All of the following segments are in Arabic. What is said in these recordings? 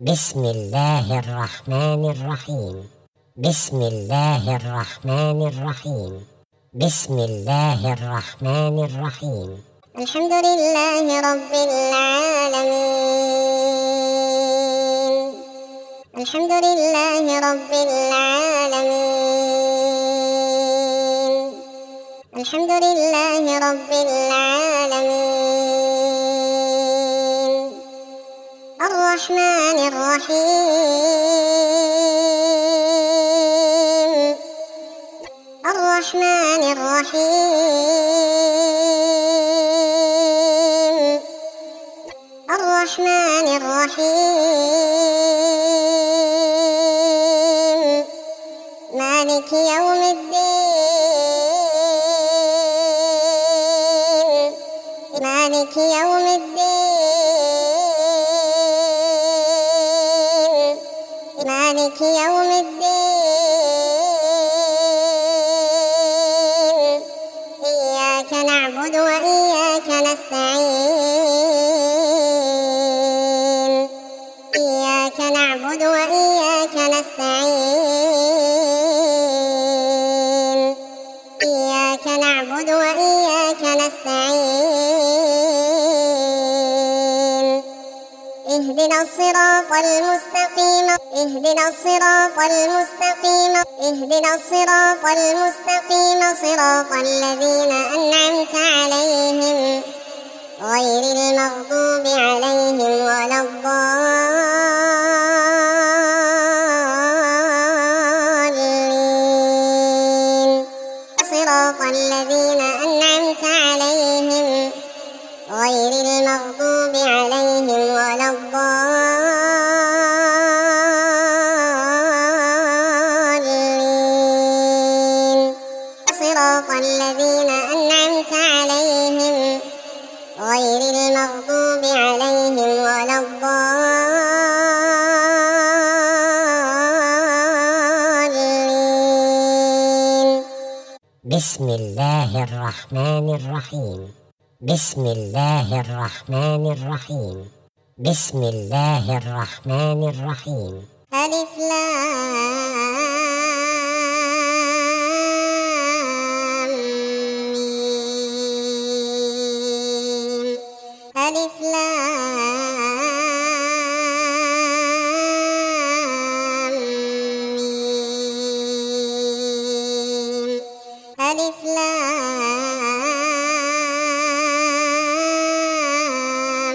بسم الله الرحمن الرحيم. بسم الله الرحمن الرحيم. بسم الله الرحمن الرحيم. الحمد لله رب العالمين. الحمد لله رب العالمين. الحمد لله رب العالمين. الرحمن الرحيم. الرحمن الرحيم. الرحمن الرحيم. مالك يوم الدين. مالك يوم الدين. مالك يوم الدين. إياك نعبد وإياك نستعين. إياك نعبد وإياك نستعين. إياك نعبد وإياك نستعين. اهدنا الصراط المستقيم. اهدنا الصراط المستقيم. اهدنا الصراط المستقيم صراط الذين أنعمت عليهم غير المغضوب عليهم ولا الضالين. صراط الذين أنعمت عليهم غير المغضوب عليهم ولا الضالين. صراط الذين أنعمت عليهم غير المغضوب عليهم ولا الضالين. بسم الله الرحمن الرحيم. بسم الله الرحمن الرحيم. بسم الله الرحمن الرحيم. ألف لام ميم. ألف لام ميم. ألف لام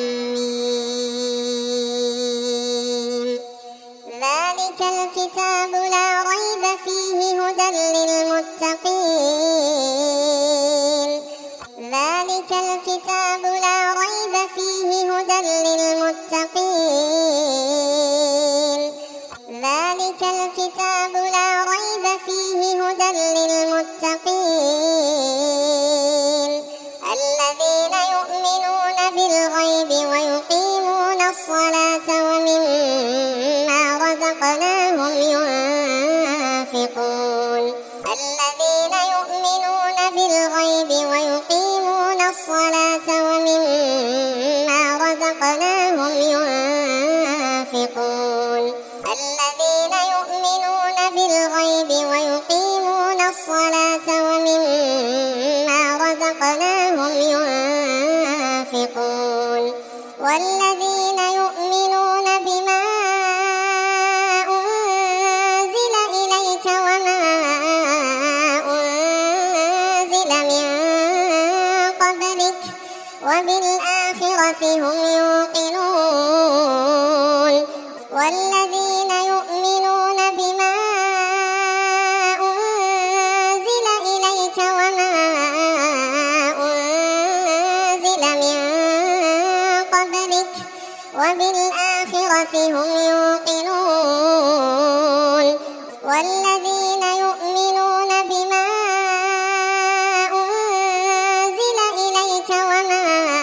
ميم. ذلك الكتاب لا ريب فيه هدى للمتقين. ذلك الكتاب لا ريب فيه هدى للمتقين. ذلك الكتاب لا ريب فيه هدى للمتقين الذين يؤمنون بالغيب ويقيمون الصلاة ومما رزقناهم ينفقون. الذين يؤمنون بالغيب ويقيمون الصلاة ومما رزقناهم ينفقون. الذين يؤمنون بالغيب ويقيمون الصلاة ومما رزقناهم ينفقون. والذين يؤمنون بما أنزل إليك وما أنزل من قبلك وبالآخرة هم يوقنون. والذين يؤمنون بما أنزل إليك وما أنزل من قبلك وبالآخرة هم يوقنون. والذين يؤمنون بما أنزل إليك وما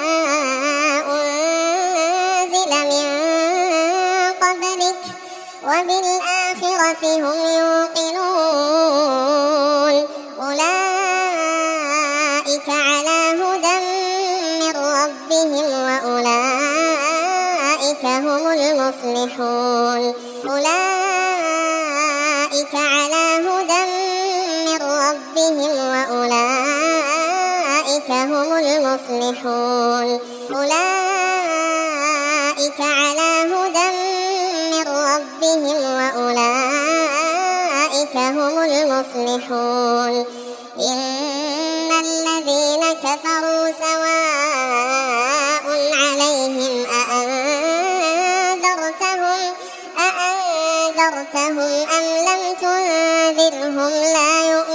أنزل من قبلك وبالآخرة هم يوقنون. أولئك على هدى من ربهم وأولئك هم المفلحون. المفلحون أولئك على هدى من ربهم وأولئك هم المفلحون أولئك على هدى من ربهم وأولئك هم المفلحون إن الذين كفروا سواء عليهم أأنذرتهم أم لم تنذرهم لا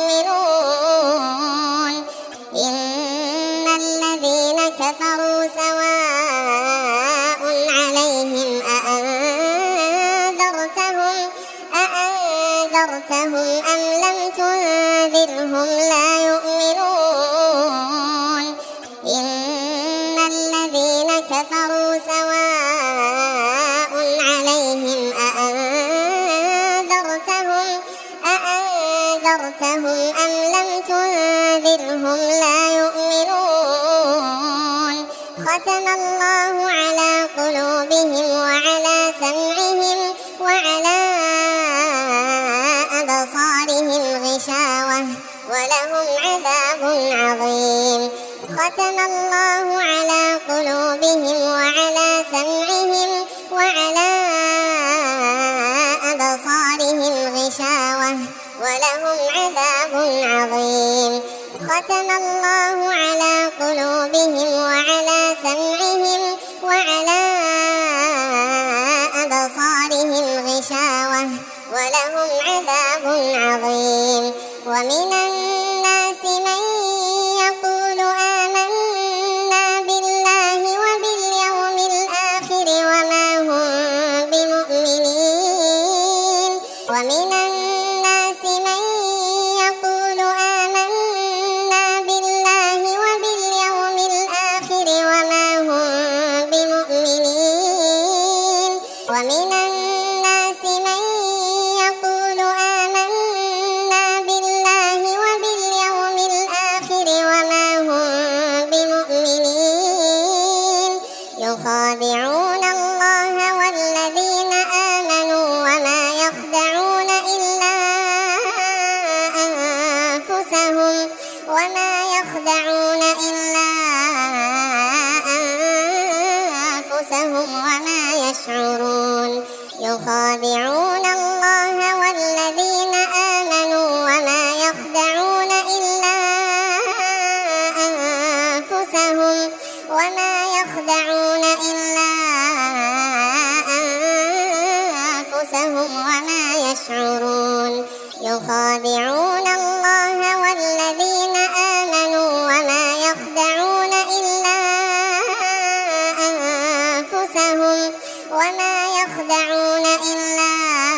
يؤمنون إن الذين كفروا سواء عليهم أأنذرتهم أم لم تنذرهم لا يؤمنون إن الذين كفروا سواء عليهم أأنذرتهم أم لم تنذرهم لا يؤمنون ختم الله على قلوبهم وعلى سمعهم وعلى أبصارهم غشاوة ولهم عذاب عظيم ختم الله على قلوبهم وعلى سمعهم وعلى أبصارهم غشاوة ولهم عذاب عظيم ختم الله على قلوبهم وعلى سمعهم وعلى أبصارهم غشاوة ولهم عذاب عظيم ومن الناس من يقول آمنا بالله وباليوم الآخر وما هم بمؤمنين ومن الناس من يقول آمنا بالله وباليوم الآخر وما هم بمؤمنين ومن الناس من يقول آمنا بالله وباليوم الآخر وما هم بمؤمنين يخادعون الله والذين آمنوا وما يخدعون إلا أنفسهم وما يشعرون يخادعون الله والذين آمنوا وما يخدعون إلا أنفسهم وما يخدعون إلا أنفسهم وما يشعرون يخادعون الله والذين آمنوا وما يخدعون إلا أنفسهم وما يخدعون إلا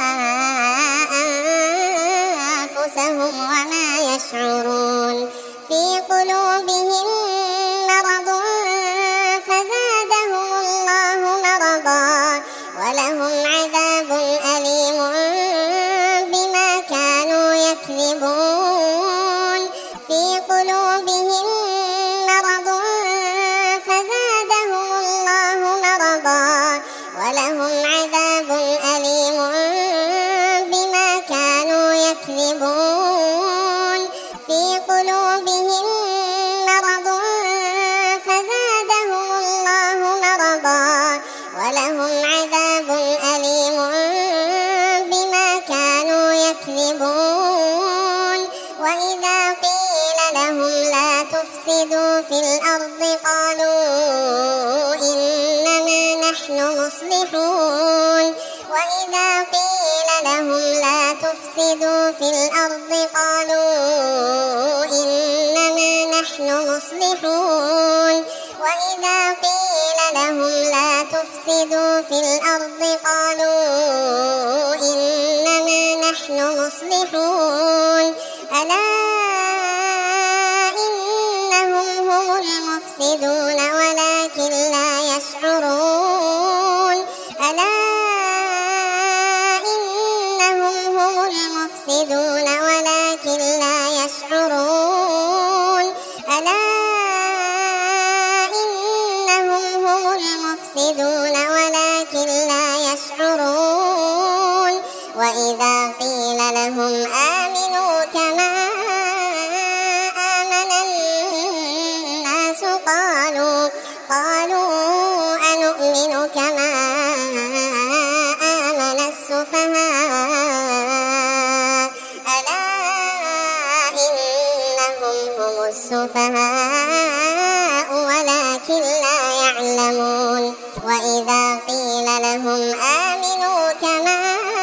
أنفسهم وما يشعرون في قلوبهم مرض فزادهم الله مرضا ولهم عذاب أليم بما كانوا يكذبون في قلوبهم مرض فزادهم الله مرضا ولهم عذاب أليم بما كانوا يكذبون في قلوبهم مرض فزادهم الله مرضا ولهم عذاب أليم بما كانوا يكذبون وإذا قيل لهم لا تفسدوا في الأرض قالوا إنما نحن مصلحون وإذا قيل لهم لا تفسدوا في الأرض قالوا إنما نحن مصلحون وإذا قيل لهم لا تفسدوا في الأرض قالوا إنما نحن مصلحون ألا إنهم هم المفسدون ولكن لا يشعرون ألا إنهم هم المفسدون ولكن لا يشعرون ألا إنهم هم المفسدون ولكن لا يشعرون وإذا قيل لهم آمنوا كما آمن الناس قالوا أنؤمن كما آمن السفهاء ألا إنهم هم السفهاء ولكن لا يعلمون وإذا قيل لهم آمنوا كما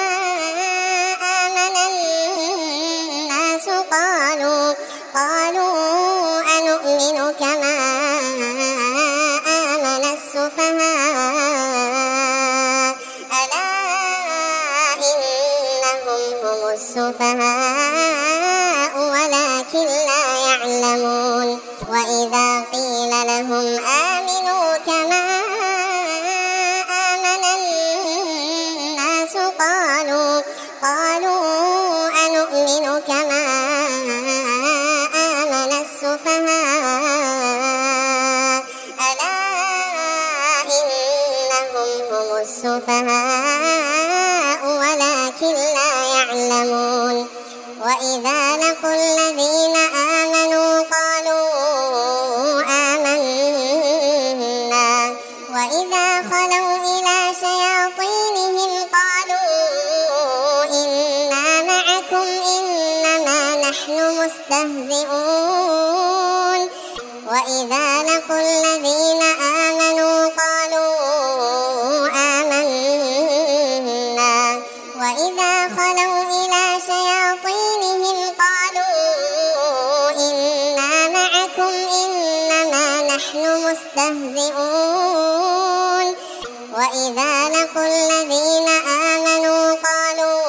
آمن الناس قالوا أنؤمن كما آمن السفهاء ألا إنهم هم السفهاء ولكن لا يعلمون وإذا قيل لهم آمنوا كما آمن الناس قالوا أنؤمن كما آمن السفهاء ألا إنهم هم السفهاء ولكن لا يعلمون وإذا لقوا الذين آمنوا قالوا آمنا وإذا خلوا إلى شياطينهم قالوا إنا معكم إنما نحن مستهزئون وإذا لقوا الذين آمنوا قالوا آمنا وإذا خلوا إلى شياطينهم قالوا إنا معكم إنما نحن مستهزئون وإذا لقوا الذين آمنوا قالوا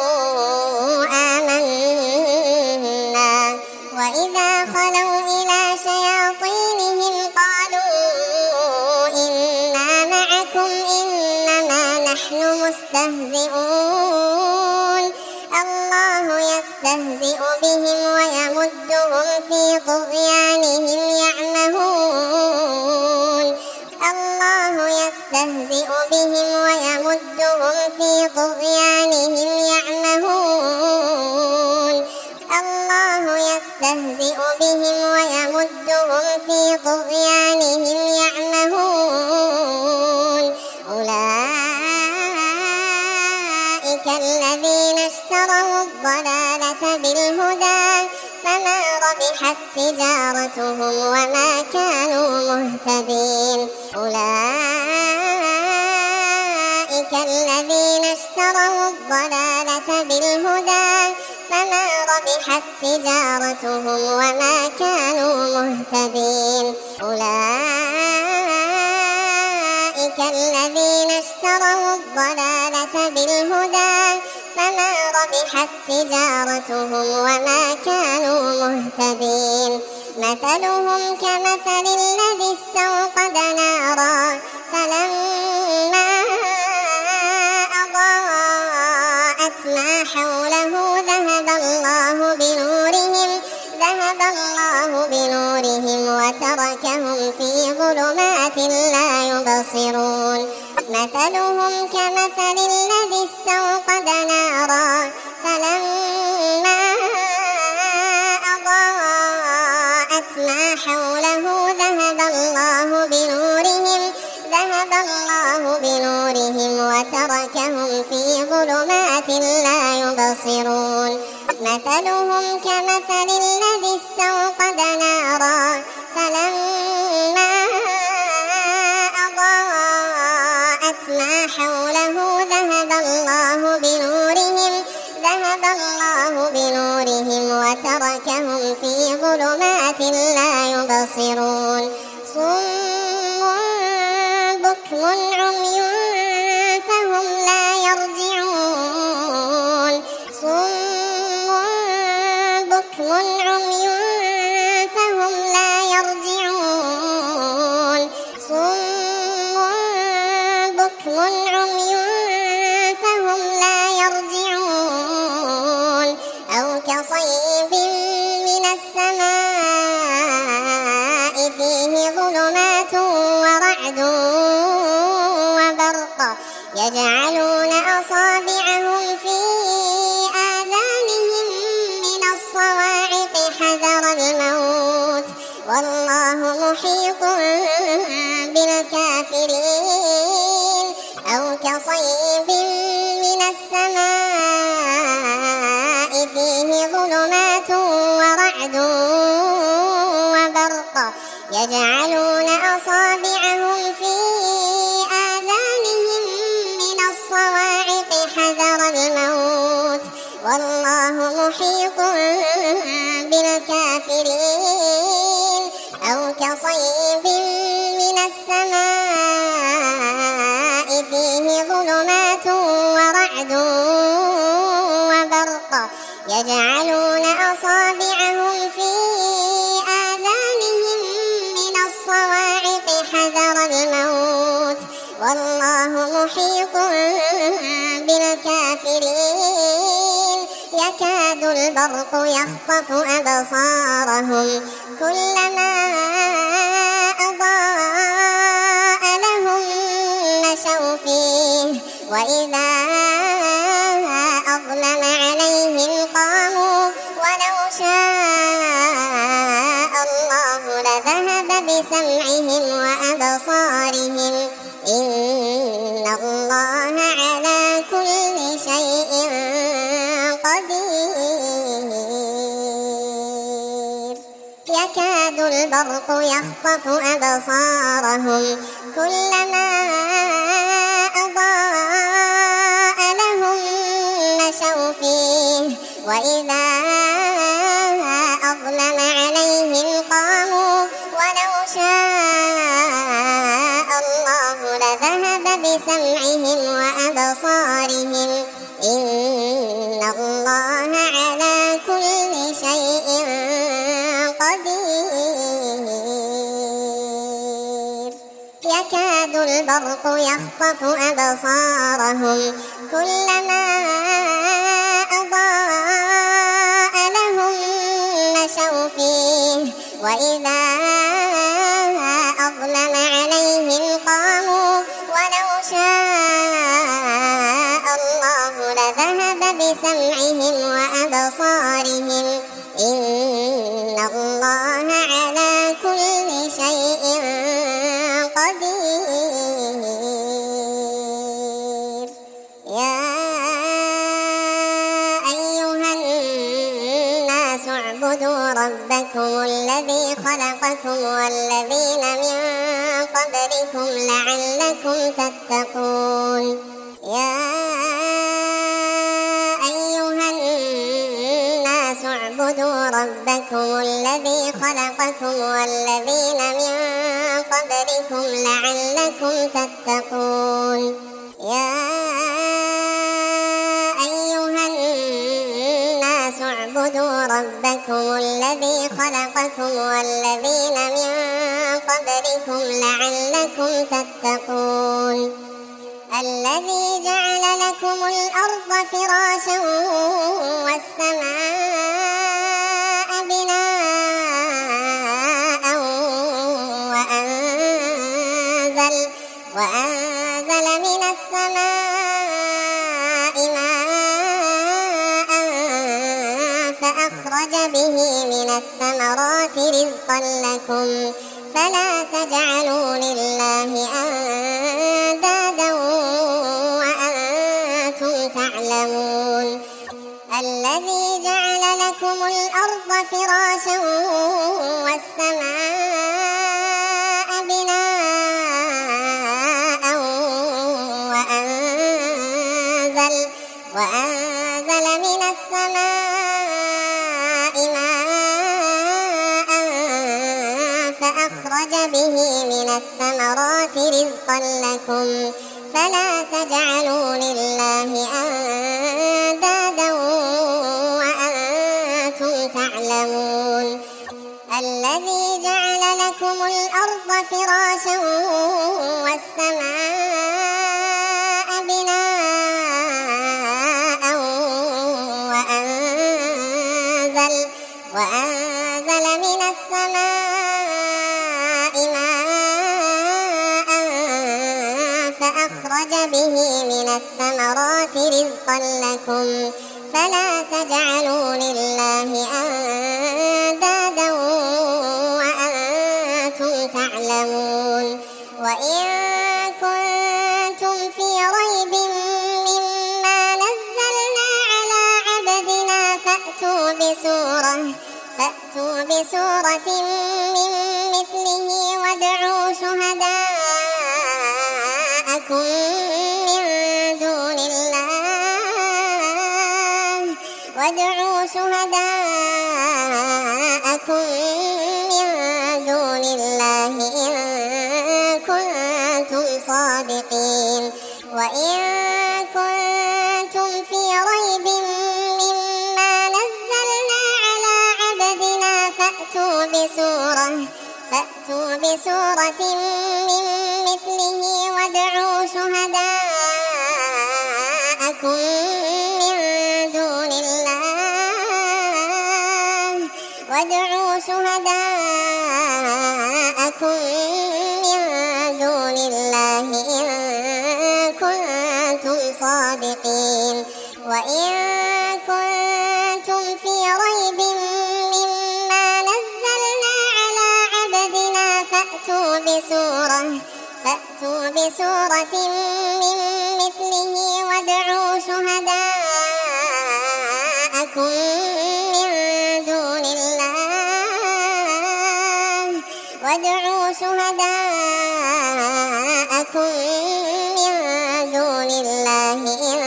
آمنا وإذا خلوا إلى شياطينهم قالوا إنا معكم إنما نحن مستهزئون الله يستهزئ بهم ويمدهم في طغيانهم يعمهون الله يستهزئ بهم ويمدهم في طغيانهم يعمهون الله يستهزئ بهم ويمدهم في طغيانهم يعمهون أولئك الذين اشتروا الضلالة بالهدى فما ربحت تجارتهم وما كانوا مهتدين أولئك الذين اشتروا الضلالة بالهدى فما ربحت تجارتهم وما كانوا مهتدين أولئك الذين اشتروا الضلالة بالهدى فما ربحت تجارتهم وما كانوا مهتدين مثلهم كمثل الذي استوقد نارا فلما أضاءت ما حوله ذهب الله بنورهم وتركهم في ظلمات لا يبصرون مثلهم كمثل الذي استوقد نارا فلما أضاءت ما حوله ذهب الله بنورهم وتركهم في ظلمات لا يبصرون مثلهم كمثل الذي استوقد نارا فلما أضاءت ما حوله ذهب الله بنورهم وتركهم في ظلمات لا يبصرون صم بكم عمي فهم لا يرجعون صم بكم عمي فهم لا يرجعون صم بكم عمي فهم لا يرجعون أو كصيب من السماء فيه ظلمات ورعد وبرق يجعلون أصابعهم في محيط بالكافرين أو كصيب من السماء فيه ظلمات ورعد وبرق يجعلون أصابعهم في آذانهم من الصواعق حذر الموت والله محيط بالكافرين أو كصيب من السماء فيه ظلمات ورعد وبرق يجعلون أصابعهم في آذانهم من الصواعق حذر الموت والله محيط بالكافرين يكاد البرق يخطف أبصارهم كلما أضاء لهم مشوا فيه وإذا أظلم عليهم قاموا ولو شاء الله لذهب بسمعهم وأبصارهم إن الله على كل شيء قدير يكاد البرق يخطف أبصارهم كلما أضاء لهم مشوا فيه وإذا أظلم عليهم قاموا ولو شاء الله لذهب بسمعهم وأبصارهم إن الله على كل شيء قدير يكاد البرق يخطف أبصارهم كلما أضاء لهم مشوا فيه وإذا أظلم عليهم قاموا ولو شاء الله لذهب بسمعهم وأبصارهم إن الله على كل شيء قدير يا أيها الناس اعبدوا ربكم الذي خلقكم والذين من قبلكم لعلكم تتقون يا أيها الناس اعبدوا ربكم الذي خلقكم والذين من قبلكم لعلكم تتقون يا أيها الناس اعبدوا ربكم الذي خلقكم والذين من قبلكم لعلكم تتقون الذي جعل لكم الأرض فراشا والسماء بناء وأنزل من السماء ماء فأخرج به من الثمرات رزقا لكم فلا تجعلوا لله أندادا وأنتم تعلمون الذي جعل لكم الأرض فراشا والسماء بناء وأنزل من السماء ماء فأخرج به من الثمرات رزقا لكم فلا تجعلوا لله أندادا وأنتم تعلمون الذي جعل لكم الأرض فراشا والسماء بناء وأنزل من السماء ماء فأخرج به من الثمرات رزقا لكم فلا تجعلوا لله أندادا وأنتم بسورة من مثله وادعوا شهداءكم من دون الله إن كنتم صادقين. وإن كنتم في ريب مما نزلنا على عبدنا فأتوا بسورة من مثله وادعوا شهداءكم من دون الله إن كنتم صادقين. وإن كنتم في ريب مما نزلنا على عبدنا فأتوا بسورة من مثله وادعوا شهداءكم من دون الله إن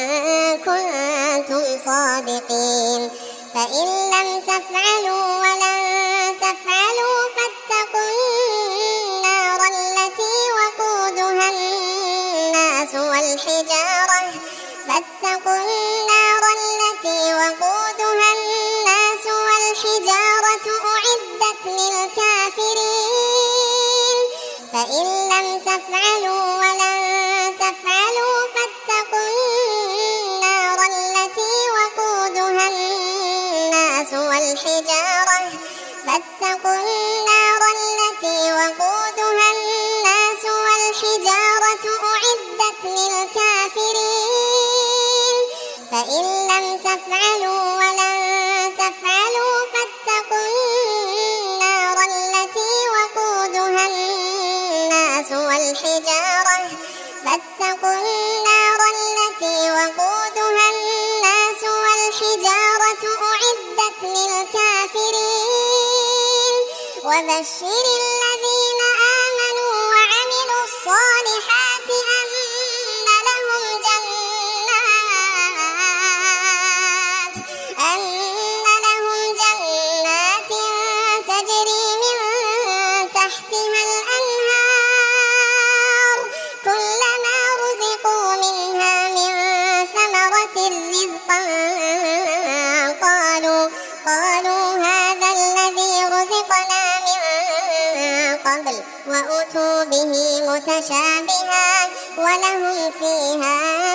كنتم صادقين. فإن لم تفعلوا ولن تفعلوا فاتقوا النار التي وقودها الناس والحجارة أعدت للكافرين. فإن لم تفعلوا ولن تفعلوا فاتقوا النار التي وقودها الناس والحجارة أعدت للكافرين. فإن لم تفعلوا ولن تفعلوا فاتقوا النار التي وقودها الناس والحجارة أعدت للكافرين. وبشر الذين آمنوا وعملوا الصالحات أن لهم جنات تجري من تحتها الأنهار كلما رزقوا منها من ثمرة رزقا قالوا هذا الذي رزقنا من قبل وأتوا به متشابها ولهم فيها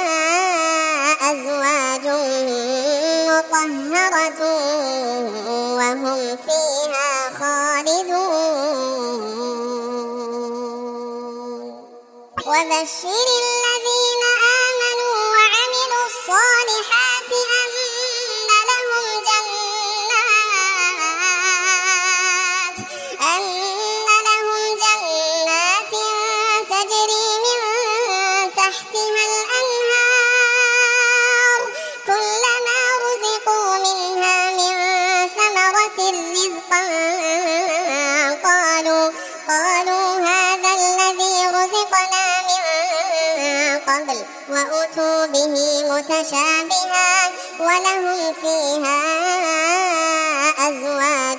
أزواج مطهرة وهم فيها خالدون. وبشر الذين آمنوا وعملوا الصالحات أن لهم جنات تجري من تحتها الأنهار كلما رزقوا منها من ثمرة رزقا قالوا هذا الذي رزقنا من قبل وأتوا به متشابها ولهم فيها أزواج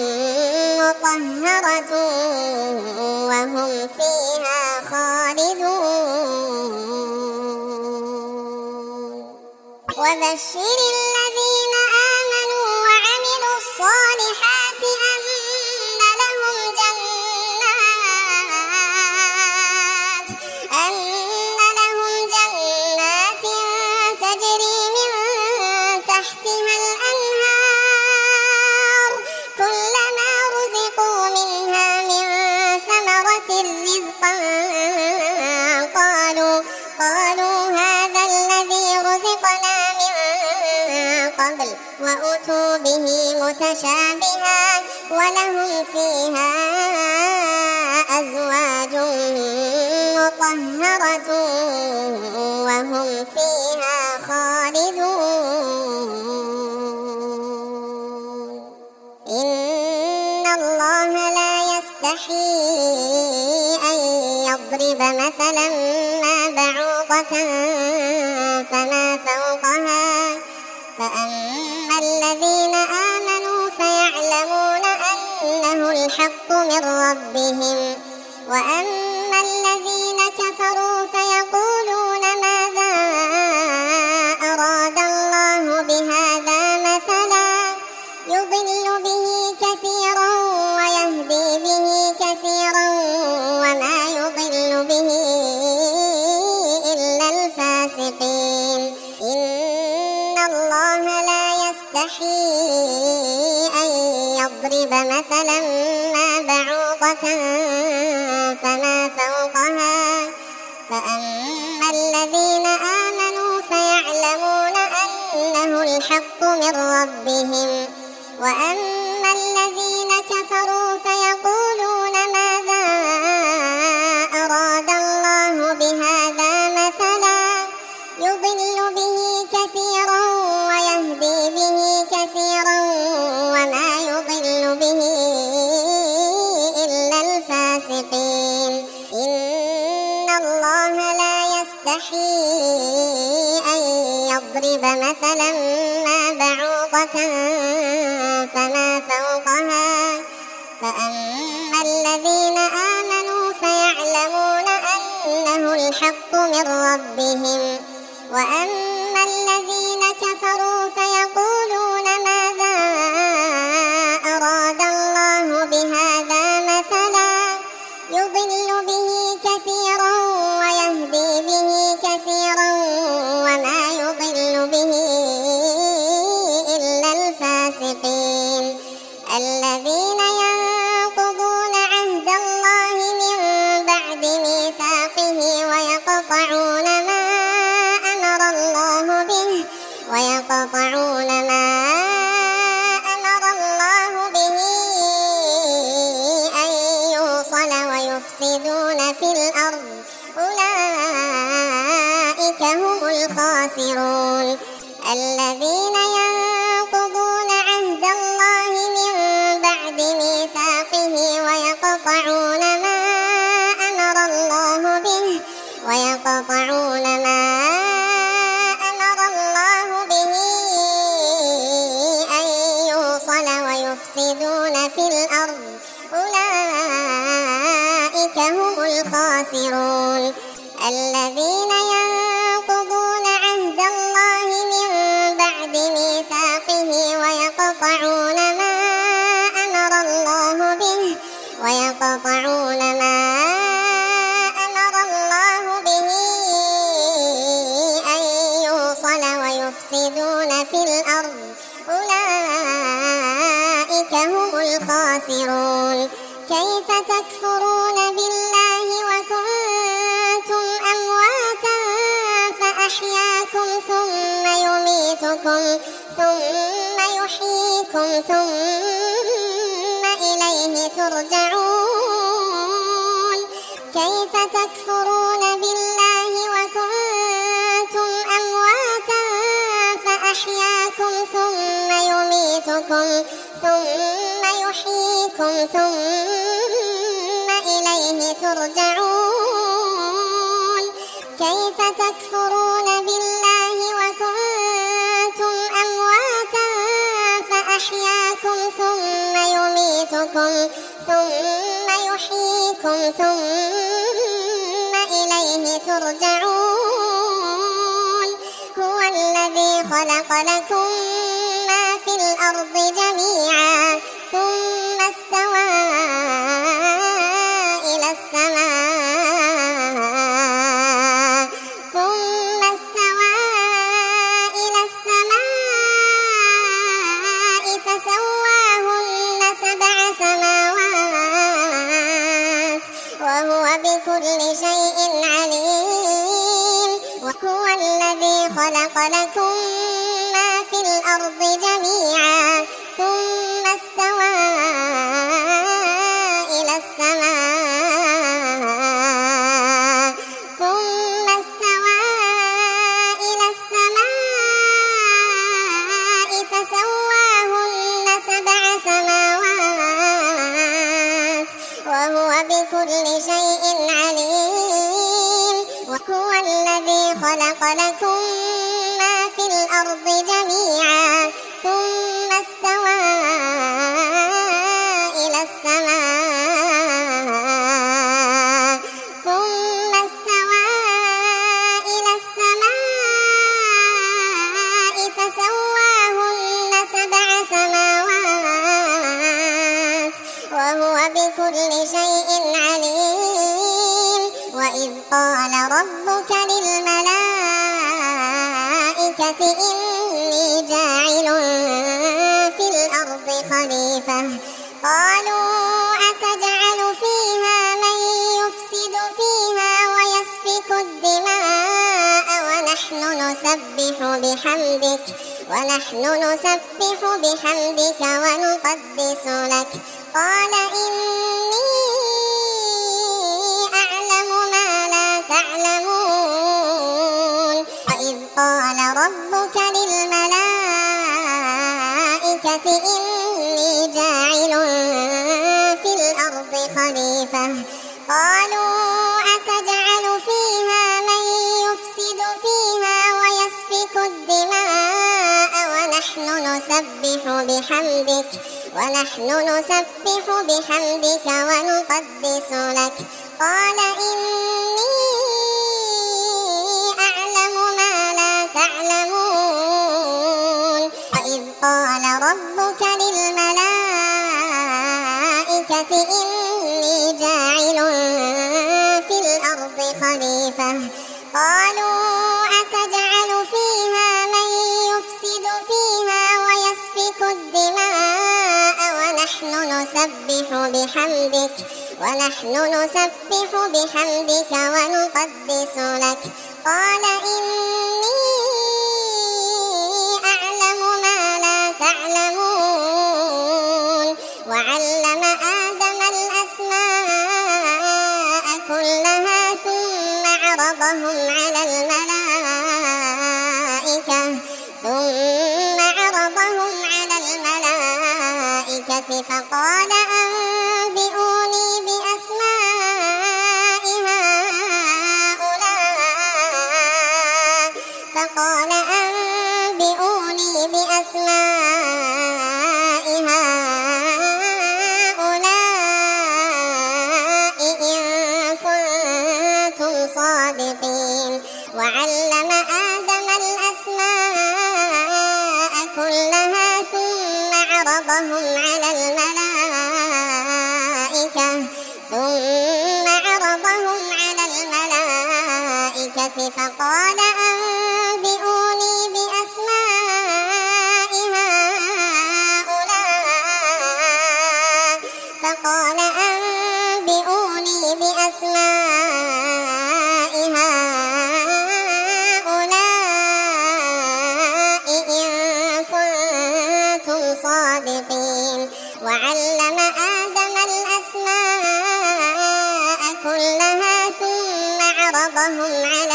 مطهرة وهم فيها خالدون. وبشر الذين آمنوا وعملوا الصالحات أن لهم جنات تجري من تحتها الأنهار كلما رزقوا منها من ثمرة رزقا قالوا هذا الذي رزقنا من قبل وأتوا به متشابها ولهم فيها أزواج مطهرة وهم فيها خالدون. يستحي أن يضرب مثلا ما بعوضة فما فوقها فأما الذين آمنوا فيعلمون أنه الحق من ربهم وأما الذين كفروا فيقولون ماذا أراد الله بهذا مثلا يضل به كثيرا ويهدي به كثيرا وما يضل به إلا الفاسقين إن الله لا يستحي أن يضرب مثلا ما بعوضة فما فوقها فأما الذين آمنوا فيعلمون أنه الحق من ربهم وأما الذين كفروا فيقولون ماذا أراد الله بهذا مثلا يضل به كثيرا ويهدي به كثيرا وما يضل به إلا الفاسقين إن الله لا يستحي أن يضرب مثلا ما بعوضة فما فوقها فأما الذين آمنوا فيعلمون أنه الحق من ربهم وأما الذين كفروا فيقولون ماذا أراد الله بهذا مثلا يضل به كثيرا ويهدي به كثيرا وما يضل به إلا الفاسقين الذين ينقضون عهد الله من بعد ميثاقه ويقطعون ما أمر الله به أن يوصل ويفسدون في الأرض أولئك هم الخاسرون الذين ينقضون عهد الله من بعد ميثاقه ويقطعون ما أمر الله به أن يوصل ويفسدون في الأرض أولئك هم الخاسرون الذين ينقضون عهد الله من بعد ميثاقه ويقطعون ما أمر الله به أن يوصل ويفسدون في الأرض أولئك هم الخاسرون كيف تكفرون بالله وكنتم أمواتا فأحياكم ثم يميتكم ثم يحييكم ثم إليه ترجعون كيف تكفرون بالله وكنتم أمواتا فأحياكم ثم يميتكم ثم يحييكم ثم إليه ترجعون كيف تكفرون بالله وكنتم أمواتا فأحياكم ثم يميتكم ثم يحييكم ثم إليه ترجعون هو الذي خلق لكم ما في الأرض جميعا ثم استوى إلى السماء فسواهن سبع سماوات وهو بكل شيء عليم وهو الذي خلق لكم ما في الأرض جميعا ثم استوى إلى السماء فسواهن سبع سماوات وهو شيء عليم. وهو الذي خلق لكم ما في الأرض جميعا ثم استوى إلى السماء فسواهن 7 سماوات وهو بكل شيء عليم. وإذ قال ربك للملائكة إني جاعل في الأرض خليفة قالوا أتجعل فيها من يفسد فيها ويسفك الدماء ونحن نسبح بحمدك ونقدس لك قال إني أعلم ما لا تعلمون. وإذ قال ربك للملائكة إني جاعل في الأرض خليفة قالوا أتجعل فيها من يفسد فيها ويسفك الدماء ونحن نسبح بحمدك ونقدس لك قال إني أعلم ما لا تعلمون. وإذ قال ربك للملائكة إني جاعل في الأرض خليفة قالوا أتجعل فيها من يفسد فيها ويسفك الدماء ونحن نسبح بحمدك ونقدس لك قال إني أعلم ما لا تعلمون. وعلم آدم الأسماء كلها ثم عرضهم على الملائكة فقال أنبئوني بأسماء هؤلاء إن كنتم صادقين. وعلم آدم الأسماء كلها ثم عرضهم على الملائكة فقال أنبئوني بأسماء هؤلاء إن كنتم صادقين. وعلم آدم الأسماء كلها ثم عرضهم على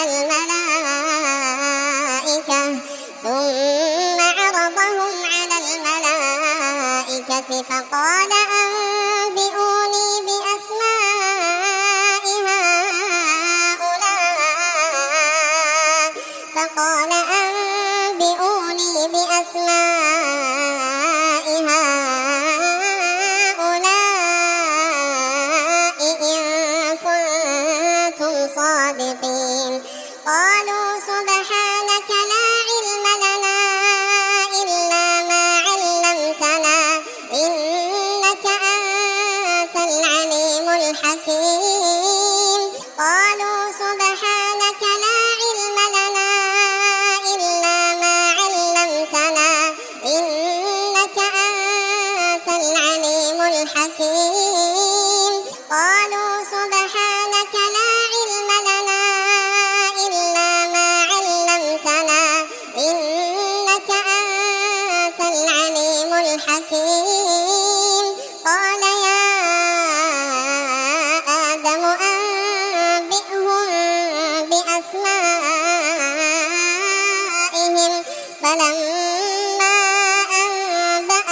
الملائكة فقال أنبئوني بأسماء هؤلاء إن كنتم صادقين. قالوا سبحانك لا علم لنا إلا ما علمتنا إنك أنت العليم الحكيم. قالوا سبحانك لا علم لنا إلا ما علمتنا إنك أنت العليم الحكيم. قالوا سبحانك لا علم لنا إلا ما علمتنا إنك أنت العليم الحكيم. قال يا آدم أنبئهم بأسمائهم فلما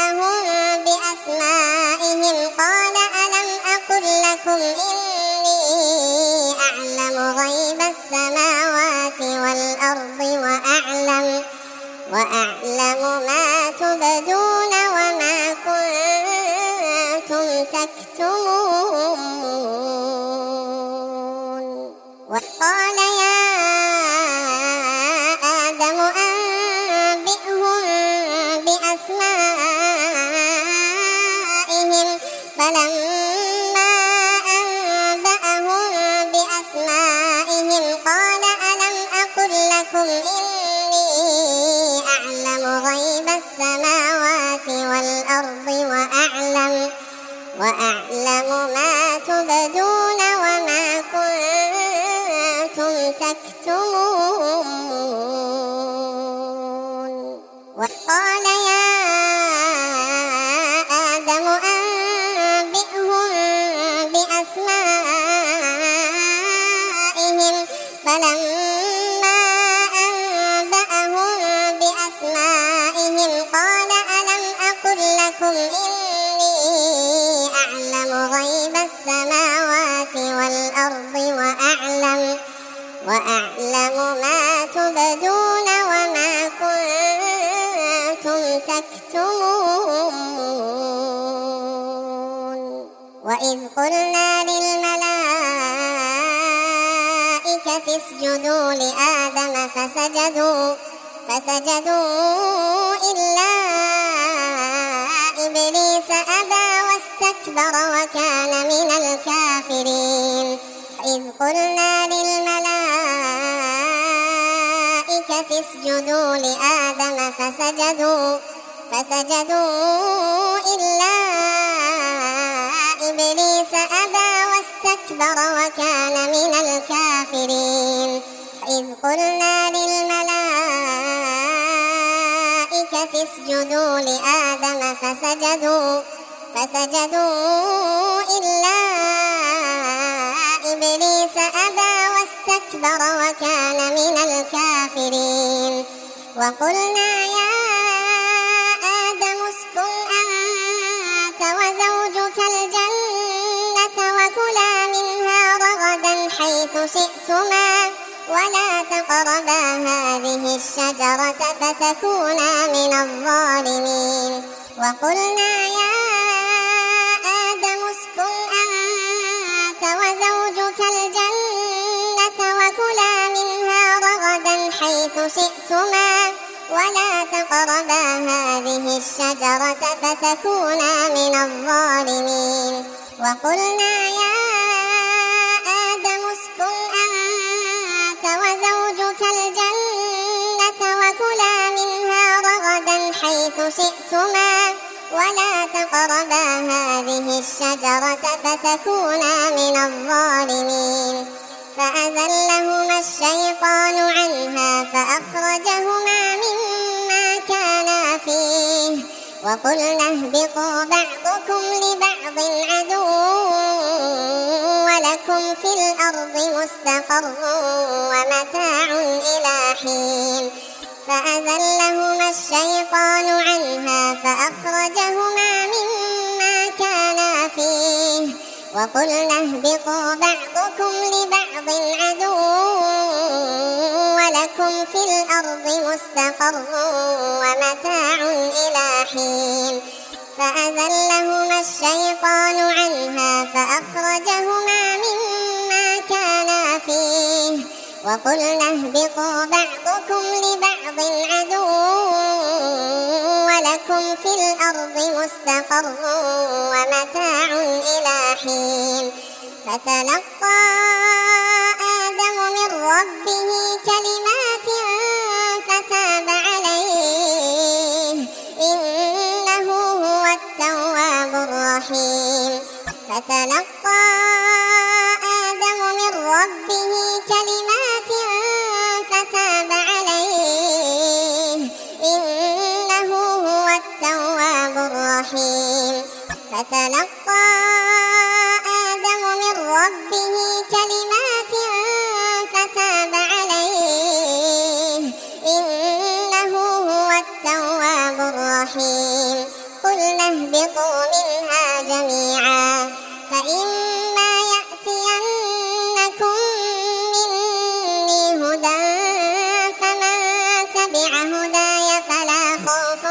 أنبأهم بأسمائهم قال ألم أقل لكم إني السماوات والأرض وأعلم ما تبدون وما كنتم تكتمون. وقال يا آدم أنبئهم بأسمائهم فلما أنبأهم بأسمائهم قال ألم أقل لكم إني أعلم غيب السماوات والأرض وأعلم ما تبدون وما كنتم تكتمون. وقال يا آدم أنبئهم بأسمائهم فلما أنبأهم بأسمائهم قال ألم أقل لكم إني أعلم غيب السماوات والأرض وأعلم ما تبدون وما كنتم تكتمون. وإذ قلنا للملائكة اسجدوا لآدم فسجدوا إلا إبليس أبى واستكبر وكان من الكافرين. إذ قلنا للملائكة اسجدوا لآدم فسجدوا إلا إبليس أبى واستكبر وكان من الكافرين. إذ قلنا للملائكة اسجدوا لآدم فسجدوا إلا إبليس أبى واستكبر وكان من الكافرين. وقلنا يا آدم اسكن أنت وزوجك الجنة وكلا منها رغدا حيث شئتما ولا تقربا هذه الشجرة فتكونا من الظالمين. وقلنا يا آدم اسكن أنت وزوجك الجنة وكلا منها رغدا حيث شئتما ولا تقربا هذه الشجرة فتكونا من الظالمين. وقلنا يا آدم اسكن أنت وزوجك الجنة وكلا منها رغدا حيث شئتما ولا تقربا هذه الشجرة فتكونا من الظالمين. فأزلهما الشيطان عنها فأخرجهما مما كانا فيه وقلنا اهبطوا بعضكم لبعض عدو ولكم في الأرض مستقر ومتاع إلى حين. فأزلهما الشيطان عنها فأخرجهما مما كانا فيه وقلنا اهبطوا بعضكم لبعض عدو ولكم في الأرض مستقر ومتاع إلى حين. فأزلهما الشيطان عنها فأخرجهما مما كانا فيه وقلنا اهبطوا بعضكم لبعض عدو ولكم في الأرض مستقر ومتاع إلى حين. فتلقى آدم من ربه كلمات فتاب عليه إنه هو التواب الرحيم. فتلقى آدم من ربه كلمات فتاب عليه إنه هو التواب الرحيم. فتلقى آدم من ربه كلمات فتاب عليه إنه هو التواب الرحيم. قلنا اهبطوا منها جميعا فإما يأتينكم مني هداي فلا خوف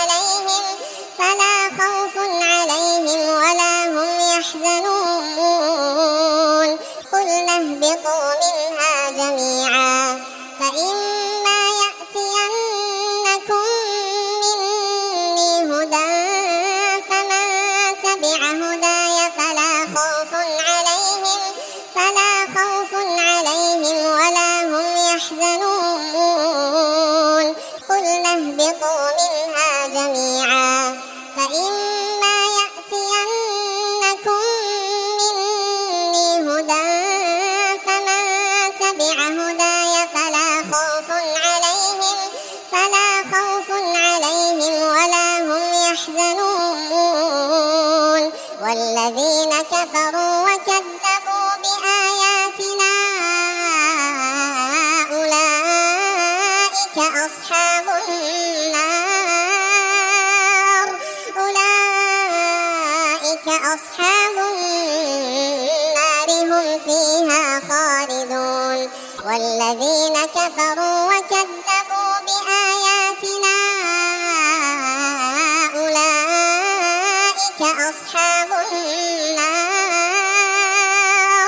عليهم ولا هم يحزنون قلنا اهبطوا منها جميعا فإما يأتينكم مني هدى فمن تبع هداي فلا خوف عليهم ولا هم يحزنون قلنا اهبطوا منها جميعا فإما يأتينكم مني هدى فمن تبع هداي فلا خوف عليهم ولا هم يحزنون والذين كفروا وكذبوا بآياتنا أولئك أصحاب النار هم فيها خالدون والذين كفروا وكذبوا بآياتنا أولئك أصحاب النار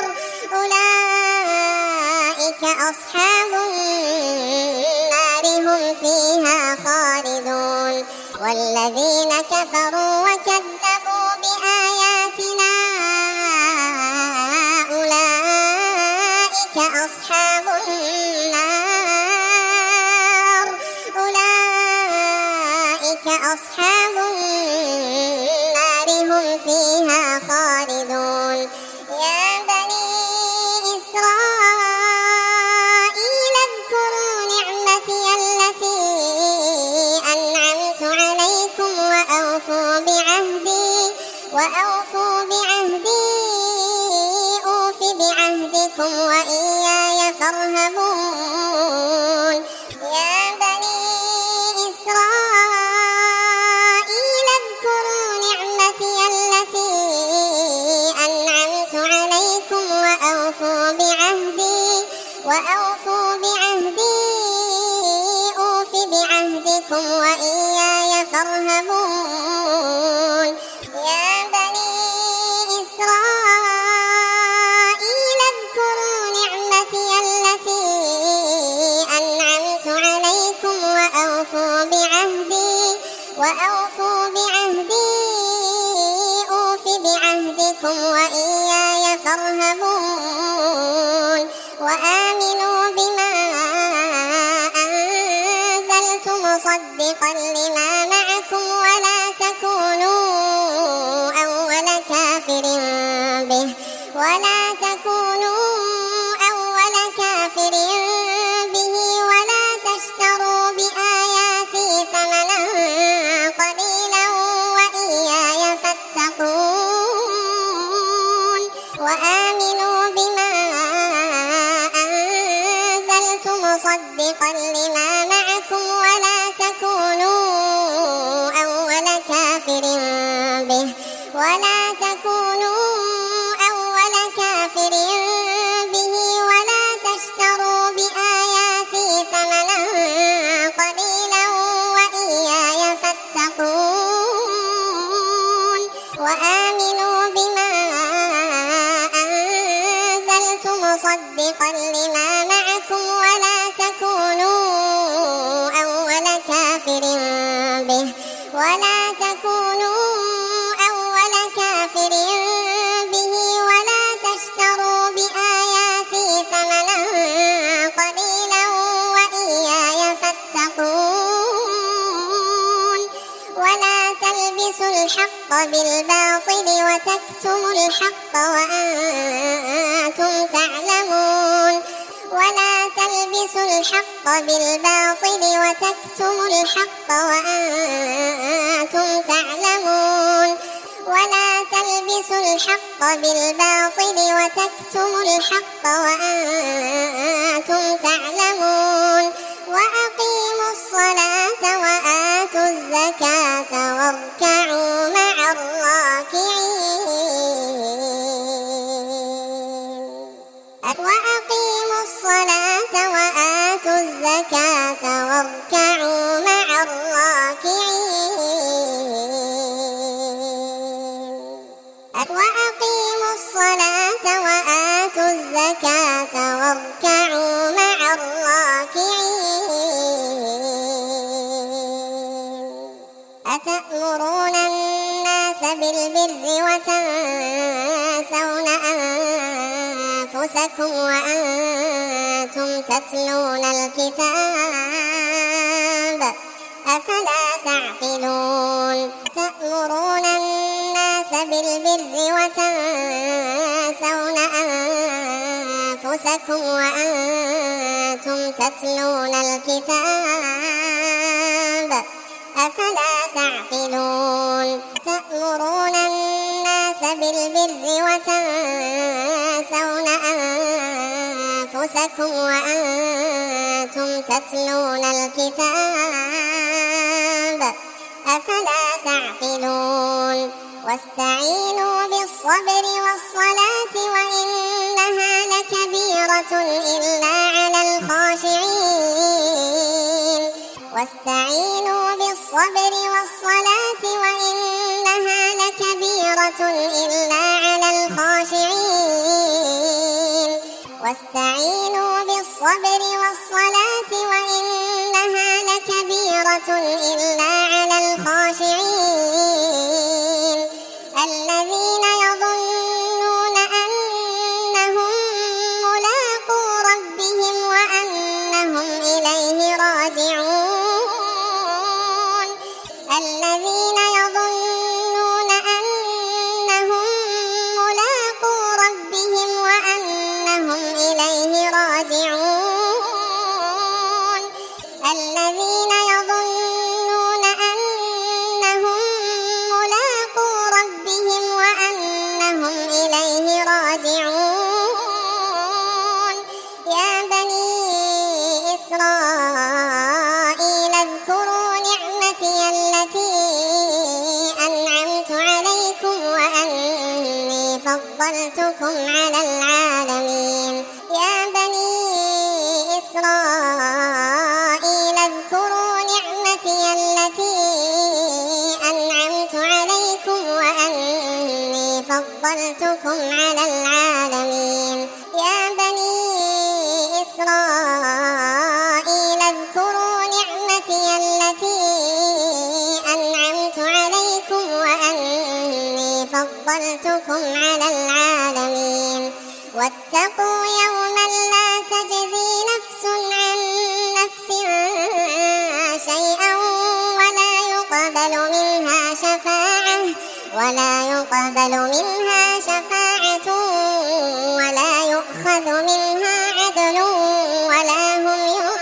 هم فيها خالدون والذين كفروا وكذبوا بآياتنا أولئك أصحاب النار هم فيها خالدون يا بني إسرائيل اذكروا نعمتي التي أنعمت عليكم وأوفوا بعهدي أوف بعهدكم وإياي فارهبون يا بني إسرائيل اذكروا نعمتي التي أنعمت عليكم وأوفوا بعهدي أوف بعهدكم وإياي فارهبون يا بني إسرائيل اذكروا نعمتي التي أنعمت عليكم وأوفوا بعهدي أوف بعهدكم وإياي فارهبون وآمنوا بما أنزلت مصدقا لما معكم ولا تكونوا أول كافر به ولا تشتروا بآياتي ثمنا قليلا وإياي فاتقون وآمنوا بما أنزلت مصدقا لما معكم ولا تكونوا أول كافر به ولا تشتروا بآياتي ثمنا قليلا وإياي فاتقون وآمنوا بما أنزلت مصدقا لما معكم ولا تكونوا أول كافر به ولا تشتروا بآياتي ثمنا قليلا وإياي فاتقون ولا تلبسوا الحق بالباطل وتكتموا الحق وأنتم تعلمون ولا تلبسوا الحق بالباطل وتكتموا الحق وأنتم تعلمون وأقيموا الصلاة وآتوا الزكاة واركعوا مع الراكعين أتأمرون الناس بالبر وتنسون أنفسكم وأنتم تتلون الكتاب أفلا تعقلون تأمرون الناس بالبر وتنسون أنفسكم وأنتم تتلون الكتاب أفلا تعقلون تأمرون الناس بالبر وتنسون أنفسكم وأنتم تتلون الكتاب أفلا تعقلون واستعينوا بالصبر والصلاة وإنها لكبيرة إلا على الخاشعين واستعينوا بالصبر والصلاة وإنها لكبيرة إلا على الخاشعين واستعينوا بالصبر والصلاة وإنها لكبيرة إلا على الخاشعين الذين يظنون أنهم ملاقو ربهم وأنهم إليه راجعون الذين يظنون أنهم ملاقو ربهم وأنهم إليه راجعون الذين يظنون أنهم ملاقو ربهم وأنهم إليه راجعون يا بني إسرائيل اذكروا نعمتي التي أنعمت عليكم وأني فضلتكم على العالمين يا بني إسرائيل اذكروا نعمتي التي أنعمت عليكم وأني فضلتكم على العالمين يا بني إسرائيل اذكروا نعمتي التي أنعمت عليكم وأني فضلتكم على العالمين واتقوا يوما لا تجزي نفس عن نفس شيئا ولا يقبل منها شفاعة ولا يؤخذ منها عدل ولا هم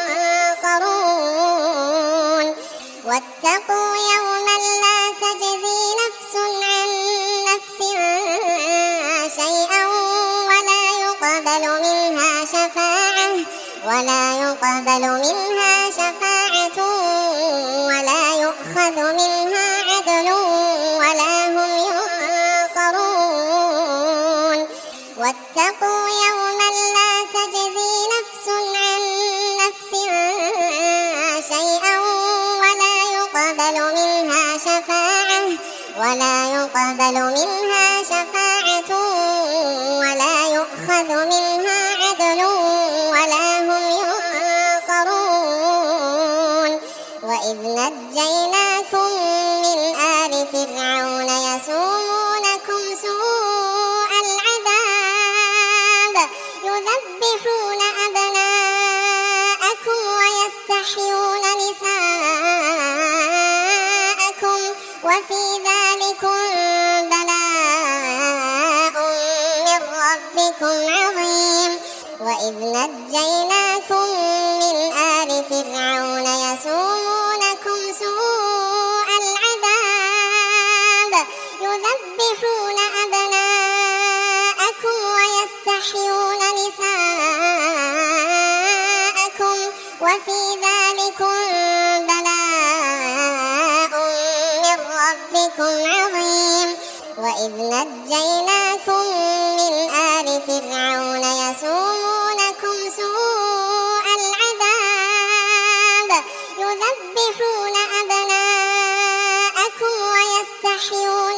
ينصرون واتقوا يوما لا تجزي نفس عن نفس شيئا ولا يقبل منها شفاعة ولا يؤخذ منها عدل ولا هم ينصرون واتقوا يوما لا تجزي نفس عن نفس شيئا ولا يقبل منها شفاعة ولا يؤخذ منها عدل ولا هم ينصرون وإذ نجيناكم من آل فرعون يسومونكم سوء العذاب يذبحون أبناءكم ويستحيون نساءكم وفي ذلكم بلاء من ربكم عظيم وإذ نجيناكم من آل فرعون يسومونكم سوء العذاب يذبحون أبناءكم ويستحيون نساءكم وفي ذلكم بلاء من ربكم عظيم وإذ نجيناكم من آل فرعون يسومونكم سوء العذاب يذبحون أبناءكم ويستحيون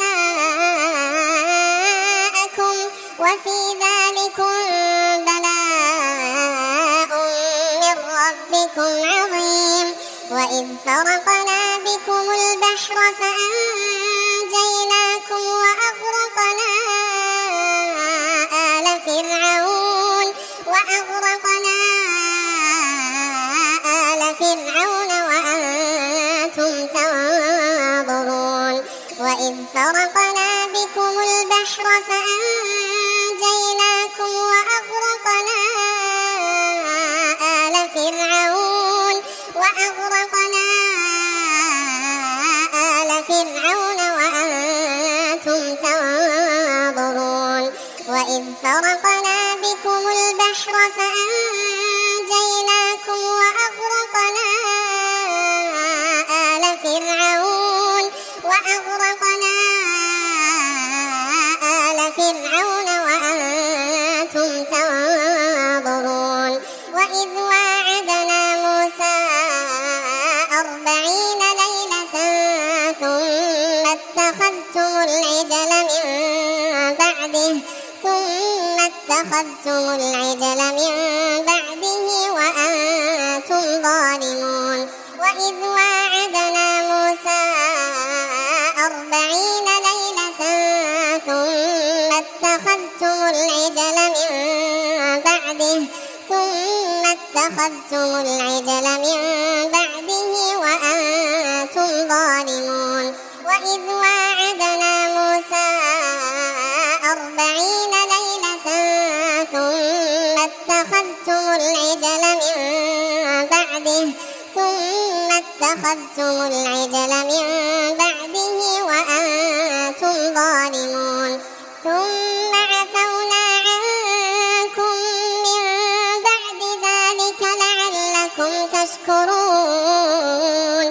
نساءكم وفي ذلكم بلاء من ربكم عظيم وإذ وإذ فرقنا بكم البحر فأنجيناكم وأغرقنا آل فرعون وأنتم تنظرون وإذ فرقنا بكم البحر فأنجيناكم وأغرقنا آل فرعون وأنتم تنظرون وإذ فرقنا بكم البحر فأنجيناكم وأغرقنا آل فرعون وأنتم تنظرون وإذ واعدنا موسى 40 ليلة ثم اتخذتم العجل من بعده وأنتم ظالمون وإذ واعدنا موسى 40 ليلة ثم اتخذتم العجل من بعده وأنتم ظالمون وإذ واعدنا موسى 40 ليلة ثم اتخذتم العجل من بعده وأنتم ظالمون ثم عفونا عنكم من بعد ذلك لعلكم تشكرون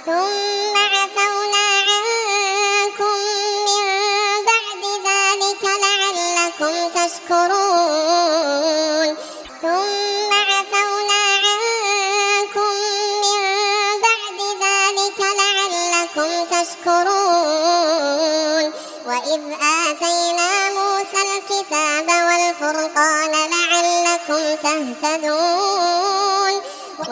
وإذ آتينا موسى الكتاب والفرقان لعلكم تهتدون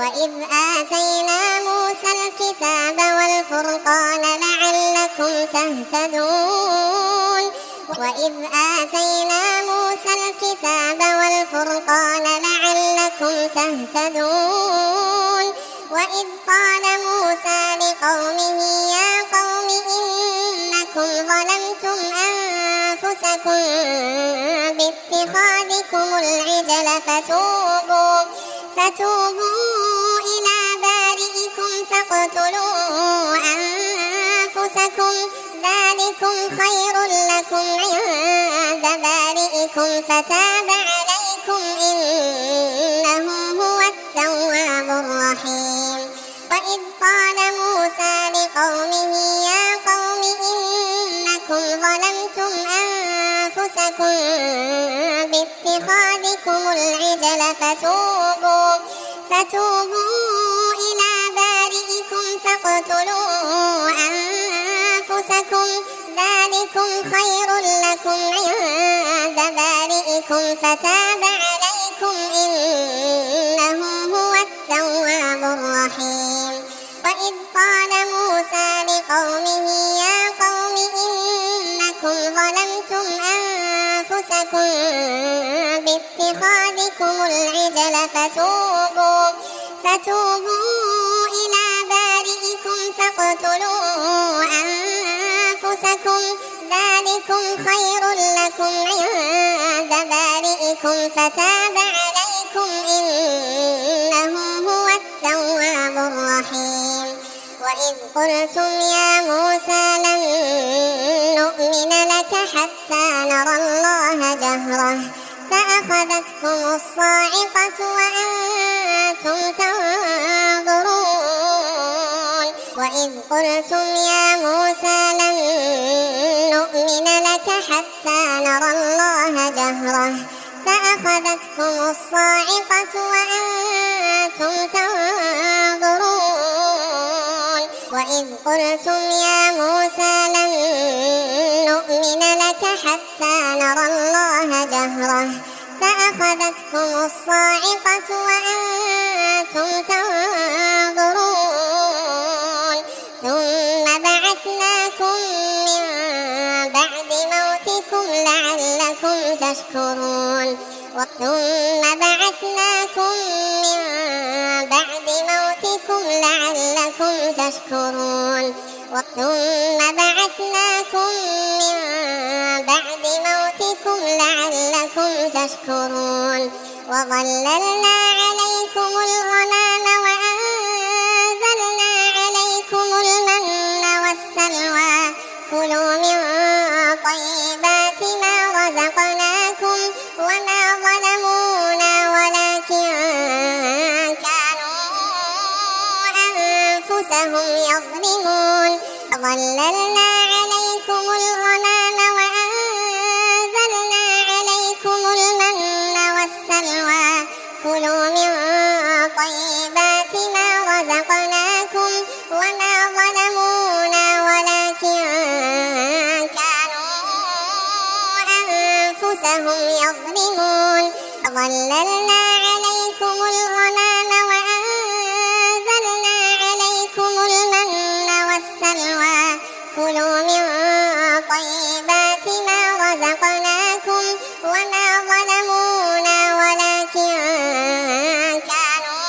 وإذ قال موسى لقومه يا قوم إنكم ظلمتم أنفسكم باتخاذكم العجل فتوبوا إلى بارئكم فاقتلوا أنفسكم ذلكم خير لكم عند بارئكم فتاب عليكم إنه هو التواب الرحيم وإذ قال موسى لقومه يا قوم إنكم ظلمتم أنفسكم باتخاذكم العجل فتوبوا إلى بارئكم فاقتلوا أنفسكم ذلكم خير لكم عند بارئكم فتاب عليكم إنه هو التواب الرحيم وإذ قال موسى لقومه يا قوم إنكم ظلمتم أنفسكم باتخاذكم العجل فتوبوا إلى بارئكم فاقتلوا أنفسكم ذلكم خير لكم عند بارئكم فتاب عليكم إنه هو التواب الرحيم وإذ قلتم يا موسى لن نؤمن لك حتى نرى الله جهرة فأخذتكم الصاعقة وأنتم تنظرون وإذ قلتم يا موسى لن نؤمن لك حتى نرى الله جهرة فأخذتكم الصاعقة وأنتم تنظرون وإذ قلتم يا موسى لن نؤمن لك حتى نرى الله جهرة فأخذتكم الصاعقة وأنتم تنظرون تشكرون ثم بعثناكم من بعد موتكم لعلكم تشكرون ثم بعثناكم من بعد موتكم لعلكم تشكرون وظللنا عليكم الغمام وأنزلنا عليكم المن والسلوى كلوا من طيبات ما رزقناكم وما ظلمونا ولكن كانوا أنفسهم يظلمون وظللنا عليكم الغمام وأنزلنا عليكم المن والسلوى كلوا من طيبات ما رزقناكم وما ظلمونا ولكن كانوا أنفسهم يظلمون وظللنا عليكم الغمام وأنزلنا عليكم المن والسلوى كلوا من طيبات ما رزقناكم وما ظلمونا ولكن كانوا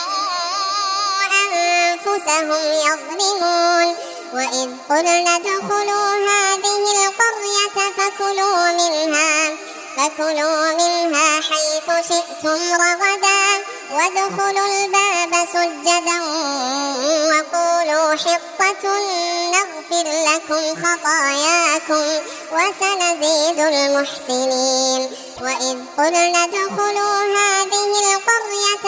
أنفسهم يظلمون وإذ قلنا ادخلوا هذه القرية فكلوا منها حيث شئتم رغدا وادخلوا الباب سجدا وقولوا حطة نغفر لكم خطاياكم وسنزيد المحسنين وإذ قلنا ادخلوا هذه القرية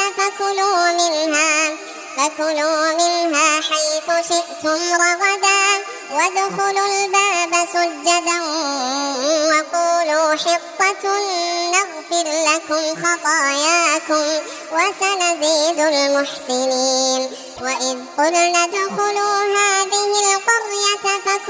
فكلوا منها حيث شئتم رغدا وادخلوا الباب سجدا وقولوا حطة نغفر لكم خطاياكم وسنزيد المحسنين وإذ قلنا ادخلوا هذه القرية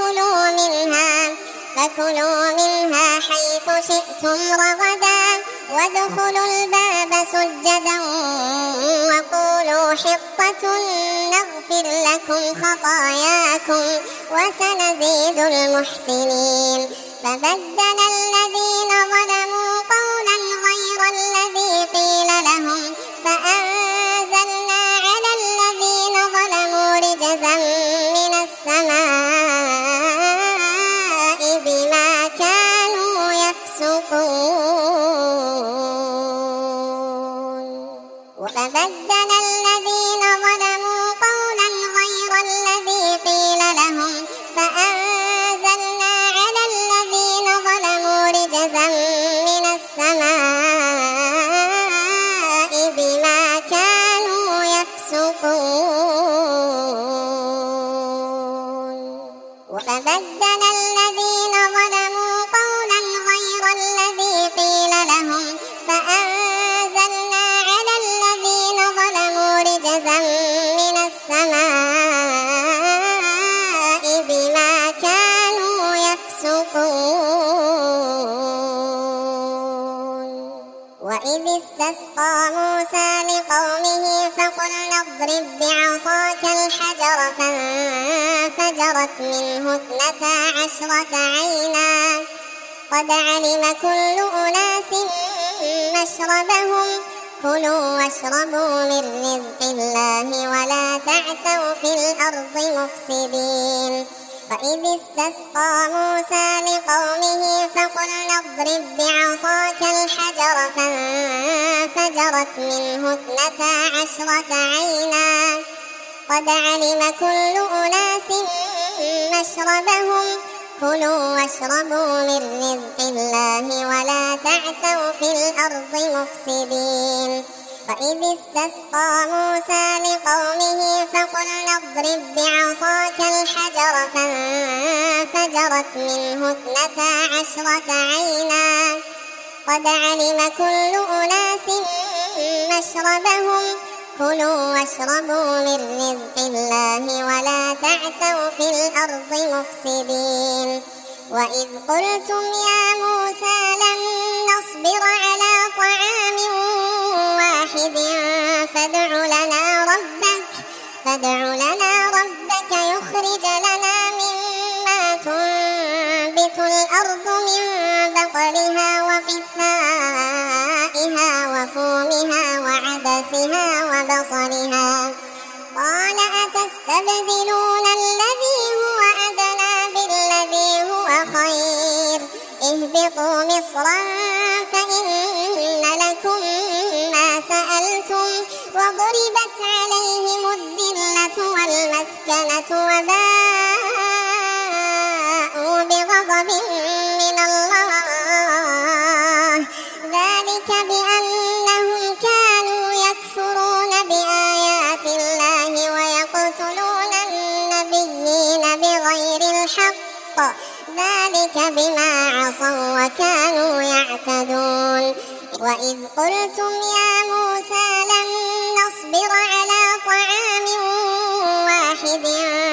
فكلوا منها حيث شئتم رغدا وادخلوا الباب سجدا وقولوا حطة نغفر لكم خطاياكم وسنزيد المحسنين فبدل الذين ظلموا قولا غير الذي قيل لهم فأنزلنا على الذين ظلموا رجزا من السماء بما كانوا يفسقون فبدل الذين ظلموا قولا غير الذي قيل لهم فأنزلنا على الذين ظلموا رجزا من السماء بما كانوا يفسقون فبدل الذين ظلموا قولا غير الذي قيل لهم فأنزلنا على الذين ظلموا رجزا من السماء بما كانوا يفسقون وإذ استسقى موسى لقومه فقلنا اضرب بعصاك الحجر فانفجرت منه 12 عينا قد علم كل أناس مشربهم كلوا واشربوا من رزق الله ولا تعثوا في الأرض مفسدين وإذ استسقى موسى لقومه فقلنا اضرب بعصاك الحجر فانفجرت منه 12 عينا قد علم كل أناس مشربهم كلوا واشربوا من رزق الله ولا تعثوا في الأرض مفسدين وإذ استسقى موسى لقومه فقلنا اضرب بعصاك الحجر فانفجرت منه 12 عينا قد علم كل أناس مشربهم كلوا واشربوا من رزق الله ولا تعثوا في الأرض مفسدين وإذ قلتم يا موسى لن نصبر على طعام واحد فادع لنا ربك يخرج لنا مما تنبت الأرض من بقلها وقثائها وفومها وعدسها وبصلها قال أتستبدلون الذي هو أدنى بالذي هو خير اهبطوا مصرا فإن لكم ما سألتم وضربت عليهم الذلة والمسكنة وباءوا بغضب من الله ذلك بأنهم كانوا يكفرون بآيات الله ويقتلون النبيين بغير الحق ذلك بما عصوا وكانوا يعتدون وإذ قلتم يا موسى لن نصبر على طعام واحد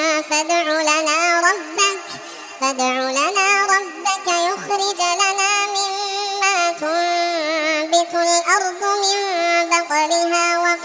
فادع لنا ربك يخرج لنا مما تنبت الأرض من بقلها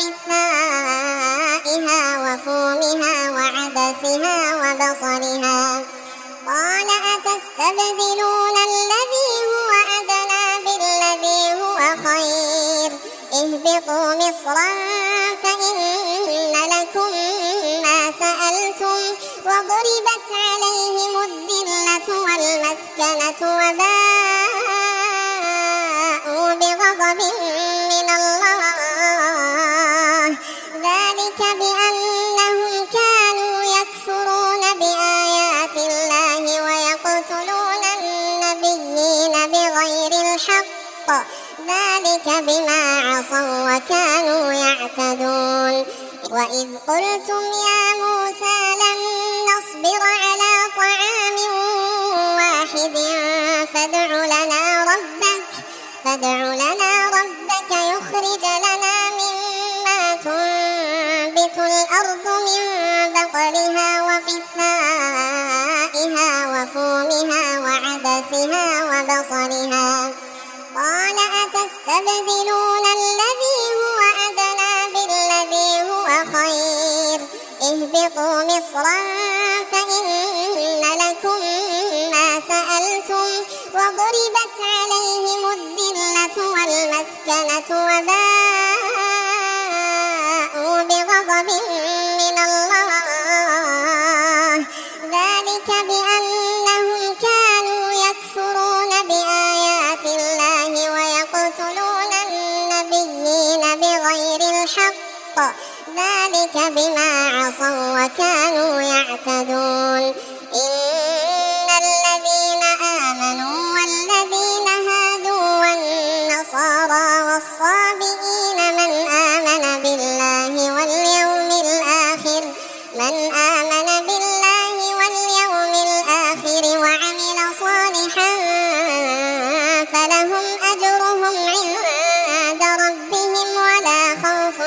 وقثائها وفومها وعدسها وبصلها قال أتستبدلون الذي هو أدنى بالذي هو خير اهبطوا مصرا فإن لكم ما سألتم وضربت عليهم الذلة والمسكنة وباءوا بغضب من الله ذلك بأنهم كانوا يكفرون بآيات الله ويقتلون النبيين بغير الحق ذلك بما عصوا وكانوا يعتدون وإذ قلتم يا موسى لن نصبر على طعام واحد فادع لنا ربك يخرج لنا مما تنبت الأرض من بقلها وقثائها وفومها وعدسها وبصلها قال أتستبدلون الذي هو أدنى بالذي هو خير اهبطوا مصرا فإن لكم ما سألتم وضربت عليهم الذلة والمسكنة وباءوا بغضب من الله ذلك بأنهم كانوا يكفرون بآيات الله ويقتلون النبيين بغير الحق ذلك بما عصوا وكانوا يعتدون إن الذين آمنوا والذين هادوا والنصارى والصابئين من آمن بالله واليوم الآخر وعمل صالحا فلهم أجرهم عند ربهم ولا خوف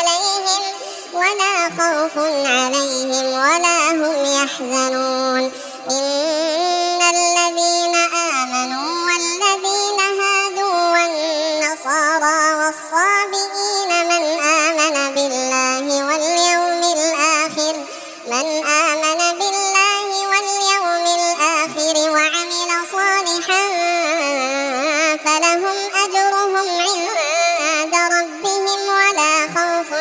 عليهم ولا هم يحزنون إن الذين آمنوا والذين هادوا والنصارى والصابئين من آمن بالله واليوم الآخر وعمل صالحا فلهم أجرهم عند ربهم ولا خوف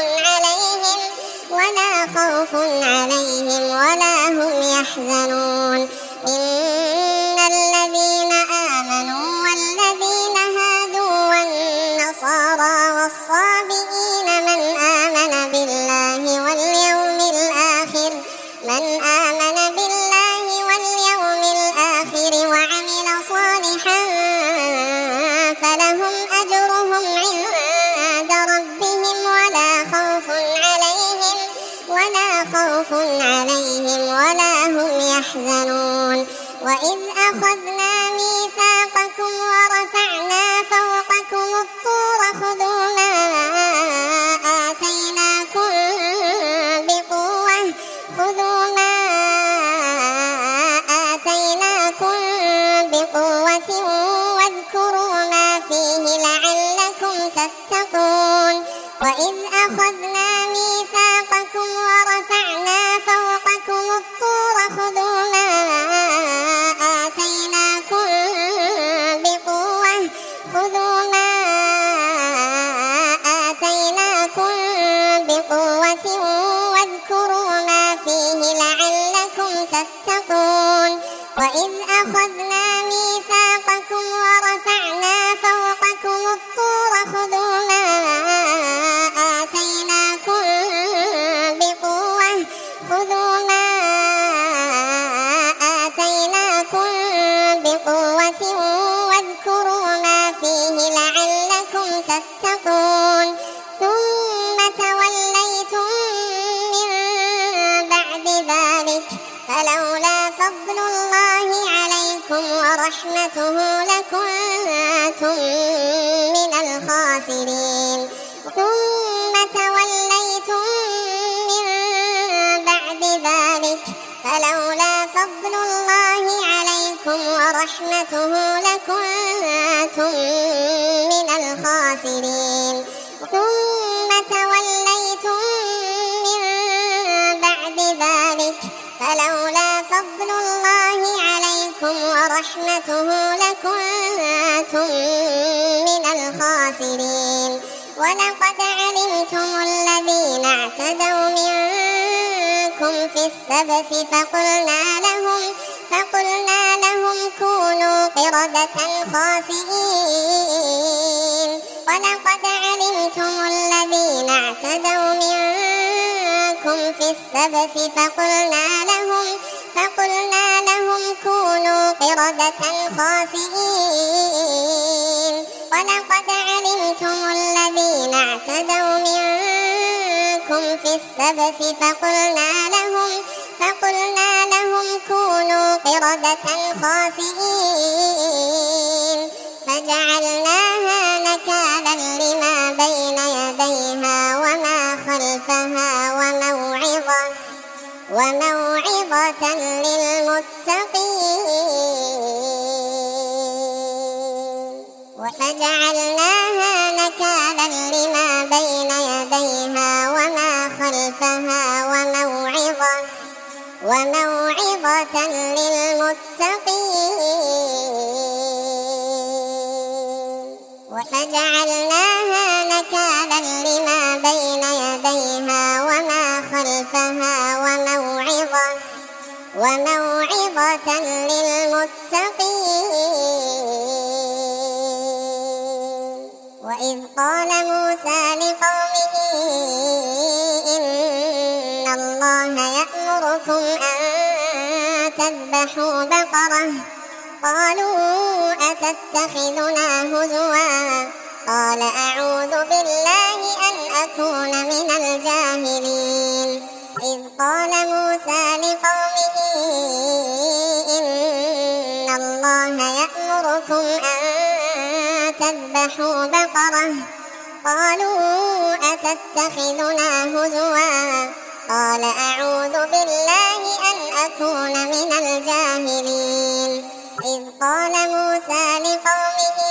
عليهم ولا هم يحزنون إن الذين آمنوا والذين هادوا والنصارى والصابئين من آمن بالله واليوم الآخر وعمل صالحا فلهم أجرهم عند ربهم ولا خوف عليهم ولا هم يحزنون وإذ أخذنا ميثاقكم ورفعنا فوقكم الطور خذوا ما آتيناكم بقوة واذكروا ما فيه لعلكم تتقون وإذ أخذنا ميثاقكم ورفعنا فوقكم الطور خذوا ما آتيناكم بقوة ورحمته لكنتم من الخاسرين ثم توليتم من بعد ذلك فلولا فضل الله عليكم ورحمته لكنتم من الخاسرين ثم توليتم من بعد ذلك فلولا فضل الله عليكم ورحمته لكنتم من الخاسرين ولقد علمتم الذين اعتدوا منكم في السبت فقلنا لهم كونوا قردة خاسئين ولقد علمتم الذين اعتدوا منكم في السبت فقلنا لهم كونوا قردة خاسئين ولقد علمتم الذين اعتدوا منكم في السبت فقلنا لهم كونوا قردة خاسئين فجعلناها نكالا لما بين يديها وما خلفها وموعظة للمتقين فجعلناها نكالا لما بين يديها وما خلفها وموعظة للمتقين فجعلناها نكالا لما بين يديها وما خلفها وموعظة للمتقين وإذ قال موسى لقومه إن الله يأمركم أن تذبحوا بقرة قالوا أتتخذنا هزوا قال أعوذ بالله أن أكون من الجاهلين إذ قال موسى لقومه إن الله يأمركم أن تذبحوا بقرة قالوا أتتخذنا هزوا قال أعوذ بالله أن أكون من الجاهلين إذ قال موسى لقومه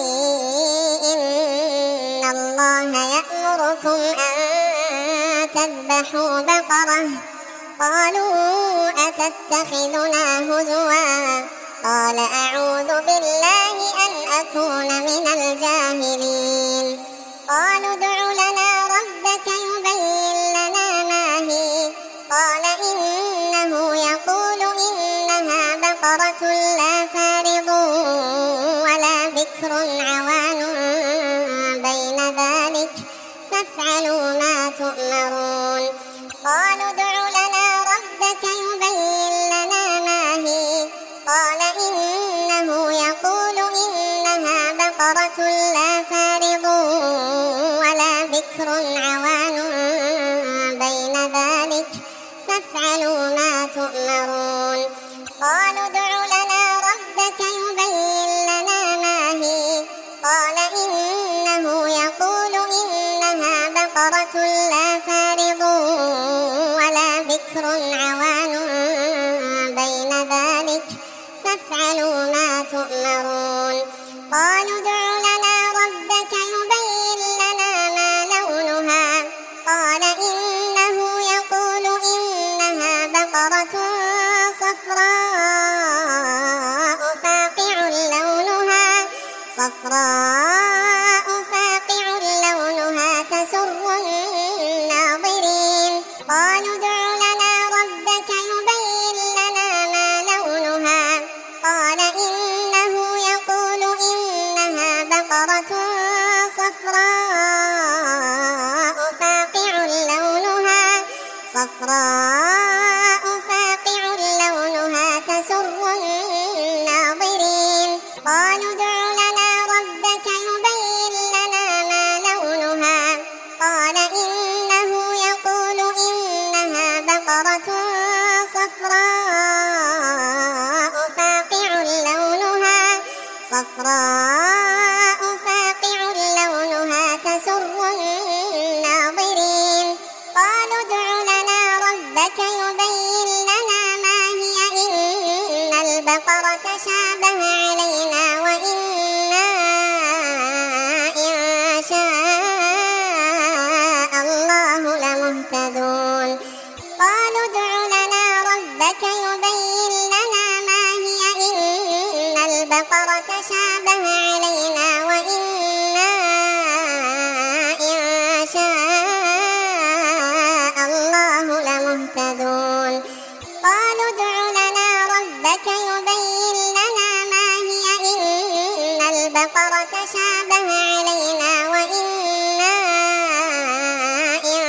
إن الله يأمركم أن تذبحوا بقرة قالوا أتتخذنا هزوا قال أعوذ بالله أن أكون من الجاهلين قالوا ادع لنا ربك يبين لنا ما هي قال إنه يقول إنها بقرة لا فارض ولا بكر عوان بين ذلك فافعلوا ما تؤمرون قالوا ادع لنا ربك يبين لنا ما هي قال إنه يقول إنها بقرة لا فارض ولا بكر عوان بين ذلك فافعلوا ما تؤمرون قالوا ادع لنا ربك يبين لنا ما هي قال إنه يقول إنها بقرة لا فارض ولا بكر عوان بين ذلك فافعلوا ما تؤمرون قالوا ادع لنا ربك يبين لنا ما لونها قال إنه يقول إنها بقرة صفراء فاقع لونها تسر الناظرين قالوا ادع لنا ربك يبين لنا ما لونها قال إنه يقول إنها بقرة صفراء فاقع لونها تسر الناظرين قالوا ادع لنا ربك صفراء فاقع لونها تسر الناظرين قالوا ادع لنا ربك يبين لنا ما هي إن البقرة تشابه علينا وإنا إن شاء الله لمهتدون قالوا ادع لنا ربك يبين لنا ما هي إن البقرة تشابه علينا وإنا إن شاء الله لمهتدون قالوا ادع لنا ربك يبين لنا ما هي إن البقرة تشابه علينا وإنا إن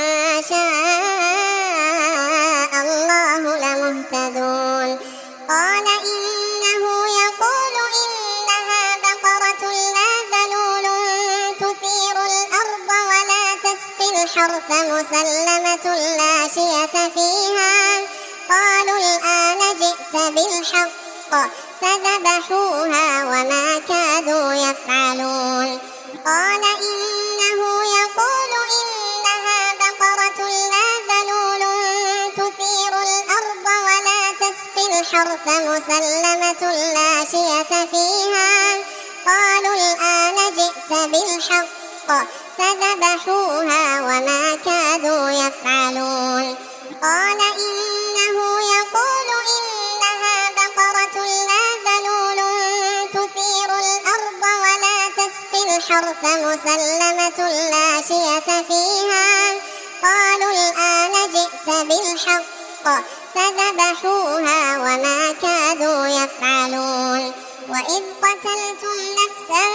شاء الله لمهتدون قال إنه يقول إنها بقرة لا ذلول تثير الأرض ولا تسقي الحرث مسلمة لا شية فيها قالوا الآن جئت بالحق فذبحوها وما كادوا يفعلون قال إنه يقول إنها بقرة لا ذلول تثير الأرض ولا تسقي الحرث مسلمة لا شية فيها قالوا الآن جئت بالحق فذبحوها وما كادوا يفعلون قال إنه يقول إنها بقرة لا ذلول تثير الأرض ولا تسقي الحرث مسلمة لا شية فيها قالوا الآن جئت بالحق فذبحوها وما كادوا يفعلون وإذ قتلتم نفسا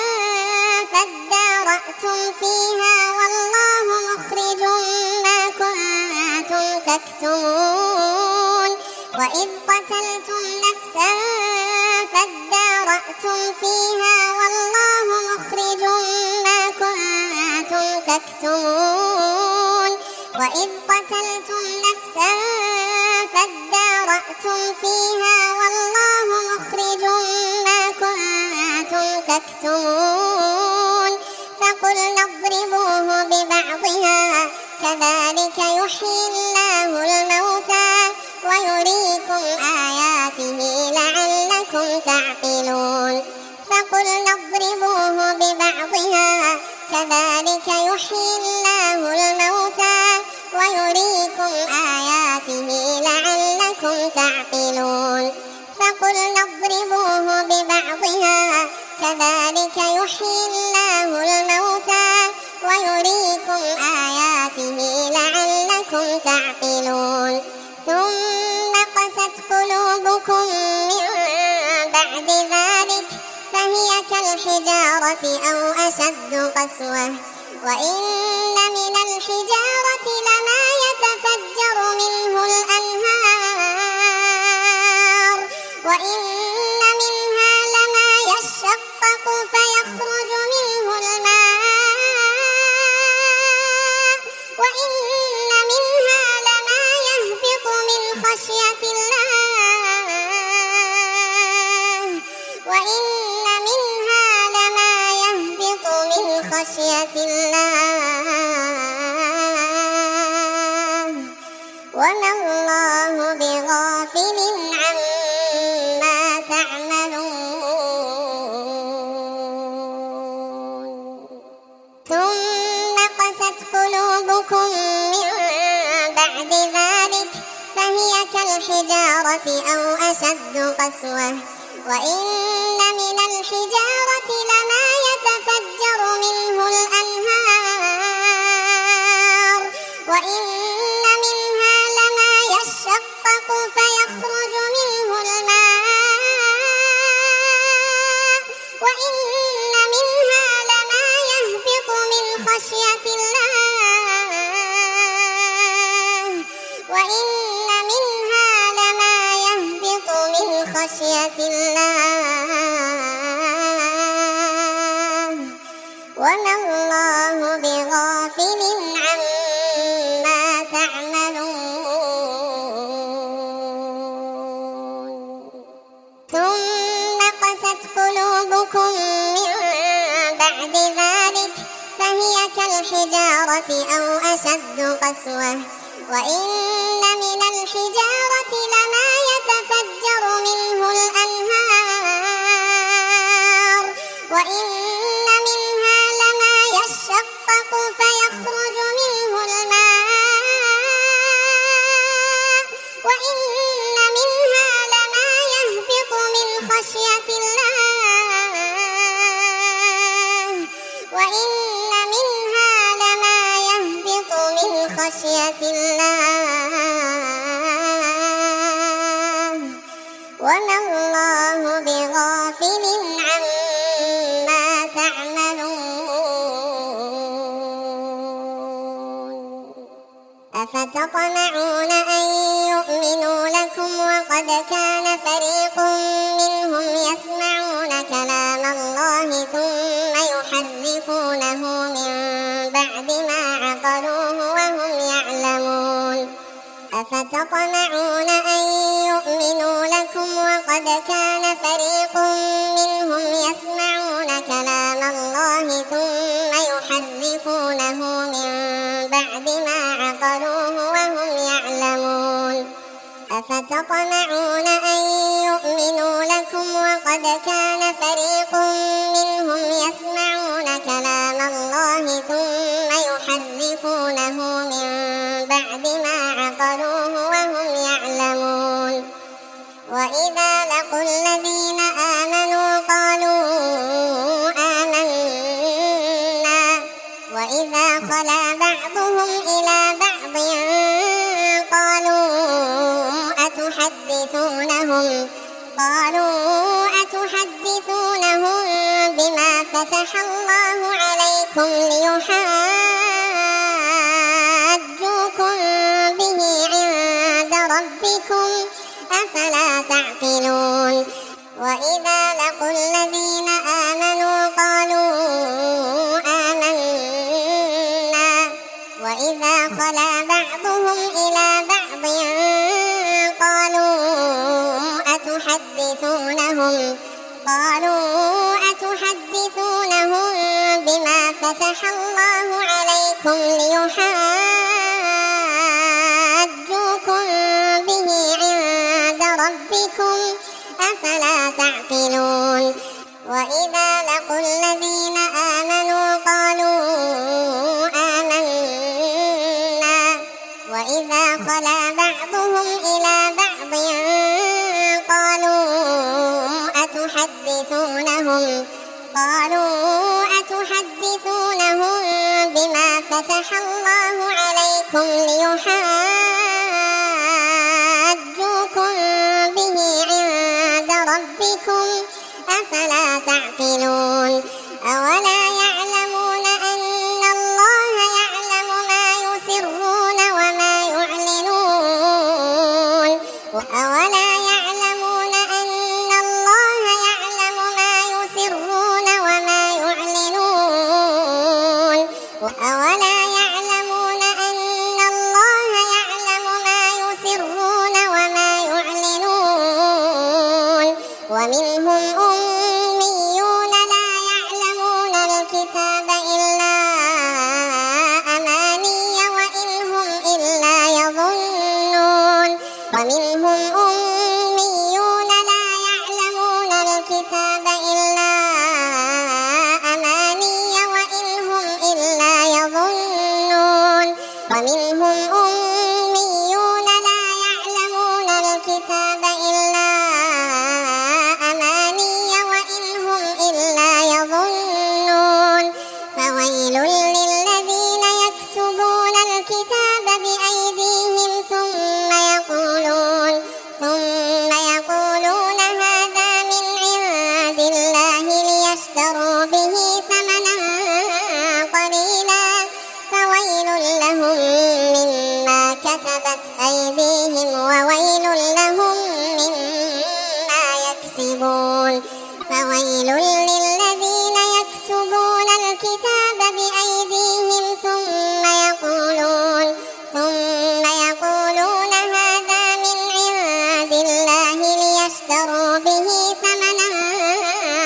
فادارأتم فيها والله مخرج ما كنتم تكتمون وإذ قتلتم نفسا فادارأتم فيها والله مخرج ما كنتم تكتمون وإذ قتلتم نفسا فادارأتم فيها والله مخرج ما كنتم تكتمون فقلنا اضربوه ببعضها كذلك يحيي الله الموتى ويريكم آياته لعلكم تعقلون فقلنا اضربوه ببعضها كذلك يحيي الله الموتى ويريكم آياته لعلكم تعقلون فقلنا اضربوه ببعضها كذلك يحيي الله الموتى ويريكم آياته لعلكم تعقلون ثم قست قلوبكم من بعد ذلك فهي كالحجارة أو أشد قسوة وإن من الحجارة لما يتفجر منه الأنهار وإن منها لما يشقق فيخرج منه الماء وإن منها لما يهبط من خشية الله وإن منها لما يهبط من خشية الله وما الله بغافل عما تعملون ثم قست قلوبكم من بعد ذلك فهي كالحجارة أو أشد قسوة وإن من الحجارة لما يتفجر منه الأنهار وإن منها لما يشقق فيخرج منه الماء وإن منها لما يهبط من خشية الله وإن منها لما يهبط من خشية الله وما الله بغافل عما تعملون ثم قست ارتابت قلوبكم من بعد ذلك فهي كالحجارة أو أشد قسوة وإن من الحجارة لما يتفجر منه الأنهار وإن منها لما يشقق فيخرج منه الماء وإن منها لما يهبط من خشية الله وإن منها لما يهبط من خشية الله وما الله بغافل عما تعملون أفتطمعون أن يؤمنوا لكم وقد كان فريق منهم يسمعون كلام الله ثم يحرفونه من بعد ما عقلوه وهم يعلمون أفتطمعون أن يؤمنوا لكم وقد كان فريق منهم يسمعون كلام الله ثم يحرفونه من بعد ما عقلوه وهم يعلمون أفتطمعون أن يؤمنوا لكم وقد كان فريق منهم يسمعون كلام الله ثم يحرفونه من بعد ما عقلوه وهم يعلمون وإذا لقوا الذين آمنوا قالوا آمنا وإذا خلا بعضهم إلى بعض قالوا أتحدثونهم بما فتح الله عليكم ليحاجوكم به عند ربكم أفلا تعقلون وإذا لقوا الذين آمنوا قالوا آمنا وإذا خلا بعضهم إلى بعض قالوا أتحدثونهم بما فتح الله عليكم ليحاجوكم به عند ربكم أفلا تعقلون وإذا لقوا الذين آمنوا قالوا آمنا وإذا خلا بعضهم إلى بعض قالوا أتحدثونهم بما فتح الله عليكم ليحاجوكم به عند ربكم أفلا تعقلون أولا يعلمون أن الله يعلم ما يسرون وما يعلنون أولا يعلمون أن الله يعلم ما يسرون وما يعلنون أولا يعلمون أن الله يعلم ما يسرون وما يعلنون ومنهم أميون لا يعلمون الكتاب إلا أماني وإن هم إلا يظنون ومنهم أميون لا يعلمون الكتاب إلا أماني وإن هم إلا يظنون ومنهم أميون لا يعلمون الكتاب إلا أماني وإن هم إلا يظنون فويل للذين يكتبون الكتاب بأيديهم ثم يقولون هذا من عند الله ليشتروا به ثمنا قليلا فويل لهم مما كتبت أيديهم وويل لهم مما يكسبون فويل للذين يكتبون الكتاب بأيديهم ثم يقولون هذا من عند الله ليشتروا به ثمنا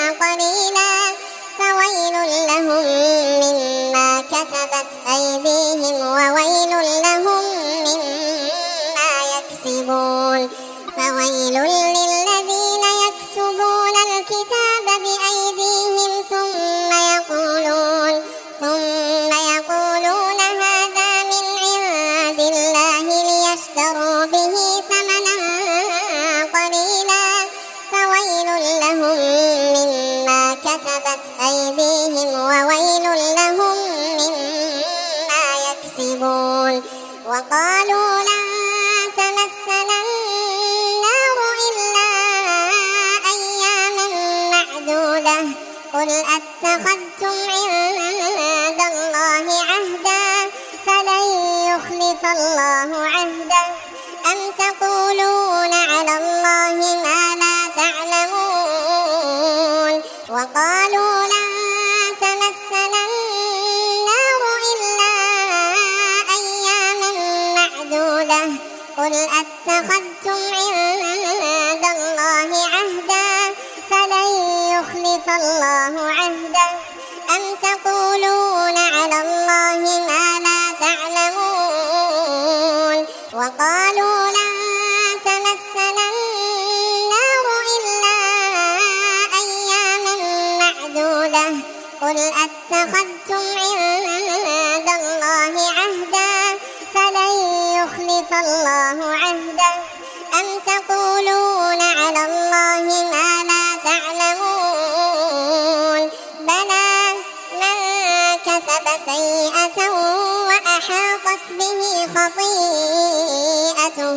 وقالوا لن تمسنا النار إلا أياما معدودة قل أتخذتم عند الله عهدا فلن يخلف الله عهده أم تقولون على الله ما لا تعلمون وقالوا لن تمسنا النار إلا أياما معدودة قل أتخذتم عند الله عهدا فلن يخلف الله عهده أم تقولون على الله ما لا تعلمون وقالوا لن تمسنا النار إلا أياما معدودة قل أتخذتم عند الله عهدا فلن يخلف الله عهده أم تقولون على الله ما لا تعلمون بلى من كسب سيئة وأحاطت به خطيئته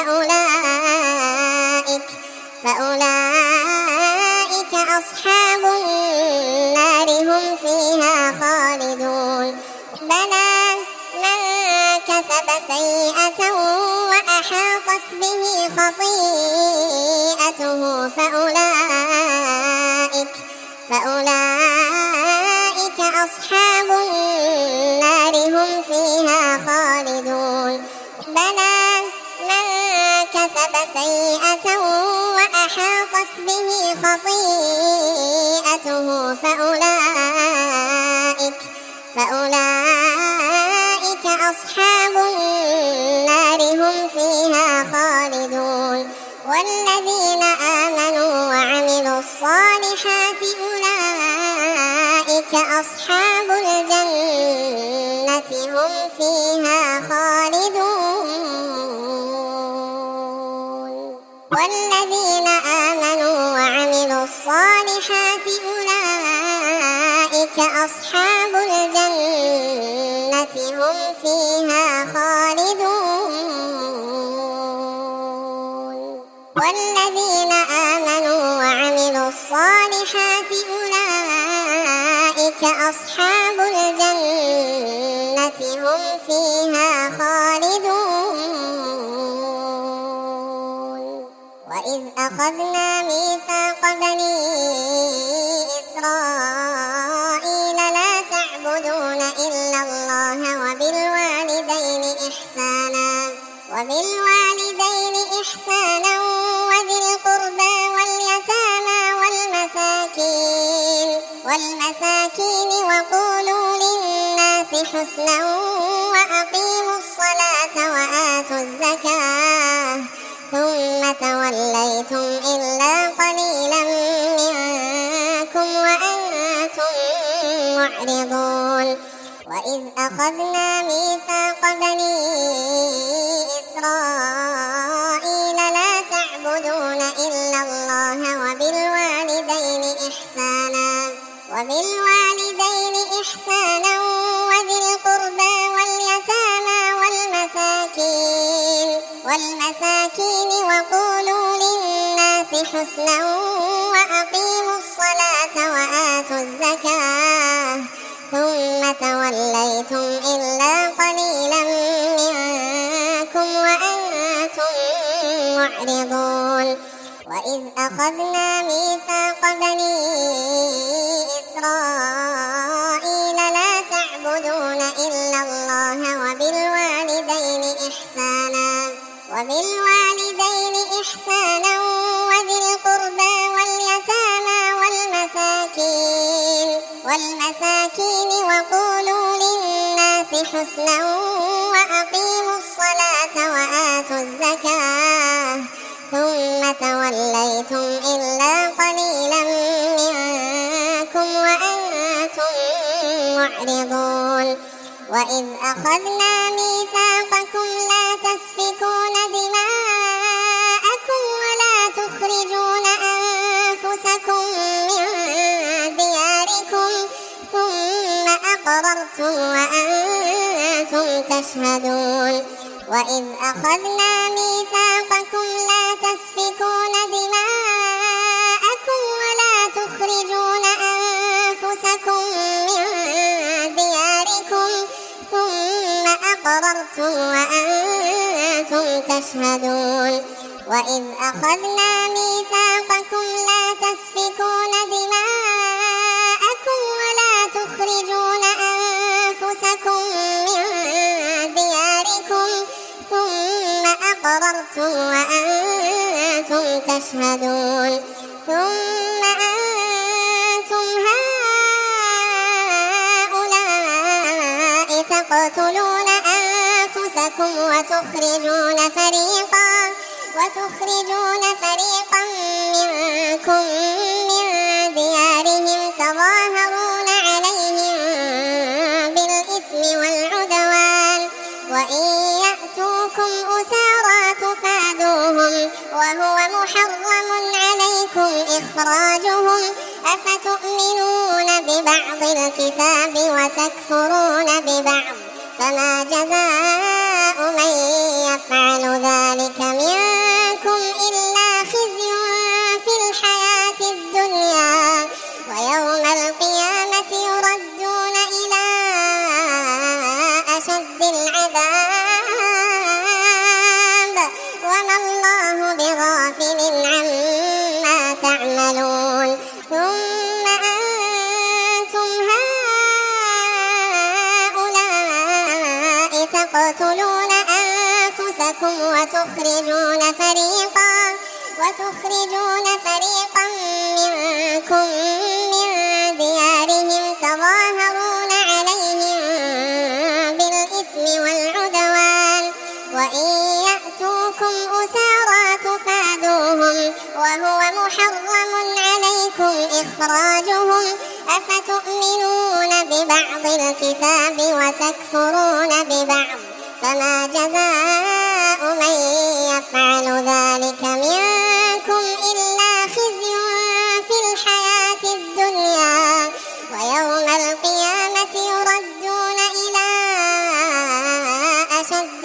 فأولئك أصحاب النار هم فيها خالدون بلى من كسب سيئة وأحاطت به خطيئته فأولئك أصحاب النار هم فيها خالدون بلى من كسب سيئة وأحاطت به خطيئته فأولئك أصحاب النار هم فيها خالدون والذين آمنوا وعملوا الصالحات أولئك أصحاب الجنة هم فيها خالدون والذين آمنوا وعملوا الصالحات أولئك أصحاب الجنة هم فيها خالدون والذين آمنوا وعملوا الصالحات أولئك أصحاب الجنة هم فيها خالدون وإذ أخذنا ميثاق بني إسرائيل لا تعبدون إلا الله وبالوالدين إحسانا وذي القربى واليتامى والمساكين وقولوا للناس حسنا وأقيموا الصلاة وآتوا الزكاة ثم توليتم إلا قليلا منكم وأنتم معرضون وإذ أخذنا ميثاق بني إسرائيل لا تعبدون إلا الله وبالوالدين إحسانا وذي القربى واليتامى والمساكين وقولوا للناس حسنا وأقيموا الصلاة وآتوا الزكاة ثم توليتم إلا قليلا منكم وأنتم معرضون وإذ أخذنا ميثاق بني إسرائيل لا تعبدون إلا الله وبالوالدين إحسانا وذي القربى واليتامى والمساكين وقولوا للناس حسنا وأقيموا الصلاة وآتوا الزكاة ثم توليتم إلا قليلا منكم وأنتم معرضون وإذ أخذنا ميثاقكم لا تسفكون دماءكم ولا تخرجون أنفسكم من دياركم ثم أقررتم وأنتم تشهدون وإذ أخذنا ميثاقكم لا تسفكون دماءكم ولا تخرجون أنفسكم من دياركم ثم أقررتم وأنتم تشهدون وإذ أخذنا ميثاقكم لا تسفكون دماءكم ولا تخرجون أنفسكم من دياركم ثم أقررتم وأنتم تشهدون ثم أنتم هؤلاء تقتلون أنفسكم وتخرجون فريقا منكم من ديارهم تظاهرون عليهم بالإثم والعدوان وإن يأتوكم أسارى تفادوهم وهو محرم عليكم إخراجهم أفتؤمنون ببعض الكتاب وتكفرون ببعض فما جزاء من يفعل ذلك منكم إلا خزي في الحياة الدنيا ويوم القيامة يردون إلى أشد العذاب وما الله بغافل عما تعملون ثم أنتم هؤلاء تقتلون أنفسكم وتخرجون فريقا منكم من ديارهم تظاهرون عليهم بالإثم والعدوان وإن يأتوكم أسارى تفادوهم وهو محرم عليكم إخراجهم أفتؤمنون ببعض الكتاب وتكفرون ببعض فما جزاء من يفعل ذلك منكم إلا خزي في الحياة الدنيا ويوم القيامة يردون إلى أشد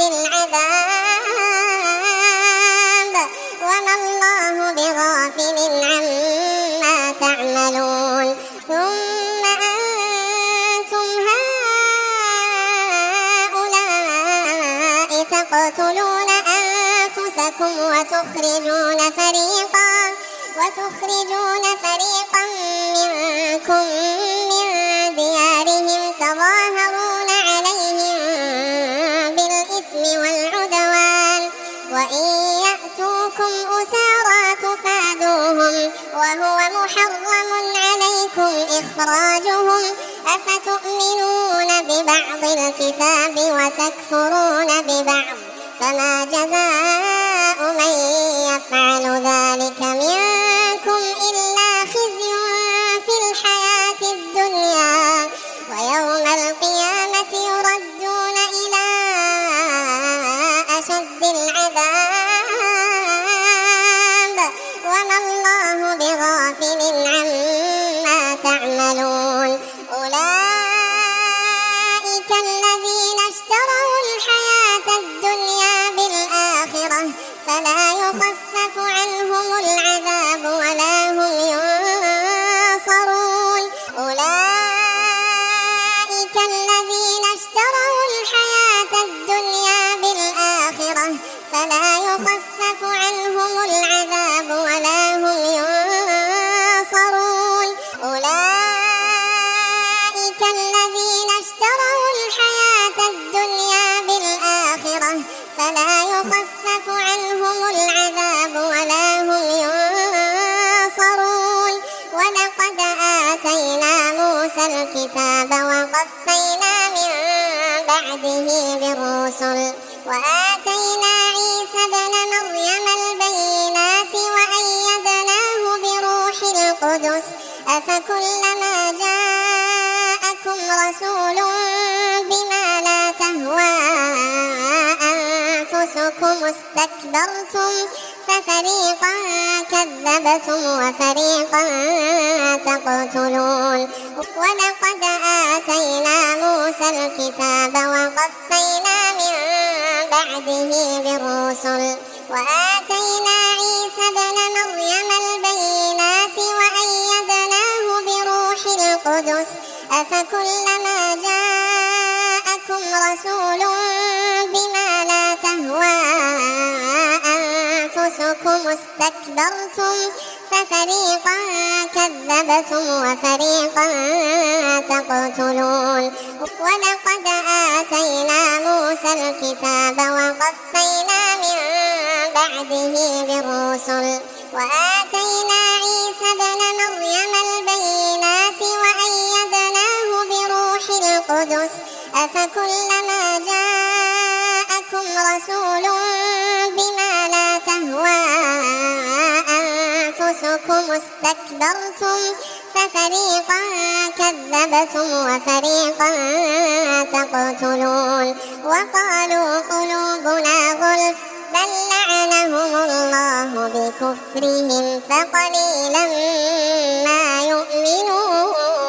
العذاب وما الله بغافل عما تعملون ثم أنتم هؤلاء تقتلون أنفسكم وتخرجون فريقا منكم من ديارهم تظاهرون عليهم بالإثم والعدوان وإن يأتوكم أسارى تفادوهم وهو محرم عليكم إخراجهم أفتؤمنون ببعض الكتاب وتكفرون ببعض فما جزاء من يفعل ذلك منكم إلا خزي في الحياة الدنيا ويوم القيامة يردون إلى أشد العذاب وما الله بغافل عما تعملون أولئك الذين اشتروا الحياة الدنيا بالآخرة فلا يخفف عنهم العذاب ولا هم ينصرون أولئك الذين اشتروا الحياة الدنيا بالآخرة فلا يخفف عنهم العذاب ولا هم ينصرون أولئك الذين اشتروا الحياة الدنيا بالآخرة فلا يخفف عنهم العذاب ولا هم ينصرون ولقد آتينا موسى الكتاب وقفينا من بعده بالرسل وآتينا عيسى ابن مريم البينات وأيدناه بروح القدس أفكلما جاءكم رسول بما لا تهوى أنفسكم استكبرتم ففريقا كذبتم وفريقا تقتلون ولقد آتينا موسى الكتاب وقفينا من بعده بالرسل وآتينا عيسى ابن مريم البينات وأيدناه بروح القدس أفكلما جاءكم رسول بما لا تهوى أنفسكم استكبرتم ففريقا كذبتم وفريقا تقتلون ولقد آتينا موسى الكتاب وقفينا من بعده بالرسل وآتينا عيسى ابن مريم البينات وأيدناه بروح القدس أفكلما جاءكم رسول بما لا تهوى أنفسكم استكبرتم ففريقا كذبتم وفريقا تقتلون وقالوا قلوبنا غلف بل لعنهم الله بكفرهم فقليلا ما يؤمنون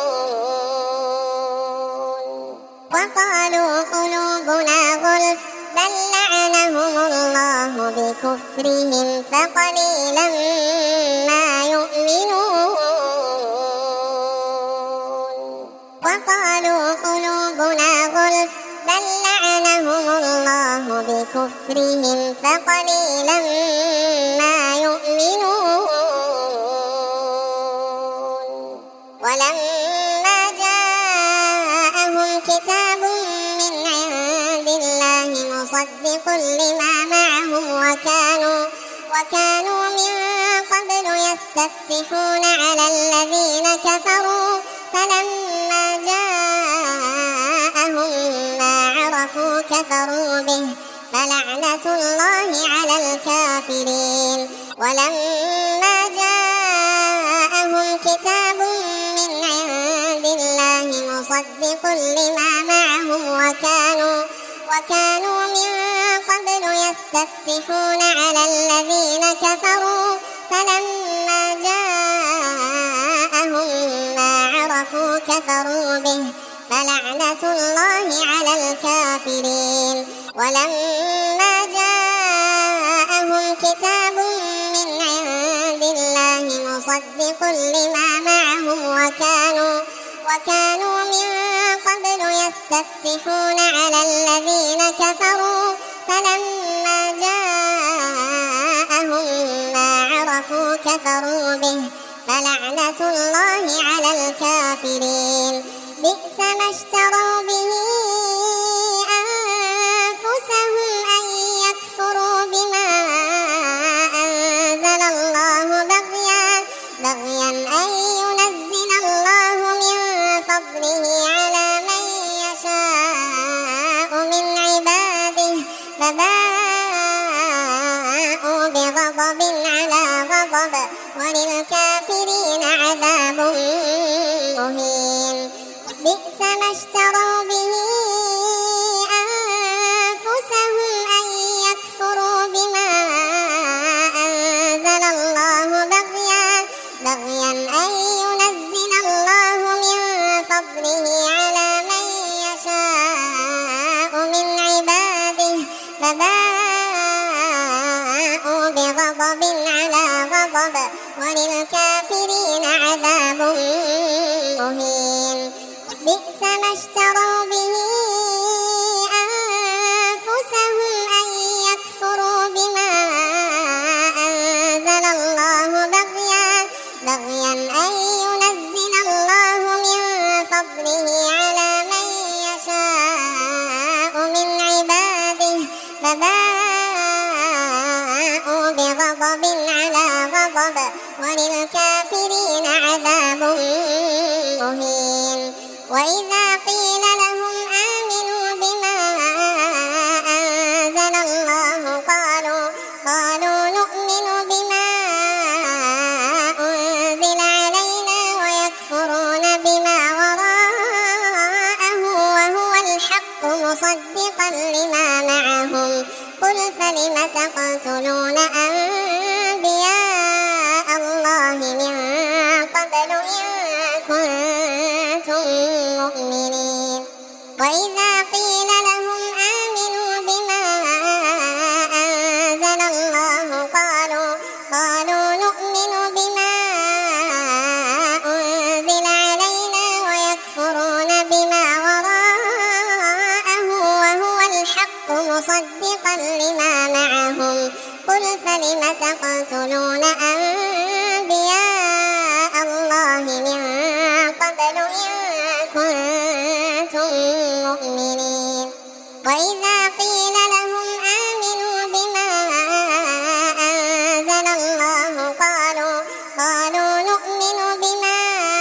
وقالوا قلوبنا غلف بل لعنهم الله بكفرهم فقليلا ما يؤمنون وقالوا قلوبنا غلف بل لعنهم الله بكفرهم فقليلا ما يؤمنون ولما جاءهم كتاب من عند الله مصدق لما معهم وكانوا من قبل يستفتحون على الذين كفروا فلما جاءهم ما عرفوا كفروا به فلعنة الله على الكافرين ولما جاءهم كتاب من عند الله مصدق لما معهم وكانوا من قبل يستفتحون على الذين كفروا فلما جاءهم ما عرفوا كفروا به فلعنة الله على الكافرين ولما جاءهم كتاب من عند الله مصدق لما معهم وكانوا من قبل يستفتحون على الذين كفروا فلما جاءهم ما عرفوا كفروا به فلعنة الله على الكافرين بئس ما اشتروا به أنفسهم أن يكفروا بما أنزل الله بغيا أن ينزل الله من فضله على من يشاء من عباده فباءوا بغضب على غضب وللكافرين عذاب مهين بئس ما اشتروا به أنفسهم أن يكفروا بما أنزل الله بغيا أن ينزل الله من فضله على من يشاء من عباده فباءوا بغضب على غضب وللكافرين عذاب مهين بئس ما اشتروا به أنفسهم أن يكفروا بما أنزل الله بغيا أن ينزل الله من فضله على من يشاء من عباده فباءوا بغضب على غضب وللكافرين عذاب مهين وإذا قيل لهم آمنوا بما أنزل الله قالوا نؤمن بما أنزل علينا ويكفرون بما وراءه وهو الحق مصدقا لما معهم قل فلم تقتلون أنبياء الله من قبل إن كنتم مؤمنين وإذا قيل لهم آمنوا بما فلم تقتلون أنبياء الله من قبل إن كنتم مؤمنين وإذا قيل لهم آمنوا بما أنزل الله قالوا نؤمن بما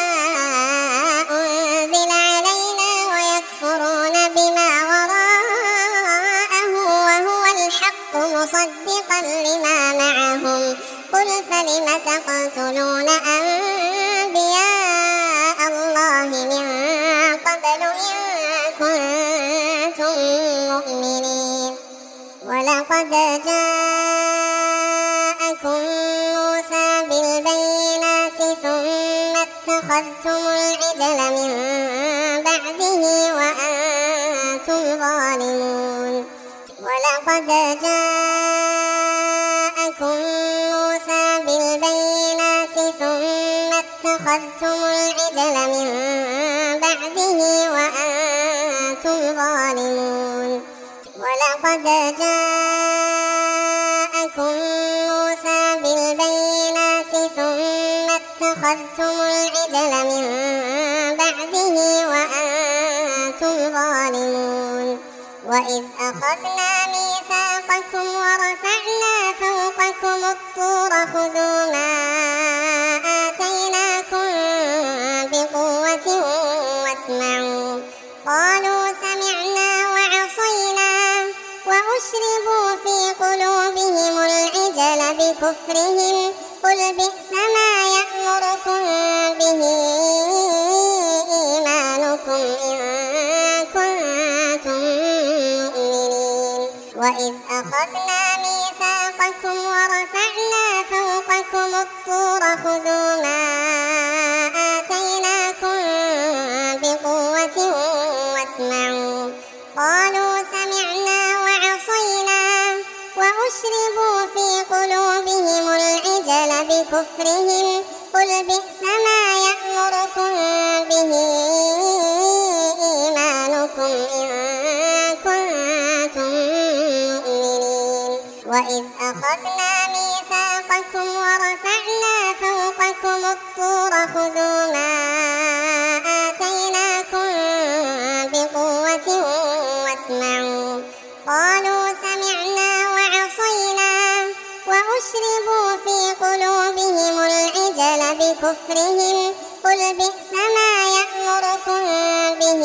أنزل علينا ويكفرون بما وراءه وهو الحق مصدقا لما معهم قل فلم تقتلون أنبياء الله من قبل إن كنتم مؤمنين ولقد جاءكم موسى بالبينات ثم اتخذتم العجل من بعده وأنتم ظالمون ولقد جاءكم موسى بالبينات ثم اتخذتم العجل من بعده وأنتم ظالمون ولقد جاءكم موسى بالبينات ثم اتخذتم العجل من بعده وأنتم ظالمون وإذ أخذنا ميثاقكم ورفعنا فوقكم الطور خذوا ما آتيناكم بقوة واسمعوا قالوا سمعنا وعصينا وأشربوا في قلوبهم العجل بكفرهم قل بئس ما يأمركم به إيمانكم إن كنتم مؤمنين وإذ أخذنا ميثاقكم ورفعنا فوقكم الطور خذوا ما آتيناكم بقوة واسمعوا قالوا سمعنا وعصينا وأشربوا في قلوبهم العجل بكفرهم قل بئس ما يأمركم به إيمانكم إن كنتم مؤمنين وإذ أخذنا ميثاقكم ورفعنا فوقكم الطور خذوا ما آتيناكم بقوة واسمعوا قالوا سمعنا وعصينا وأشربوا في قلوبهم العجل بكفرهم قل بئس ما يأمركم به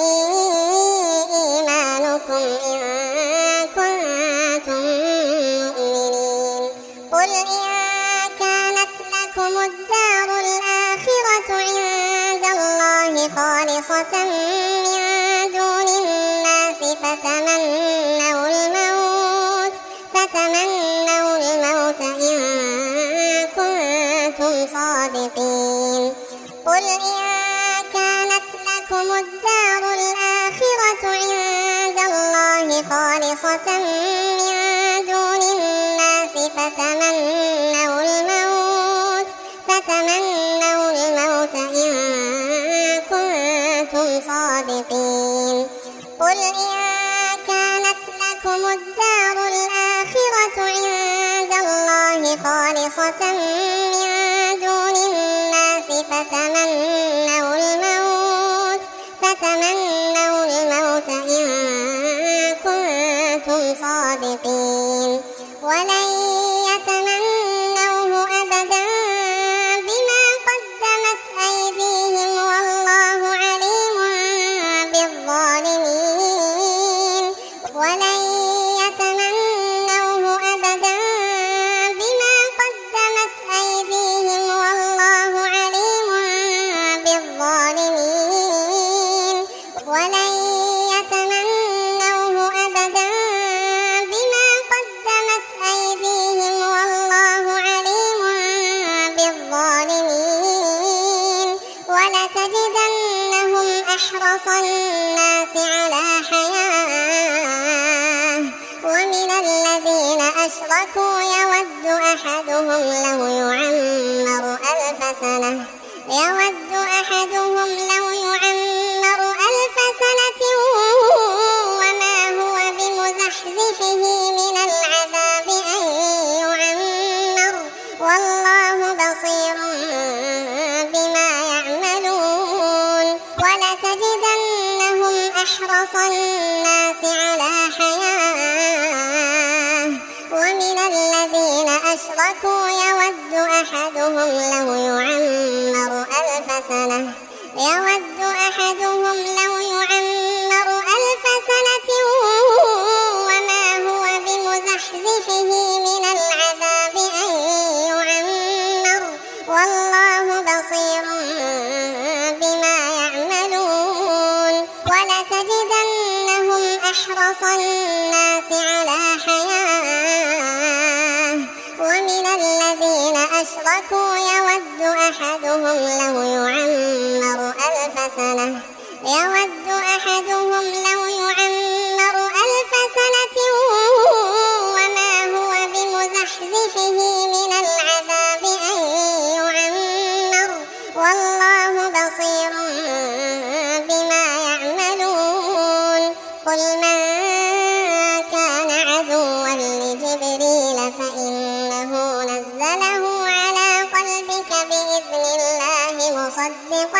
إيمانكم إن كنتم مؤمنين قل إن كانت لكم الدار الآخرة عند الله خالصة من دون الناس فتمنوا الموت إن كنتم صادقين قل إن كانت لكم الدار الآخرة عند الله خالصة من دون الناس فتمنوا الموت إن كنتم صادقين قل إن كانت لكم الدار الآخرة عند الله خالصة من دون الناس فتمنوا الموت إن كنتم صادقين ولن يتمنوه أبدا بما قدمت أيديهم والله عليم بالظالمين ولن يتمنوه أبدا بما قدمت أيديهم والله عليم بالظالمين ولن يتمنوه أبدا بما قدمت أيديهم والله عليم بالظالمين ولتجدنهم أحرص الناس على حياة ومن الذين أشركوا يود أحدهم لو يعمر 1000 سنة وما هو بمزحزحه من العذاب أن يعمر أحرص الناس على حياة ومن الذين أشركوا يود أحدهم لو يعمر ألف سنة وما هو بمزحزحه من العذاب أن يعمر والله بصير بما يعملون ولتجدنهم أحرص الناس على حياة ومن الذين أشركوا يود أحدهم لو يعمر ألف سنة وما هو بمزحزحه من العذاب أن يعمر والله بصير بما يعملون قل من كان عدوا لجبريل فإنه نزله على قلبك بإذن الله مصدقا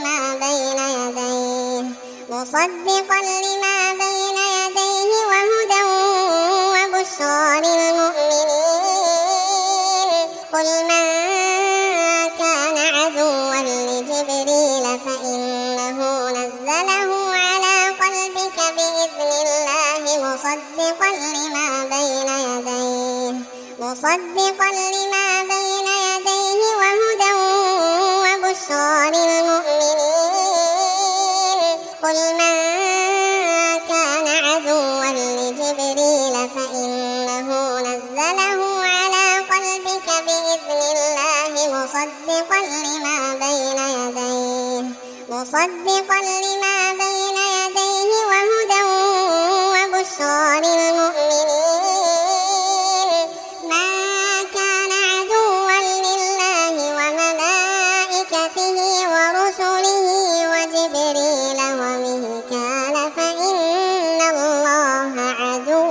لما بين يديه وهدى وبشرى للمؤمنين قل من كان عدوا لجبريل فإنه نزله على قلبك بإذن الله مصدقا لما بين يديه وهدى وبشرى للمؤمنين قل من كان عدوا لجبريل فإنه نزله على قلبك بإذن الله مصدقا لما بين يديه وهدى وبشرى للمؤمنين ما كان عدوا لله وملائكته ورسله وجبريل وميكال فإن الله عدو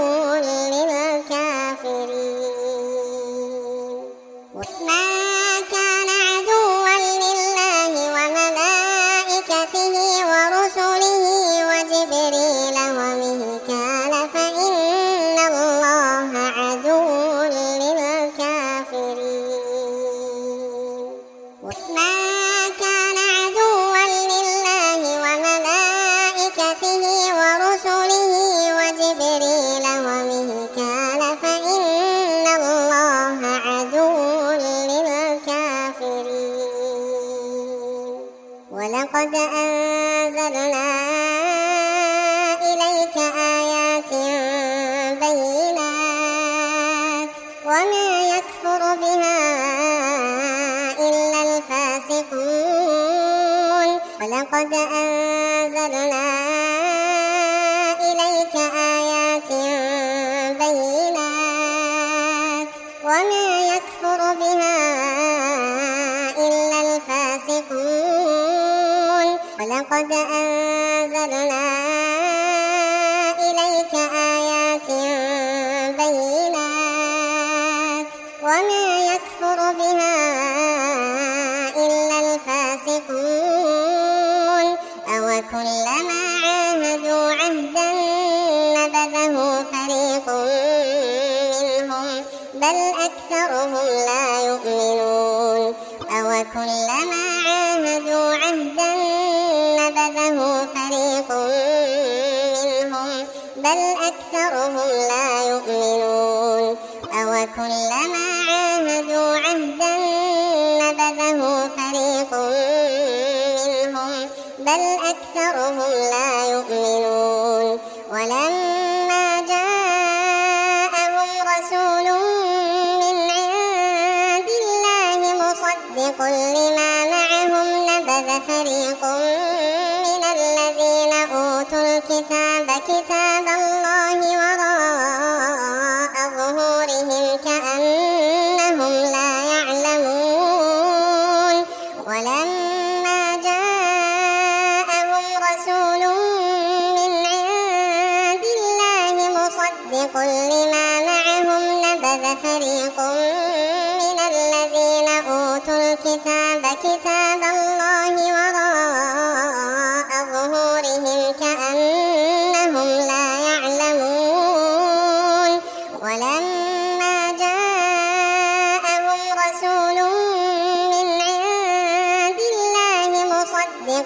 للكافرين ما كان عدوا لله وملائكته ورسله وجبريل وميكال فإن الله عدو للكافرين ما كان عدوا لله وملائكته ورسله وجبريل وميكال فإن الله عدو للكافرين ولقد أنزلنا إليك آيات بينات وما يكفر بها إلا الفاسقون ولقد أنزلنا إليك آيات بينات وما يكفر بها إلا الفاسقون ولقد أنزلنا إليك آيات بينات وما يكفر بها إلا الفاسقون أوكلما عاهدوا عهدا نبذه فريق منهم بل أكثرهم لا يؤمنون أوكلما عاهدوا عهدا نبذه فريق منهم بل أكثرهم لا يؤمنون أوكلما عاهدوا عهدا نبذه فريق منهم بل أكثرهم لا يؤمنون ولما جاءهم رسول من عند الله مصدق لما معهم نبذ فريق من الذين أوتوا الكتاب كتاب الله وراء ظهورهم كأنهم لا يعلمون ولما جاءهم رسول من عند الله مصدق لما معهم نبذ فريق من الذين أوتوا الكتاب كتاب الله وراء ظهورهم كأنهم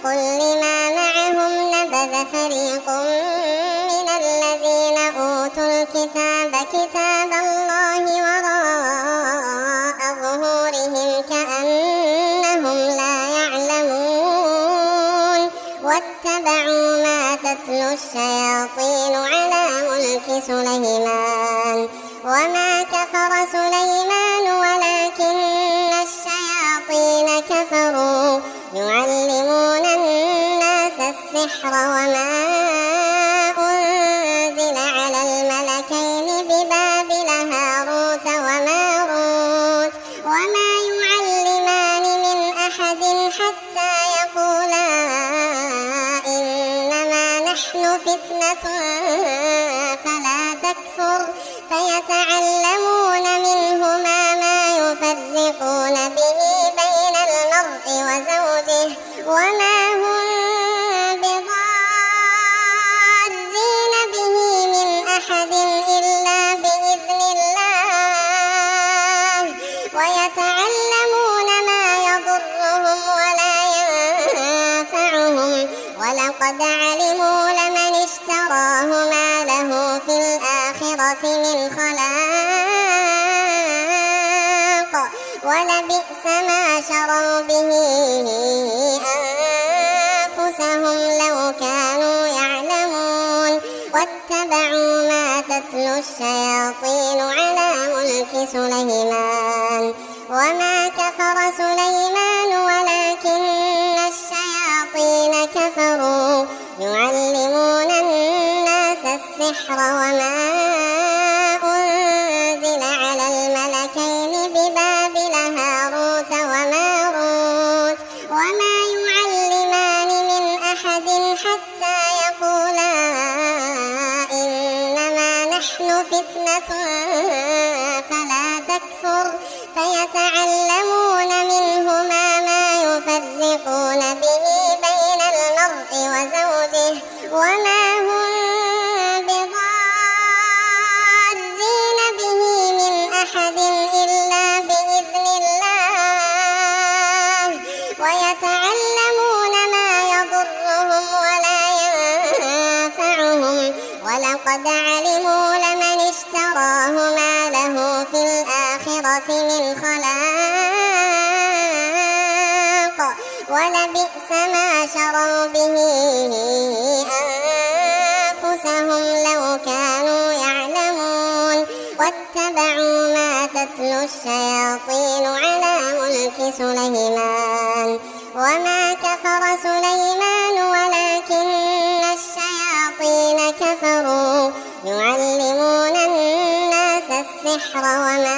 لما معهم نبذ فريق من الذين أوتوا الكتاب كتاب الله وراء ظهورهم كأنهم لا يعلمون واتبعوا ما تتلو الشياطين على ملك سليمان وما كفر سليمان ولكن الشياطين كفروا يعلمون الناس السحر وما أنزل على الملكين ببابل هاروت وماروت وما يعلمان من أحد حتى يقولا إنما نحن فتنة فلا تكفر فيتعلمون منهما ما يفرقون به بين المرء وزوجه وما هم بضارين به من أحد إلا بإذن الله ويتعلمون ما يضرهم ولا ينفعهم ولقد علموا لمن اشتراه ما له في الآخرة من خلاق ولبئس ما شروا به أنفسهم لو كانوا يعلمون واتبعوا ما تتلو الشياطين على ملك سليمان وما كفر سليمان ولكن الشياطين كفروا يعلمون الناس السحر وما أنزل على الملكين ببابل هاروت وماروت وما يعلمان من أحد حتى يقولا إنما نحن فتنة فلا تكفر فيتعلمون منهما ما يفرقون به بين المرء وزوجه وما هم بضارين به من أحد إلا بإذن الله ويتعلمون ما يضرهم ولا ينفعهم ولقد علموا لمن اشتراه ما له في الآخرة من خلاق ولبئس ما شروا به أنفسهم لو كانوا يعلمون واتبعوا ما تتلو الشياطين على ملك سليمان وما كفر سليمان ولكن الشياطين كفروا يعلمون الناس السحر وما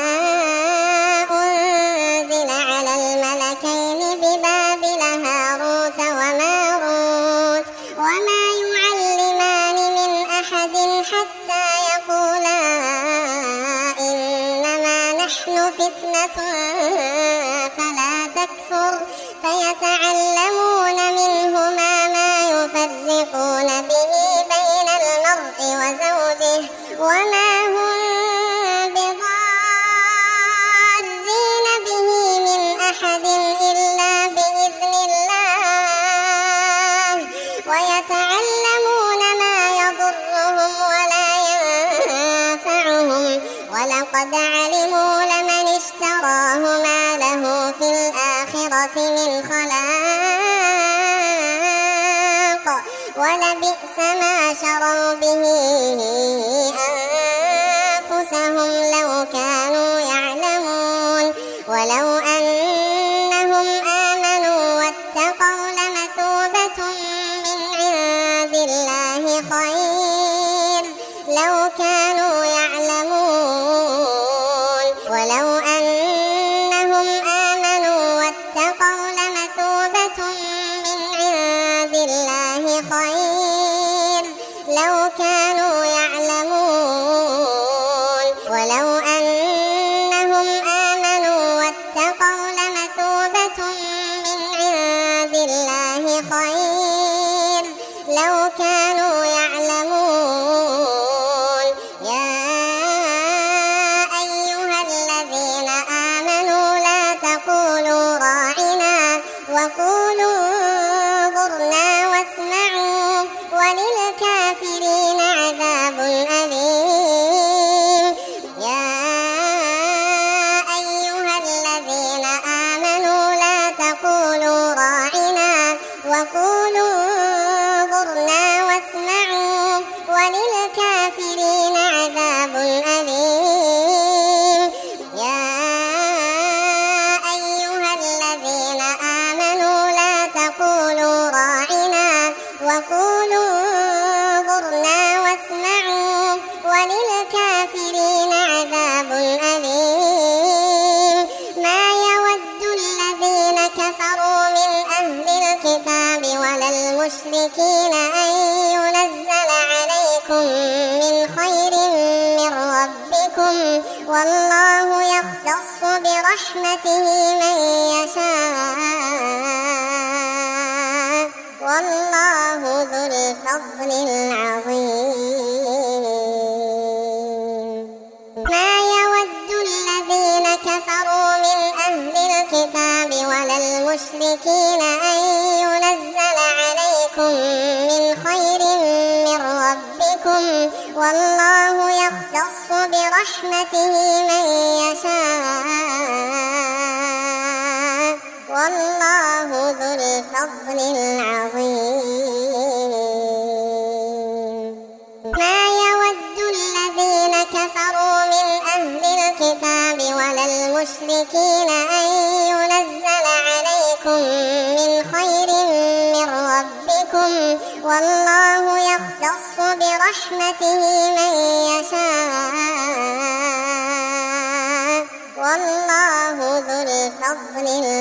أنزل على الملكين ببابل هاروت وماروت وما يعلمان من أحد حتى يقولا إنما نحن فتنة فلا تكفر فيتعلمون منهما ما يفرقون به بين المرء وزوجه وما هم بضارين به من أحد إلا بإذن الله ويتعلمون ما يضرهم ولا ينفعهم ولقد علموا لمن اشتراه ما له في الآخرة من خلاق ولبئس ما شروا به أنفسهم لو كانوا يعلمون ولو أنهم آمنوا واتقوا لمثوبة من عند الله خير لو كانوا يعلمون ولو أنهم آمنوا واتقوا لمثوبة من عند الله خير لو كانوا يعلمون ولو أنهم آمنوا واتقوا لمثوبة من عند الله خير لو كانوا يعلمون يا أيها الذين آمنوا لا تقولوا راعنا وقولوا انظرنا وقولوا انظرنا واسمعوا وللكافرين عذاب أليم. ما يود الذين كفروا من أهل الكتاب ولا المشركين أن ينزل عليكم من خير من ربكم، والله يختص برحمته من يشاء، والله ذو الفضل العظيم. ما يود الذين كفروا من أهل الكتاب ولا المشركين أن ينزل عليكم من خير من ربكم، والله يختص برحمته من يشاء، والله ذو الفضل العظيم. ما يود الذين كفروا من أهل الكتاب ولا المشركين أن ينزل عليكم من خير من ربكم، والله يختص برحمته من يشاء، والله ذو الفضل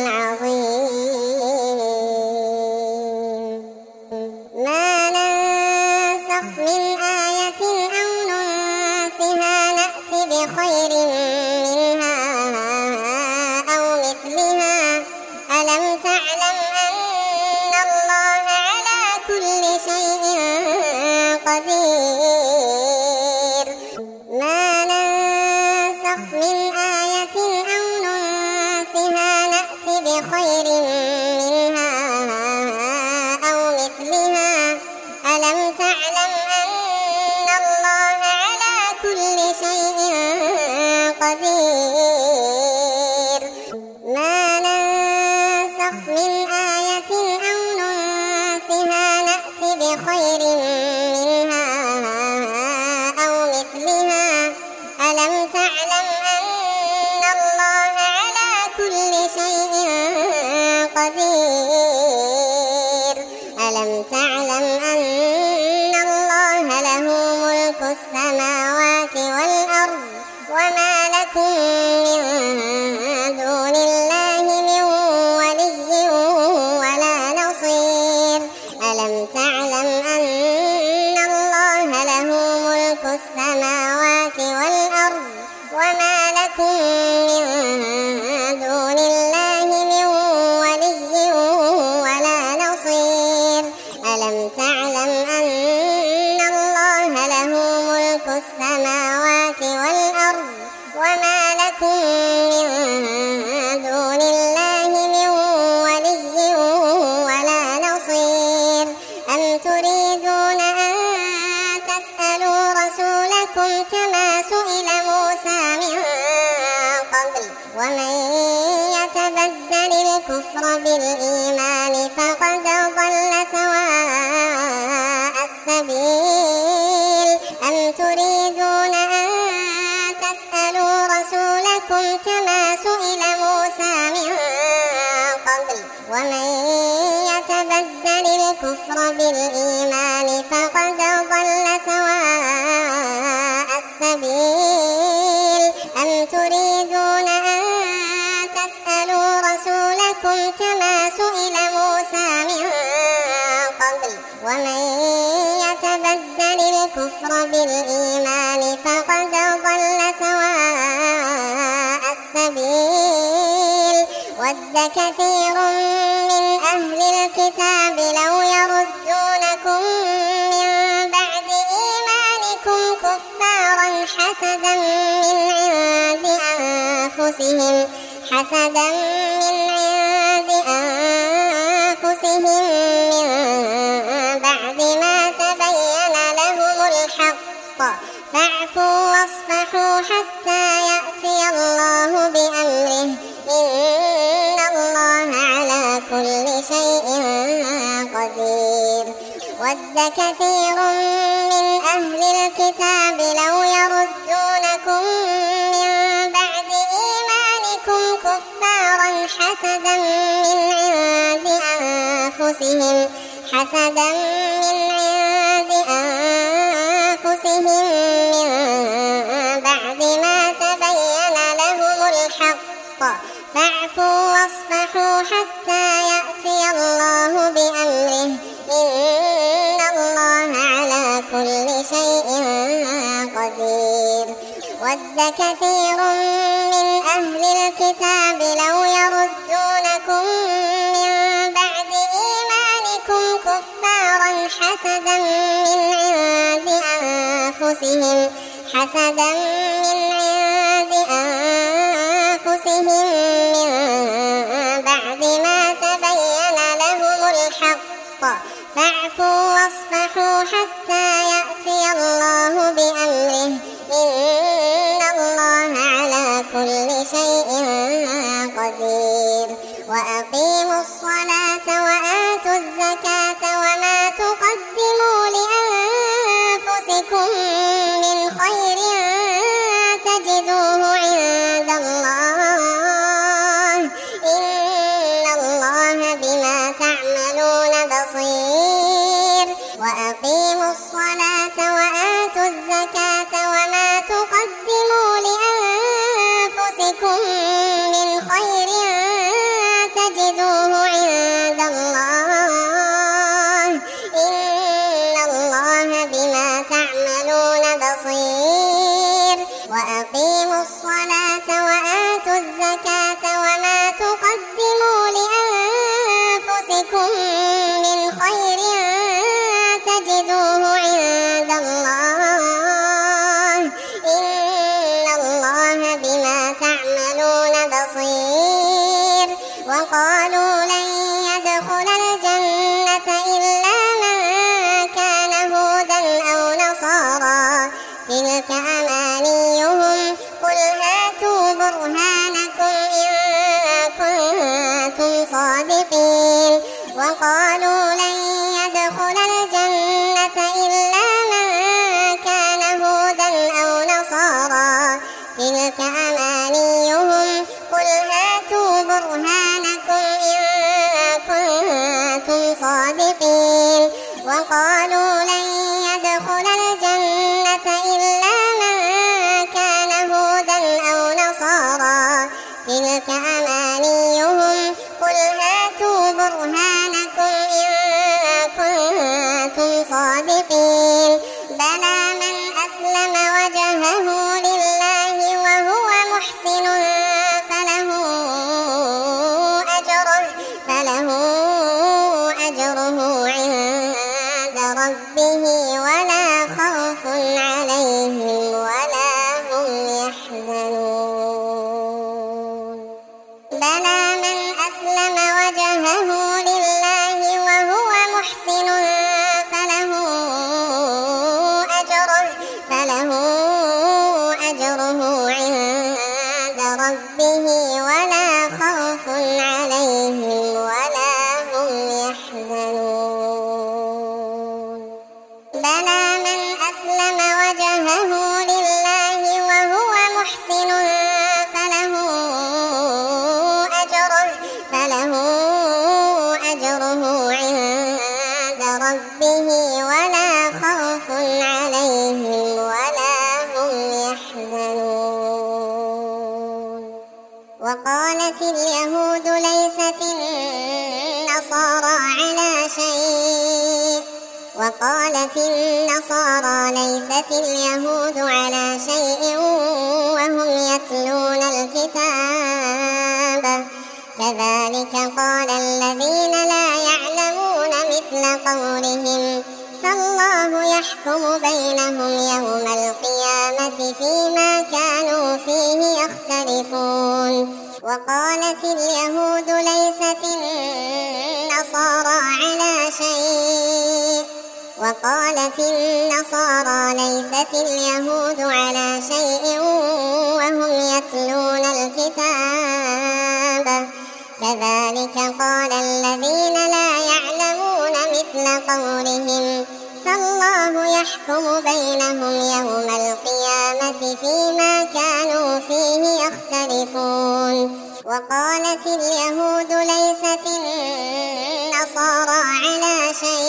العظيم. ما ننسخ من آية أو ننسها نأت بخير منها أو مثلها. ألم تعلم أن الله على كل شيء قدير. ما ننسخ من آية أو ننسها نأت بخير منها أو مثلها. ألم تعلم أن الله على كل شيء قدير. ما ننسخ من آية أو ننسها نأت بخير منها أو مثلها. ألم تعلم أن الله على كل شيء قدير. ألم تعلم أن الله له ملك السماوات والأرض وما لكم من دون الله من ولي ولا نصير. ألم تعلم أن الله له ملك السماوات والأرض وما لكم من دون الله من ولي ولا نصير. ألم تعلم أن الله له ملك السماوات والأرض وما لكم من دون الله من ولي ولا نصير. أم تريدون أن تسألوا رسولكم كما سئل موسى من قبل، ومن يتبدل الكفر بالإيمان فقد ضل سواء السبيل. أم تريدون أن تسألوا رسولكم كما سئل موسى من قبل، ومن يتبدل الكفر بالإيمان فقد ضل سواء السبيل. أم تريدون أن تسألوا رسولكم كما سئل موسى من قبل، ومن يتبدل الكفر بالإيمان فقد ضل سواء السبيل. ود كثير من أهل الكتاب لو يردونكم من بعد إيمانكم كفارا حسدا من عند أنفسهم من بعد ما تبين لهم الحق. فاعفوا واصفحوا حتى يأتي الله بأمره، إن الله على كل شيء قدير. ود كثير من أهل الكتاب لو يردونكم من بعد إيمانكم كفارا حسدا من عند أنفسهم حسدا من عند أنفسهم من بعد ما تبين لهم الحق فاعفوا واصفحوا حتى يأتي الله بأمره إن الله على كل شيء قدير. ود كثير من أهل الكتاب لو يردونكم من بعد إيمانكم كفارا حسدا من عند أنفسهم من بعد ما تبين لهم الحق فاعفوا واصفحوا حتى يأتي الله بأمره إن الله على كل شيء قدير. وأقيموا الصلاة وآتوا الزكاة وما تقدموا لأنفسكم من خير تجدوه عند الله إن الله بما تعملون بصير. وأقيموا الصلاة وآتوا الزكاة وما تقدموا لأنفسكم من خير تجدوه عند الله إن الله بما تعملون بصير. وأقيموا الصلاة وآتوا الزكاة وما تقدموا لأنفسكم من خير تجدوه عند الله إن الله بما تعملون بصير. وقالوا لن يدخل الجنة إلا من كان هودا أو نصارى تلك أمانيهم قل هاتوا برهانكم إن كنتم صادقين. وقالوا لن يدخل الجنة إلا من كان هودا أو نصارى تلك أمانيهم قل هاتوا برهانكم إن كنتم صادقين. وقالوا لن يدخل الجنة إلا من كان هودا أو نصارى تلك أمانيهم قل هاتوا برهانكم إن كنتم صادقين. بلى من أسلم وجهه لله وهو محسن فله أجره عند ربه ولا خوف عليهم ولا هم يحزنون. بلى من أسلم وجهه لله وهو محسن فله أجره عند ربه ولا خوف عليهم ولا هم يحزنون. بلى من أسلم وجهه لله وهو محسن فله أجره عند ربه ولا خوف عليهم ولا هم يحزنون. وقالت اليهود ليست النصارى على شيء وقالت النصارى ليست اليهود على شيء وهم يتلون الكتاب كذلك قال الذين لا يعلمون مثل قولهم فالله يحكم بينهم يوم القيامة فيما كانوا فيه يختلفون. وقالت اليهود ليست النصارى على شيء وقالت النصارى ليست اليهود على شيء وهم يتلون الكتاب كذلك قال الذين لا يعلمون مثل قولهم فالله يحكم بينهم يوم القيامة فيما كانوا فيه يختلفون. وقالت اليهود ليست النصارى على شيء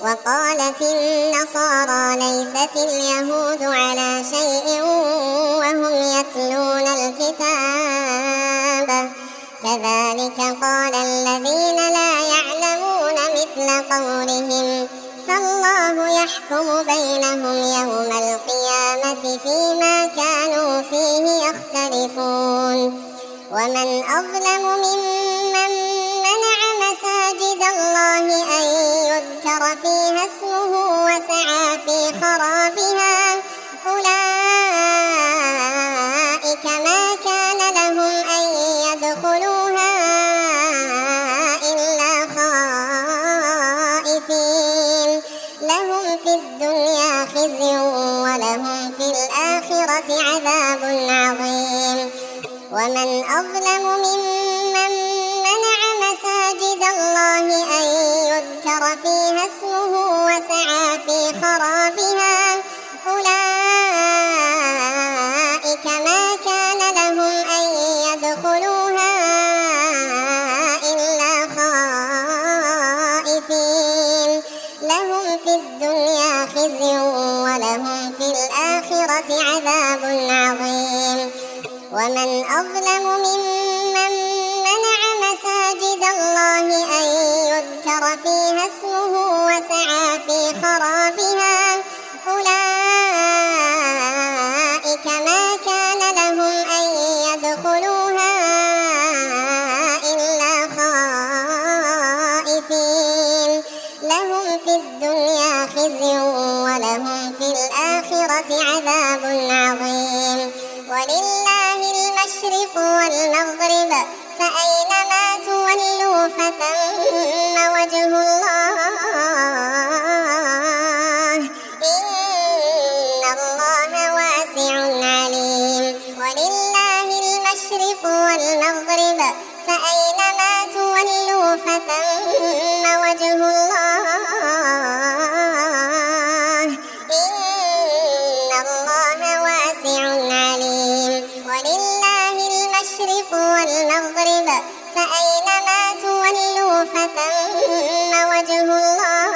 وقالت النصارى ليست اليهود على شيء وهم يتلون الكتاب كذلك قال الذين لا يعلمون مثل قولهم فالله يحكم بينهم يوم القيامة فيما كانوا فيه يختلفون ومن أظلم ممن منع مساجد الله أن يذكر فيها اسمه وسعى في خرابها أولئك ما كان لهم أن يدخلوها إلا خائفين لهم في الدنيا خزي ولهم في الآخرة عذاب عظيم ومن أظلم ممن منع مساجد الله أن يذكر فيها اسمه وسعى في خرابها أولئك ما كان لهم أن يدخلوها إلا خائفين لهم في الدنيا خزي ولهم في الآخرة عذاب عظيم ومن أظلم ممن منع مساجد الله أن يذكر فيها اسمه وسعى في خرابها أولئك ما كان لهم أن يدخلوها إلا خائفين لهم في الدنيا خزي ولهم في الآخرة عذاب عظيم ولله المشرق والمغرب فأينما تولوا فثم وجه الله إن الله واسع عليم ولله المشرق والمغرب فأينما تولوا فثم وجه الله إن الله واسع عليم ولله المشرق والمغرب فأينما تولوا فثم وجه الله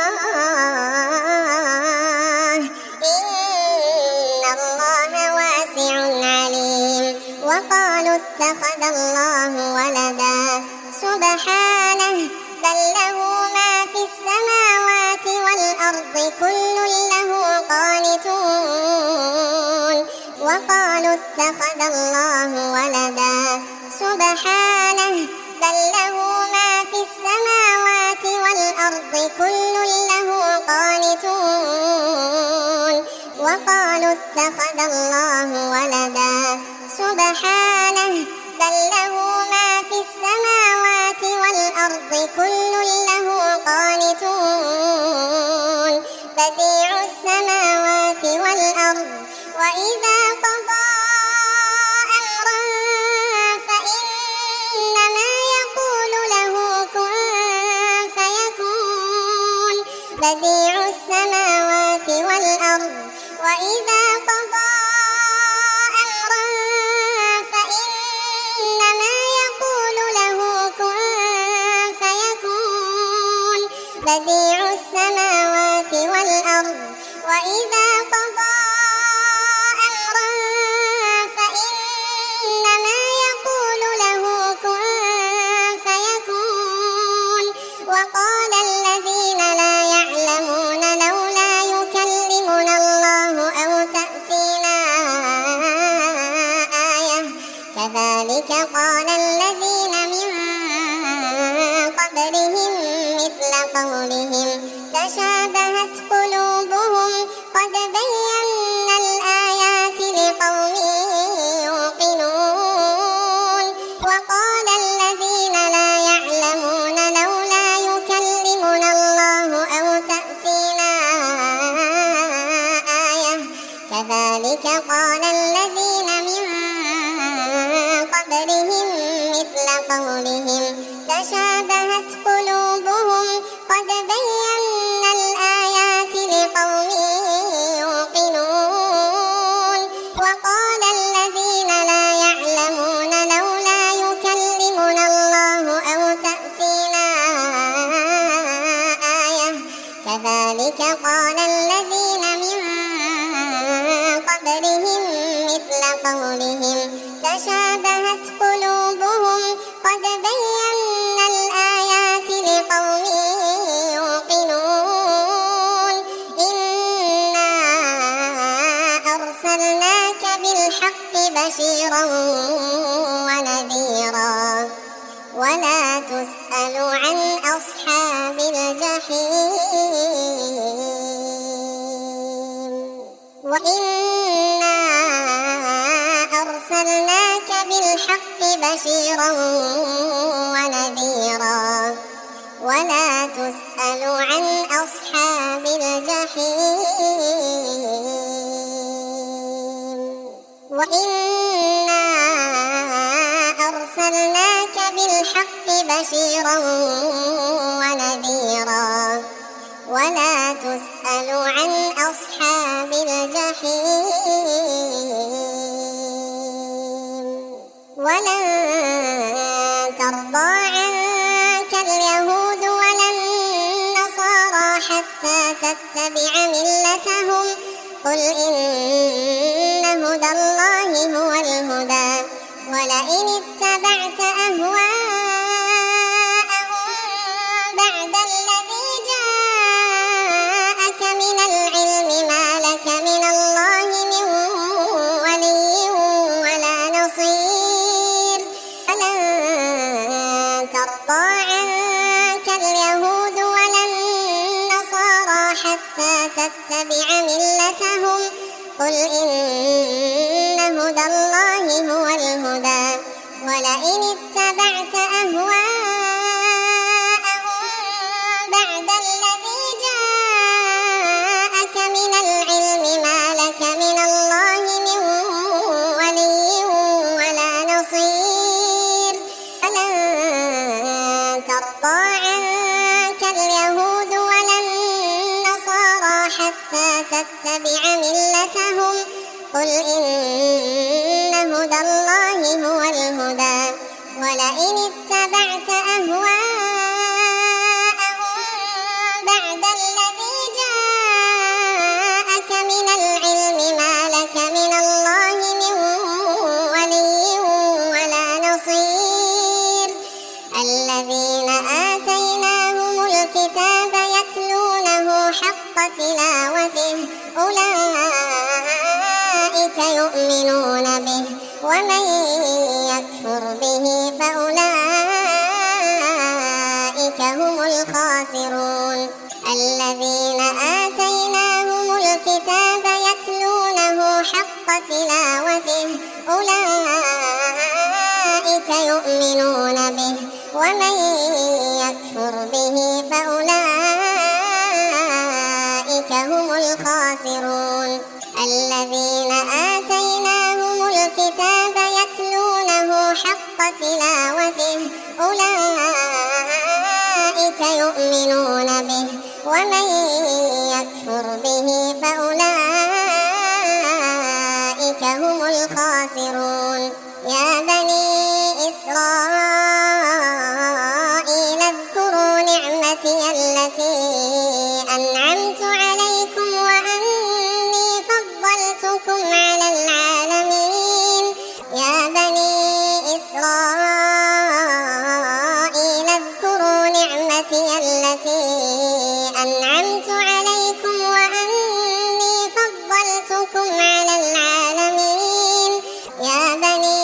إن الله واسع عليم وقالوا اتخذ الله ولدا سبحانه بل له ما في السماوات والأرض كل له قانتون وقالوا اتخذ الله ولدا سبحانه بل له ما في السماوات والأرض كل له قانتون وقالوا اتخذ الله ولدا سبحانه بل له ما في السماوات والأرض كل له قانتون بديع السماوات والأرض وإذا قضى أمرا فإنما يقول له كن فيكون بديع السماوات والأرض وإذا قضى أمرا فإنما يقول له كن فيكون بديع السماوات والأرض وإذا قضى أمرا فإنما يقول له كن فيكون وقال الذين لا يعلمون لولا يكلمنا الله أو تأتينا آية كذلك قال الذين من قبلهم مثل قولهم تشابهت قلوبهم قد بينا الآيات لقوم يوقنون وقال الذين لا يعلمون لولا يكلمنا الله أو تأتينا آية كذلك قال الذين من قبلهم مثل قولهم تشابهت قلوبهم قد بينا الآيات لقوم يوقنون وقال الذين لا يعلمون لولا يكلمنا الله أو تأتينا آية كذلك تسأل عن أصحاب الجحيم وإنا أرسلناك بالحق بشيرا ونذيرا ولا تسأل عن أصحاب الجحيم وإنا أرسلناك بالحق بشيرا ونذيرا ولا تسأل عن أصحاب الجحيم ولن ترضى عنك اليهود ولا النصارى حتى تتبع ملتهم قل إن هدى الله هو الهدى ولئن اتبعت أهواءهم بعد الذي جاءك من العلم ما لك من الله من ولي ولا نصير فلن ترضى عنك اليهود ولا النصارى حتى تتبع ملتهم قل إن هدى الله هو الهدى ولئن اتبعت أهواءهم بعد الذي جاءك من العلم ما لك من الله من ولي ولا نصير فلن ترضى عنك اليهود ولا النصارى حتى تتبع ملتهم قل إن هدى الله هو الهدى ولئن اتبعت أهواءهم بعد الذي جاءك من العلم ما لك من الله من ولي ولا نصير الذين آتيناهم الكتاب يتلونه حق تلاوته أولئك يؤمنون به ومن يكفر به فأولئك هم الخاسرون الذين آتيناهم الكتاب يتلونه حق تلاوته أولئك يؤمنون به ومن يكفر به فأولئك هم الخاسرون الذين آتيناهم الكتاب يتلونه حق تلاوته أولئك يؤمنون به ومن يكفر به فأولئك هم الخاسرون يا بني إسرائيل اذكروا نعمتي التي أنعمت عليكم وأني فضلتكم على العالمين يا بني إسرائيل اذكروا نعمتي التي أنعمت عليكم وأني فضلتكم على العالمين يا بني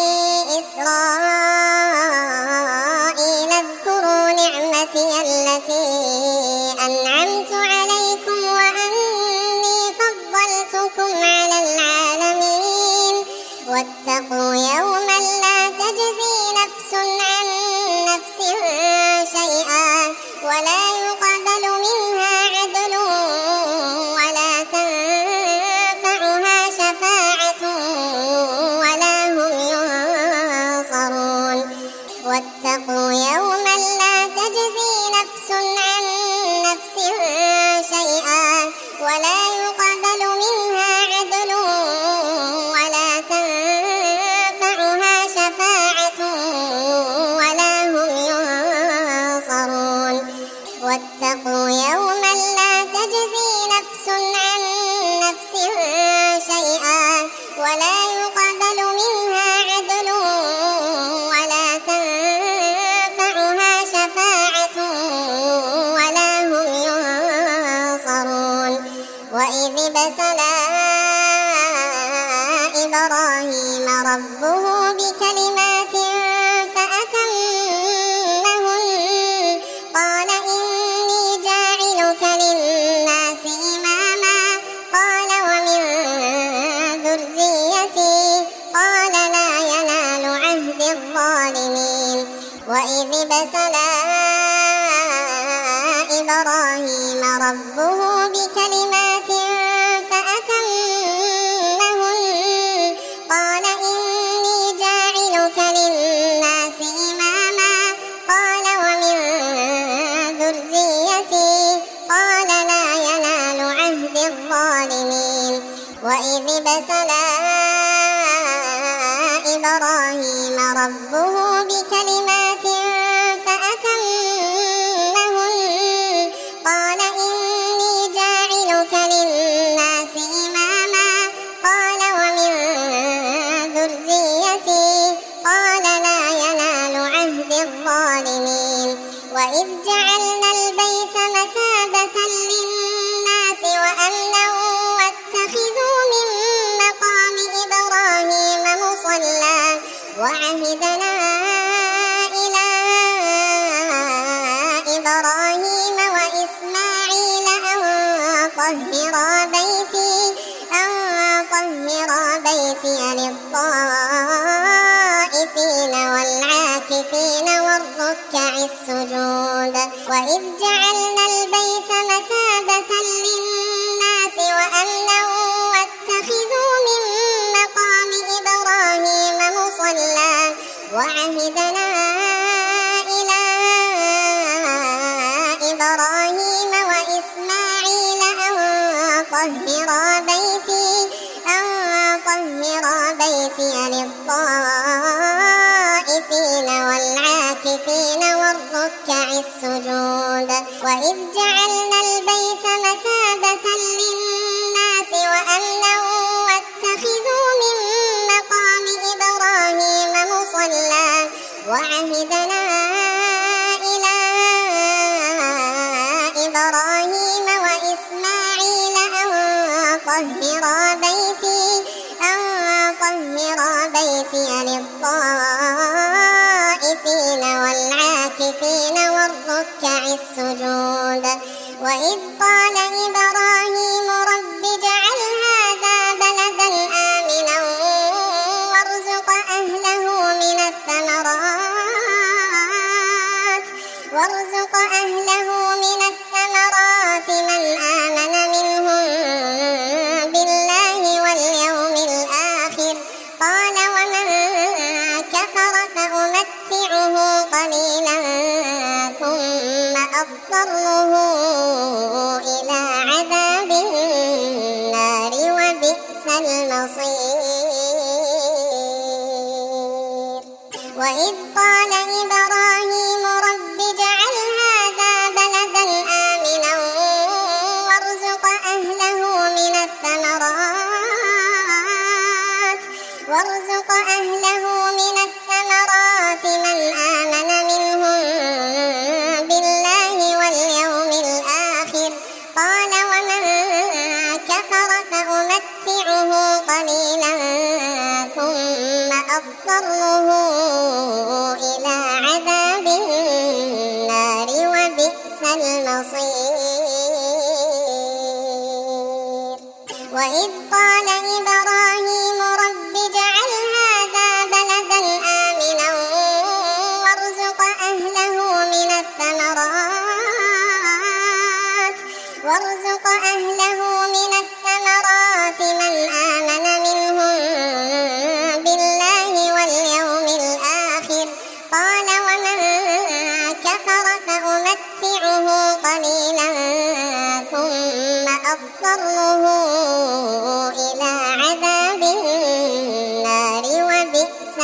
إسرائيل اذكروا نعمتي التي أنعمت عليكم وأني فضلتكم على العالمين واتقوا يوما لا تجزي نفس عن نفس شيئا ولا يقبل منها عدل ولا تنفعها شفاعة ولا هم ينصرون واتقوا يوما لا تجزي نفس عن نفس شيئا ولا يقبل منها عدل ولا تنفعها شفاعة ولا هم ينصرون واتقوا يوما لا تجزي نفس عن نفس شيئا ولا يقبل منها عدل ولا تنفعها شفاعة ولا هم ينصرون وإذ ابتلى إبراهيم ربه بكلمات فأتمهن وإذ ابتلى إبراهيم ربه بكلمات فأتمهن قال إني جاعلك للناس إماما قال ومن ذريتي قال لا ينال عهد الظالمين وإذ ابتلى إبراهيم ربه بكلمات فأتمهن قال إني جاعلك للناس إماما قال ومن ذريتي قال لا ينال عهد الظالمين وإذ جعلنا البيت مثابة للناس وأمنا واتخذوا من مقام إبراهيم مصلى وعهدنا إلى إبراهيم وإسماعيل أن طهرا بيتي للطائفين والعاكفين والركع السجود وإذ جعلنا البيت مثابة للناس وأمنا واتخذوا من مقام إبراهيم مصلى وعهدنا إلى إبراهيم وإسماعيل أن طهرا بيتي للطائفين والعاكفين والركع السجود وإذ جعلنا البيت مثابة للناس وأمنا واتخذوا من مقام إبراهيم مصلى وعهدنا إلى إبراهيم وإسماعيل أن طهرا بيتي للطائفين والعاكفين والركع السجود وإذ قال إبراهيم رب اجعل هذا بلدا آمنا وارزق أهله من الثمرات من آمن منهم بالله واليوم الآخر قال ومن كفر فأمتعه قليلا ثم أضطره إلى عذاب النار وبئس المصير وإذ قال إبراهيم رب اجعل هذا بلدا آمنا وارزق أهله من الثمرات من آمن منهم بالله واليوم الآخر قال ومن كفر فأمتعه قليلا ثم أضطره إلى عذاب النار وبئس المصير وإذ قال إبراهيم رب اجعل هذا بلدا آمنا وارزق أهله من الثمرات من آمن منهم بالله واليوم الآخر قال ومن كفر فأمتعه قليلا ثم أضطره إلى عذاب النار وبئس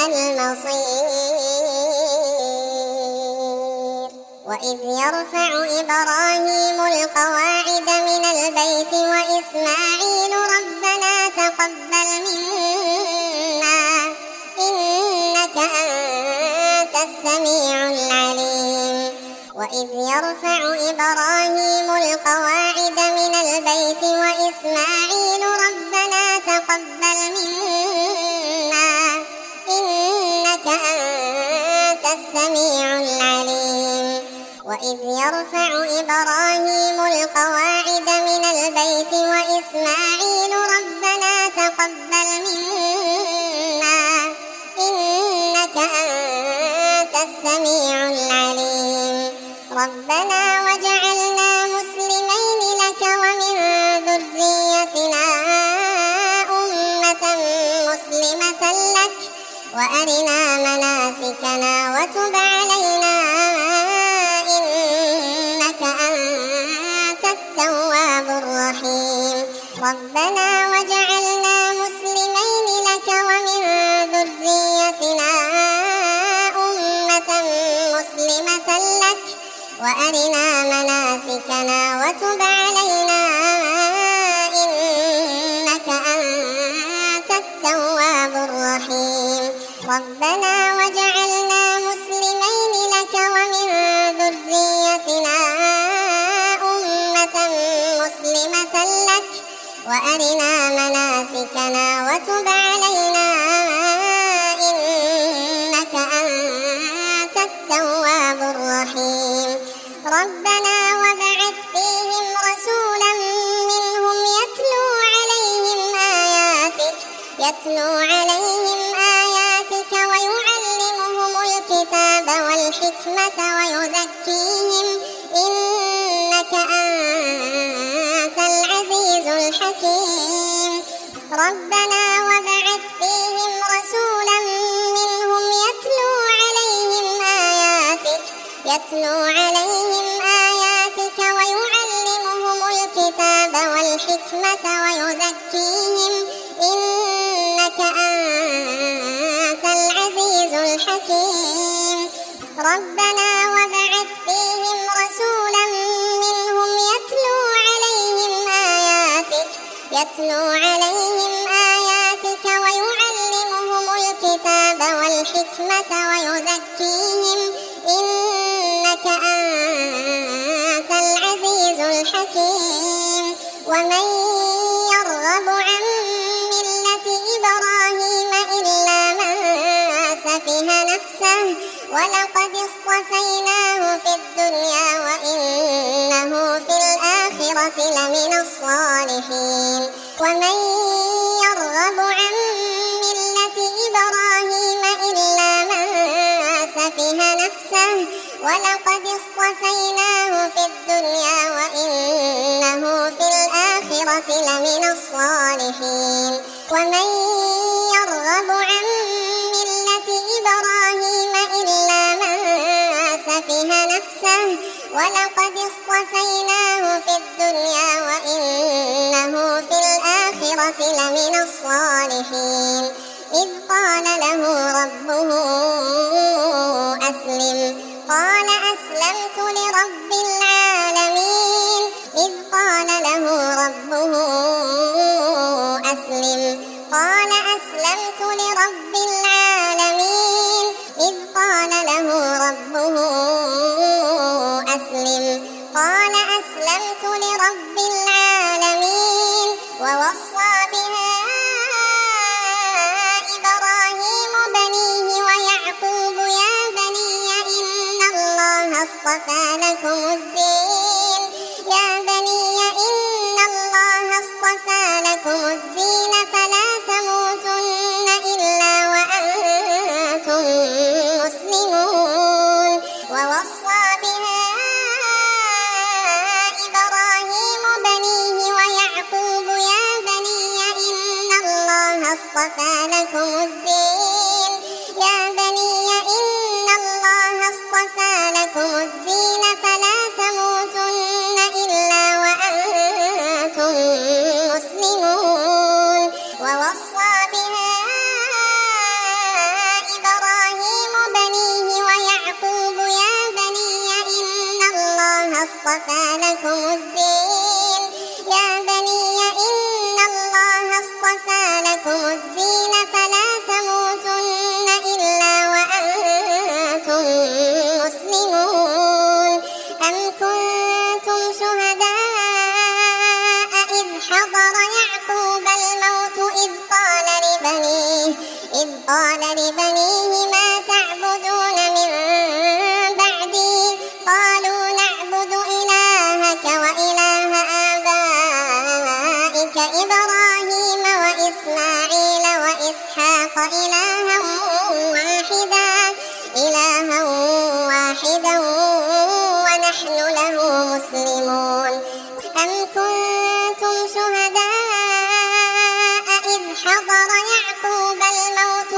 المصير وإذ يرفع إبراهيم القواعد من البيت وإسماعيل ربنا تقبل منا إنك أنت السميع العليم وإذ يرفع إبراهيم القواعد من البيت وإسماعيل ربنا تقبل منا إنك أنت السميع العليم وإذ يرفع إبراهيم القواعد من البيت وإسماعيل ربنا تقبل منا إنك أنت السميع العليم. ربنا واجعلنا مسلمين لك ومن ذريتنا أمة مسلمة لك وأرنا مناسكنا وتب علينا إنك أنت التواب الرحيم. ربنا واجعلنا مسلمين لك ومن ذريتنا أمة مسلمة لك وأرنا مناسكنا وتب علينا إنك أنت التواب الرحيم. ربنا واجعلنا مسلمين لك ومن ذريتنا أمة مسلمة لك وأرنا مناسكنا وتب علينا إنك أنت التواب الرحيم. ربنا وابعث فيهم رسولا منهم يتلو عليهم آياتك ويعلمهم الكتاب والحكمة ويزكيهم إنك أنت العزيز الحكيم. ربنا وابعث فيهم رسولا منهم يتلو عليهم آياتك ويعلمهم الكتاب والحكمة ويزكيهم إنك أنت العزيز الحكيم. ربنا وابعث فيهم رسولا منهم يتلو عليهم آياتك ويعلمهم الكتاب والحكمة ويزكيهم إنك أنت العزيز الحكيم. ومن يرغب عن ملة إبراهيم إلا من سفه نفسه ولقد اصطفيناه في الدنيا وإنه في الآخرة لمن الصالحين. ومن يرغب عن ملة إبراهيم إلا من سفه نفسه ولقد اصطفيناه في الدنيا وإنه في الآخرة لمن الصالحين. ومن يرغب عن ملة إبراهيم إلا من سفه نفسه ولقد اصطفيناه في الدنيا وإنه في الآخرة لمن الصالحين. إذ قال له ربه أسلم قال أسلمت لرب العالمين. إذ قال له ربه أسلم قال أسلمت لرب العالمين. إذ قال له ربه أسلم قال أسلمت لرب العالمين. ووصى بها إبراهيم بنيه ويعقوب يا بني إن الله اصطفى لكم الدين فلا تموتن إلا وأنتم مسلمون. ووصى بها إبراهيم بنيه ويعقوب يا بني إن الله اصطفى لكم الدين فلا تموتن إلا وأنتم مسلمون. ووصى بها إبراهيم بنيه ويعقوب يا بني إن الله اصطفى لكم الدين فلا تموتن إلا وأنتم مسلمون. أم كنتم شهداء إذ حضر يعقوب الموت إذ قال لبنيه ما تعبدون من بعدي قالوا نعبد إلهك وإله آبائك إبراهيم وإسماعيل وإسحاق له مسلمون أم كنتم شهداء إذ حضر يعقوب الموت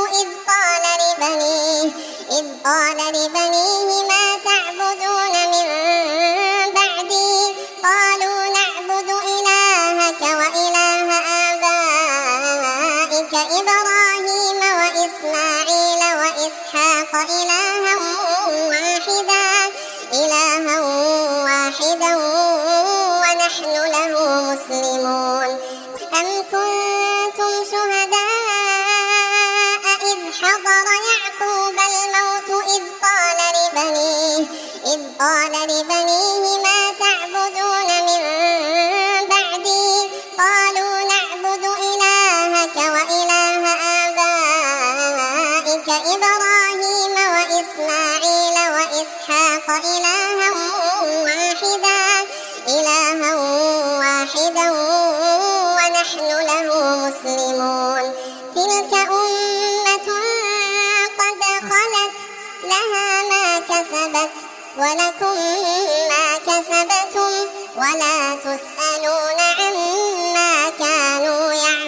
إذ قال لبنيه ما تعبدون من بعدي قالوا نعبد إلهك وإله آبائك إبراهيم وإسماعيل وإسحاق إلها واحدا ونحن له مسلمون أم كنتم شهداء إذ حضر يعقوب الموت إذ قال لبنيه ما تعبدون من بعدي قالوا نعبد إلهك وإله آبائك إبراهيم وإسماعيل وإسحاق إلها واحدا ونحن له مسلمون تلك أمة قد خلت لها ما كسبت ولكم ما كسبتم ولا تسألون عما كانوا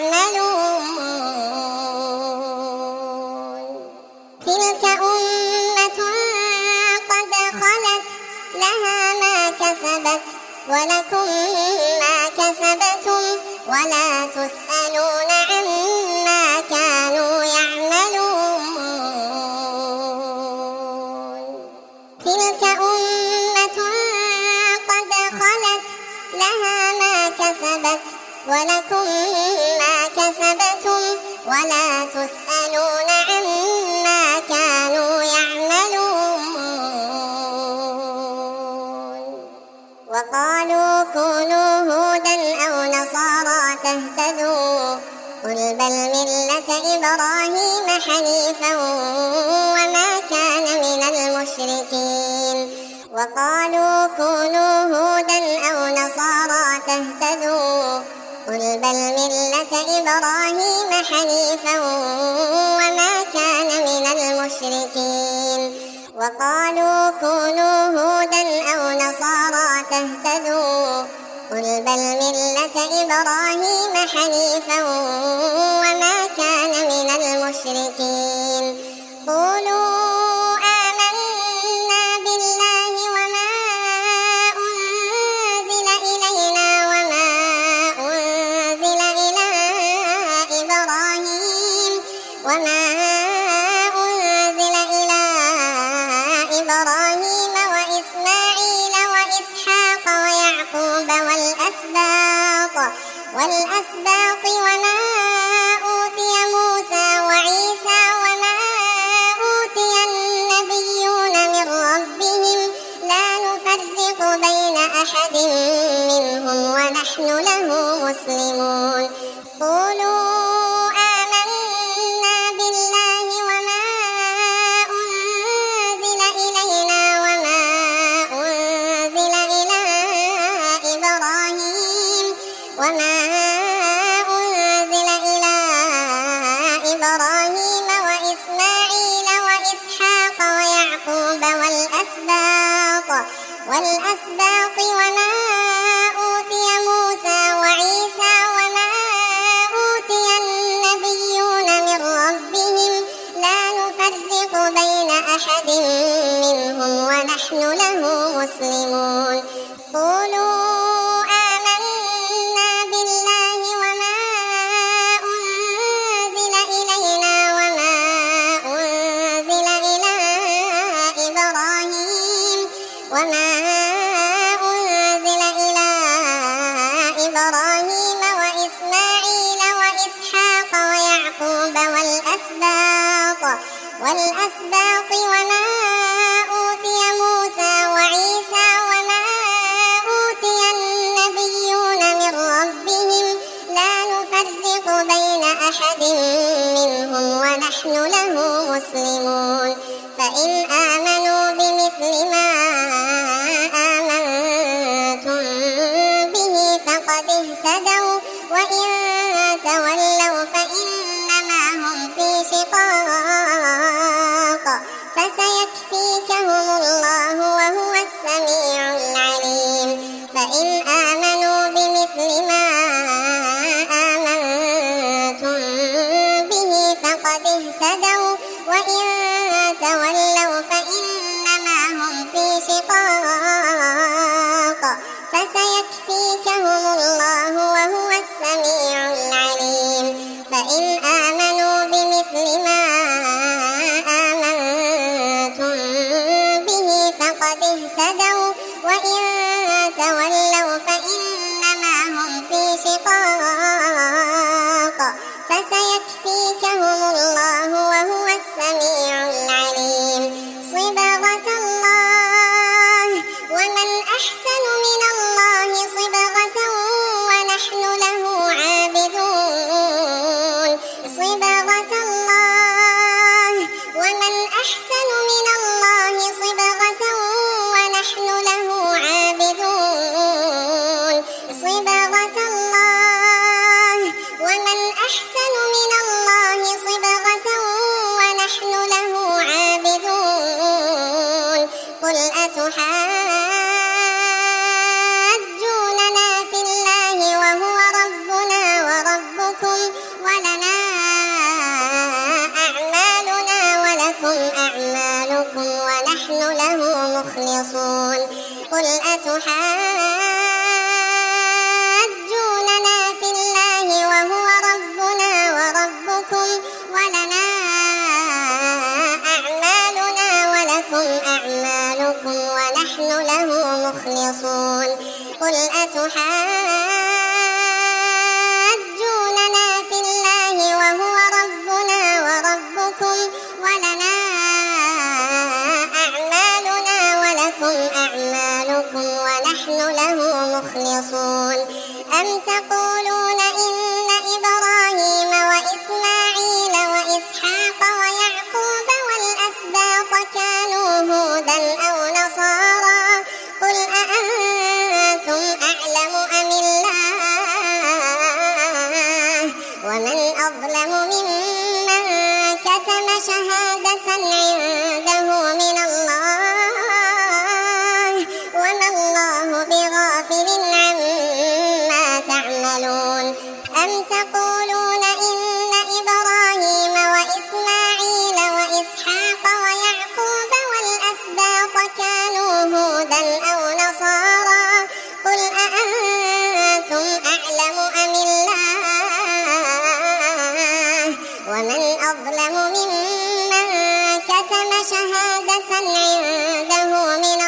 يعملون تلك أمة قد خلت لها ما كسبت ولكم ما كسبتم ولا تسألون عما كانوا يعملون تلك أمة قد خلت لها ما كسبت ولكم ما كسبتم ولا تسألون عما كانوا يعملون وقالوا كونوا هودا أو نصارى تهتدوا قل بل ملة إبراهيم حنيفا وما كان من المشركين وقالوا كونوا هودا أو نصارى تهتدوا قل بل ملة إبراهيم حنيفا وما كان من المشركين وقالوا كونوا هودا أو نصارى تهتدوا قل بل ملة إبراهيم حنيفا وما كان من المشركين قولوا آمنا بالله وما أنزل إلينا وما أنزل إلى إبراهيم وإسماعيل وإسحاق ويعقوب والأسباط وما أوتي موسى وعيسى وما أوتي النبيون من ربهم لا نفرق بين أحد منهم ونحن له مسلمون قولوا آمنا بالله وما أنزل إلينا وما أنزل إلى إبراهيم وإسماعيل وإسحاق ويعقوب والأسباط وما أوتي موسى وعيسى وما أوتي النبيون من ربهم لا نفرق بين أحد منهم ونحن له مسلمون قولوا آمنا بالله وما أنزل إلينا وما أنزل إلى إبراهيم وإسماعيل وإسحاق ويعقوب والأسباط وما أوتي موسى وعيسى وما أوتي النبيون من ربهم لا نفرق بين أحد منهم ونحن له مسلمون فإن آمنوا بمثل ما آمنتم به فقد اهتدوا وإن تولوا فإنما هم في شقاق فسيكفيكهم الله وهو السميع العليم فإن آمنوا بمثل ما آمنتم به فقد اهتدوا وإن تولوا فإنما هم في شقاق فسيكفيكهم الله وهو السميع العليم فإن آمنوا بمثل ما آمنتم به فقد اهتدوا وإن تولوا فإنما هم في شقاق فسيكفيكهم الله وهو السميع العليم صبغة الله ومن أحسن من الله صبغة ونحن له عابدون صبغة الله ومن أحسن من الله صبغة ونحن له عابدون صبغة الله ومن أحسن من الله صبغة ونحن له عابدون قل أتحاجوننا في الله وهو ربنا وربكم ولنا أعمالنا ولكم أعمالكم ونحن له مخلصون قل أتحاجوننا في الله وهو ربنا وربكم ولنا أعمالنا ولكم أعمالكم ونحن له مخلصون قل أتحاجوننا في الله وهو ربنا وربكم ولنا أعمالنا ولكم أعمالكم ونحن له مخلصون أم تقولون إن إبراهيم وإسماعيل وإسحاق ويعقوب والأسباط كانوا هودا أو نصارى قل أأنتم أعلم أم الله ومن أظلم ممن كتم شهادة عنده من الله وما الله بغافل عما تعملون أم تقولون إن إبراهيم وإسماعيل وإسحاق ويعقوب والأسباط كانوا هودا أو نصارى قل أأنتم أعلم أم الله ومن أظلم ممن كتم شهادة عنده من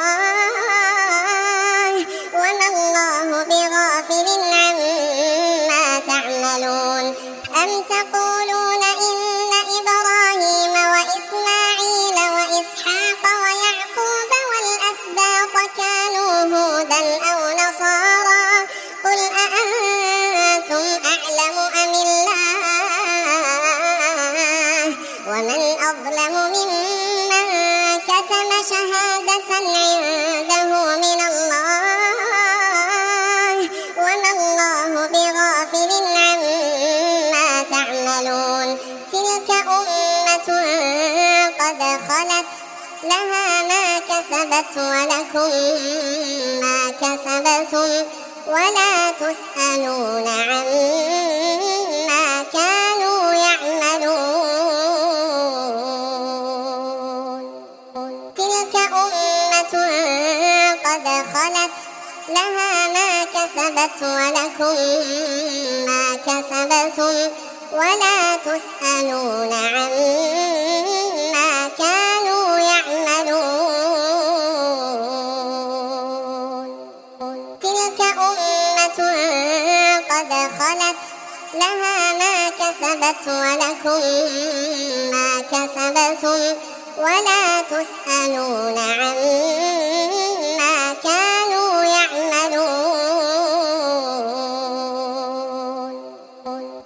الله وما الله بغافل عما تعملون أم تقولون إن إبراهيم وإسماعيل وإسحاق ويعقوب والأسباط كانوا هودا أو نصارى قل أأنتم أعلم أم الله ومن أظلم ممن كتم شهادة عنده من الله وما الله بغافل عما تعملون تلك أمة قد خلت لها ما كسبت ولكم ما كسبتم ولا تسألون عما كانوا يعملون تلك أمة قد خلت لها ما كسبت ولكم ما كسبتم ولا تسألون عما كانوا يعملون تلك أمة قد خلت لها ما كسبت ولكم ما كسبتم ولا تسألون عما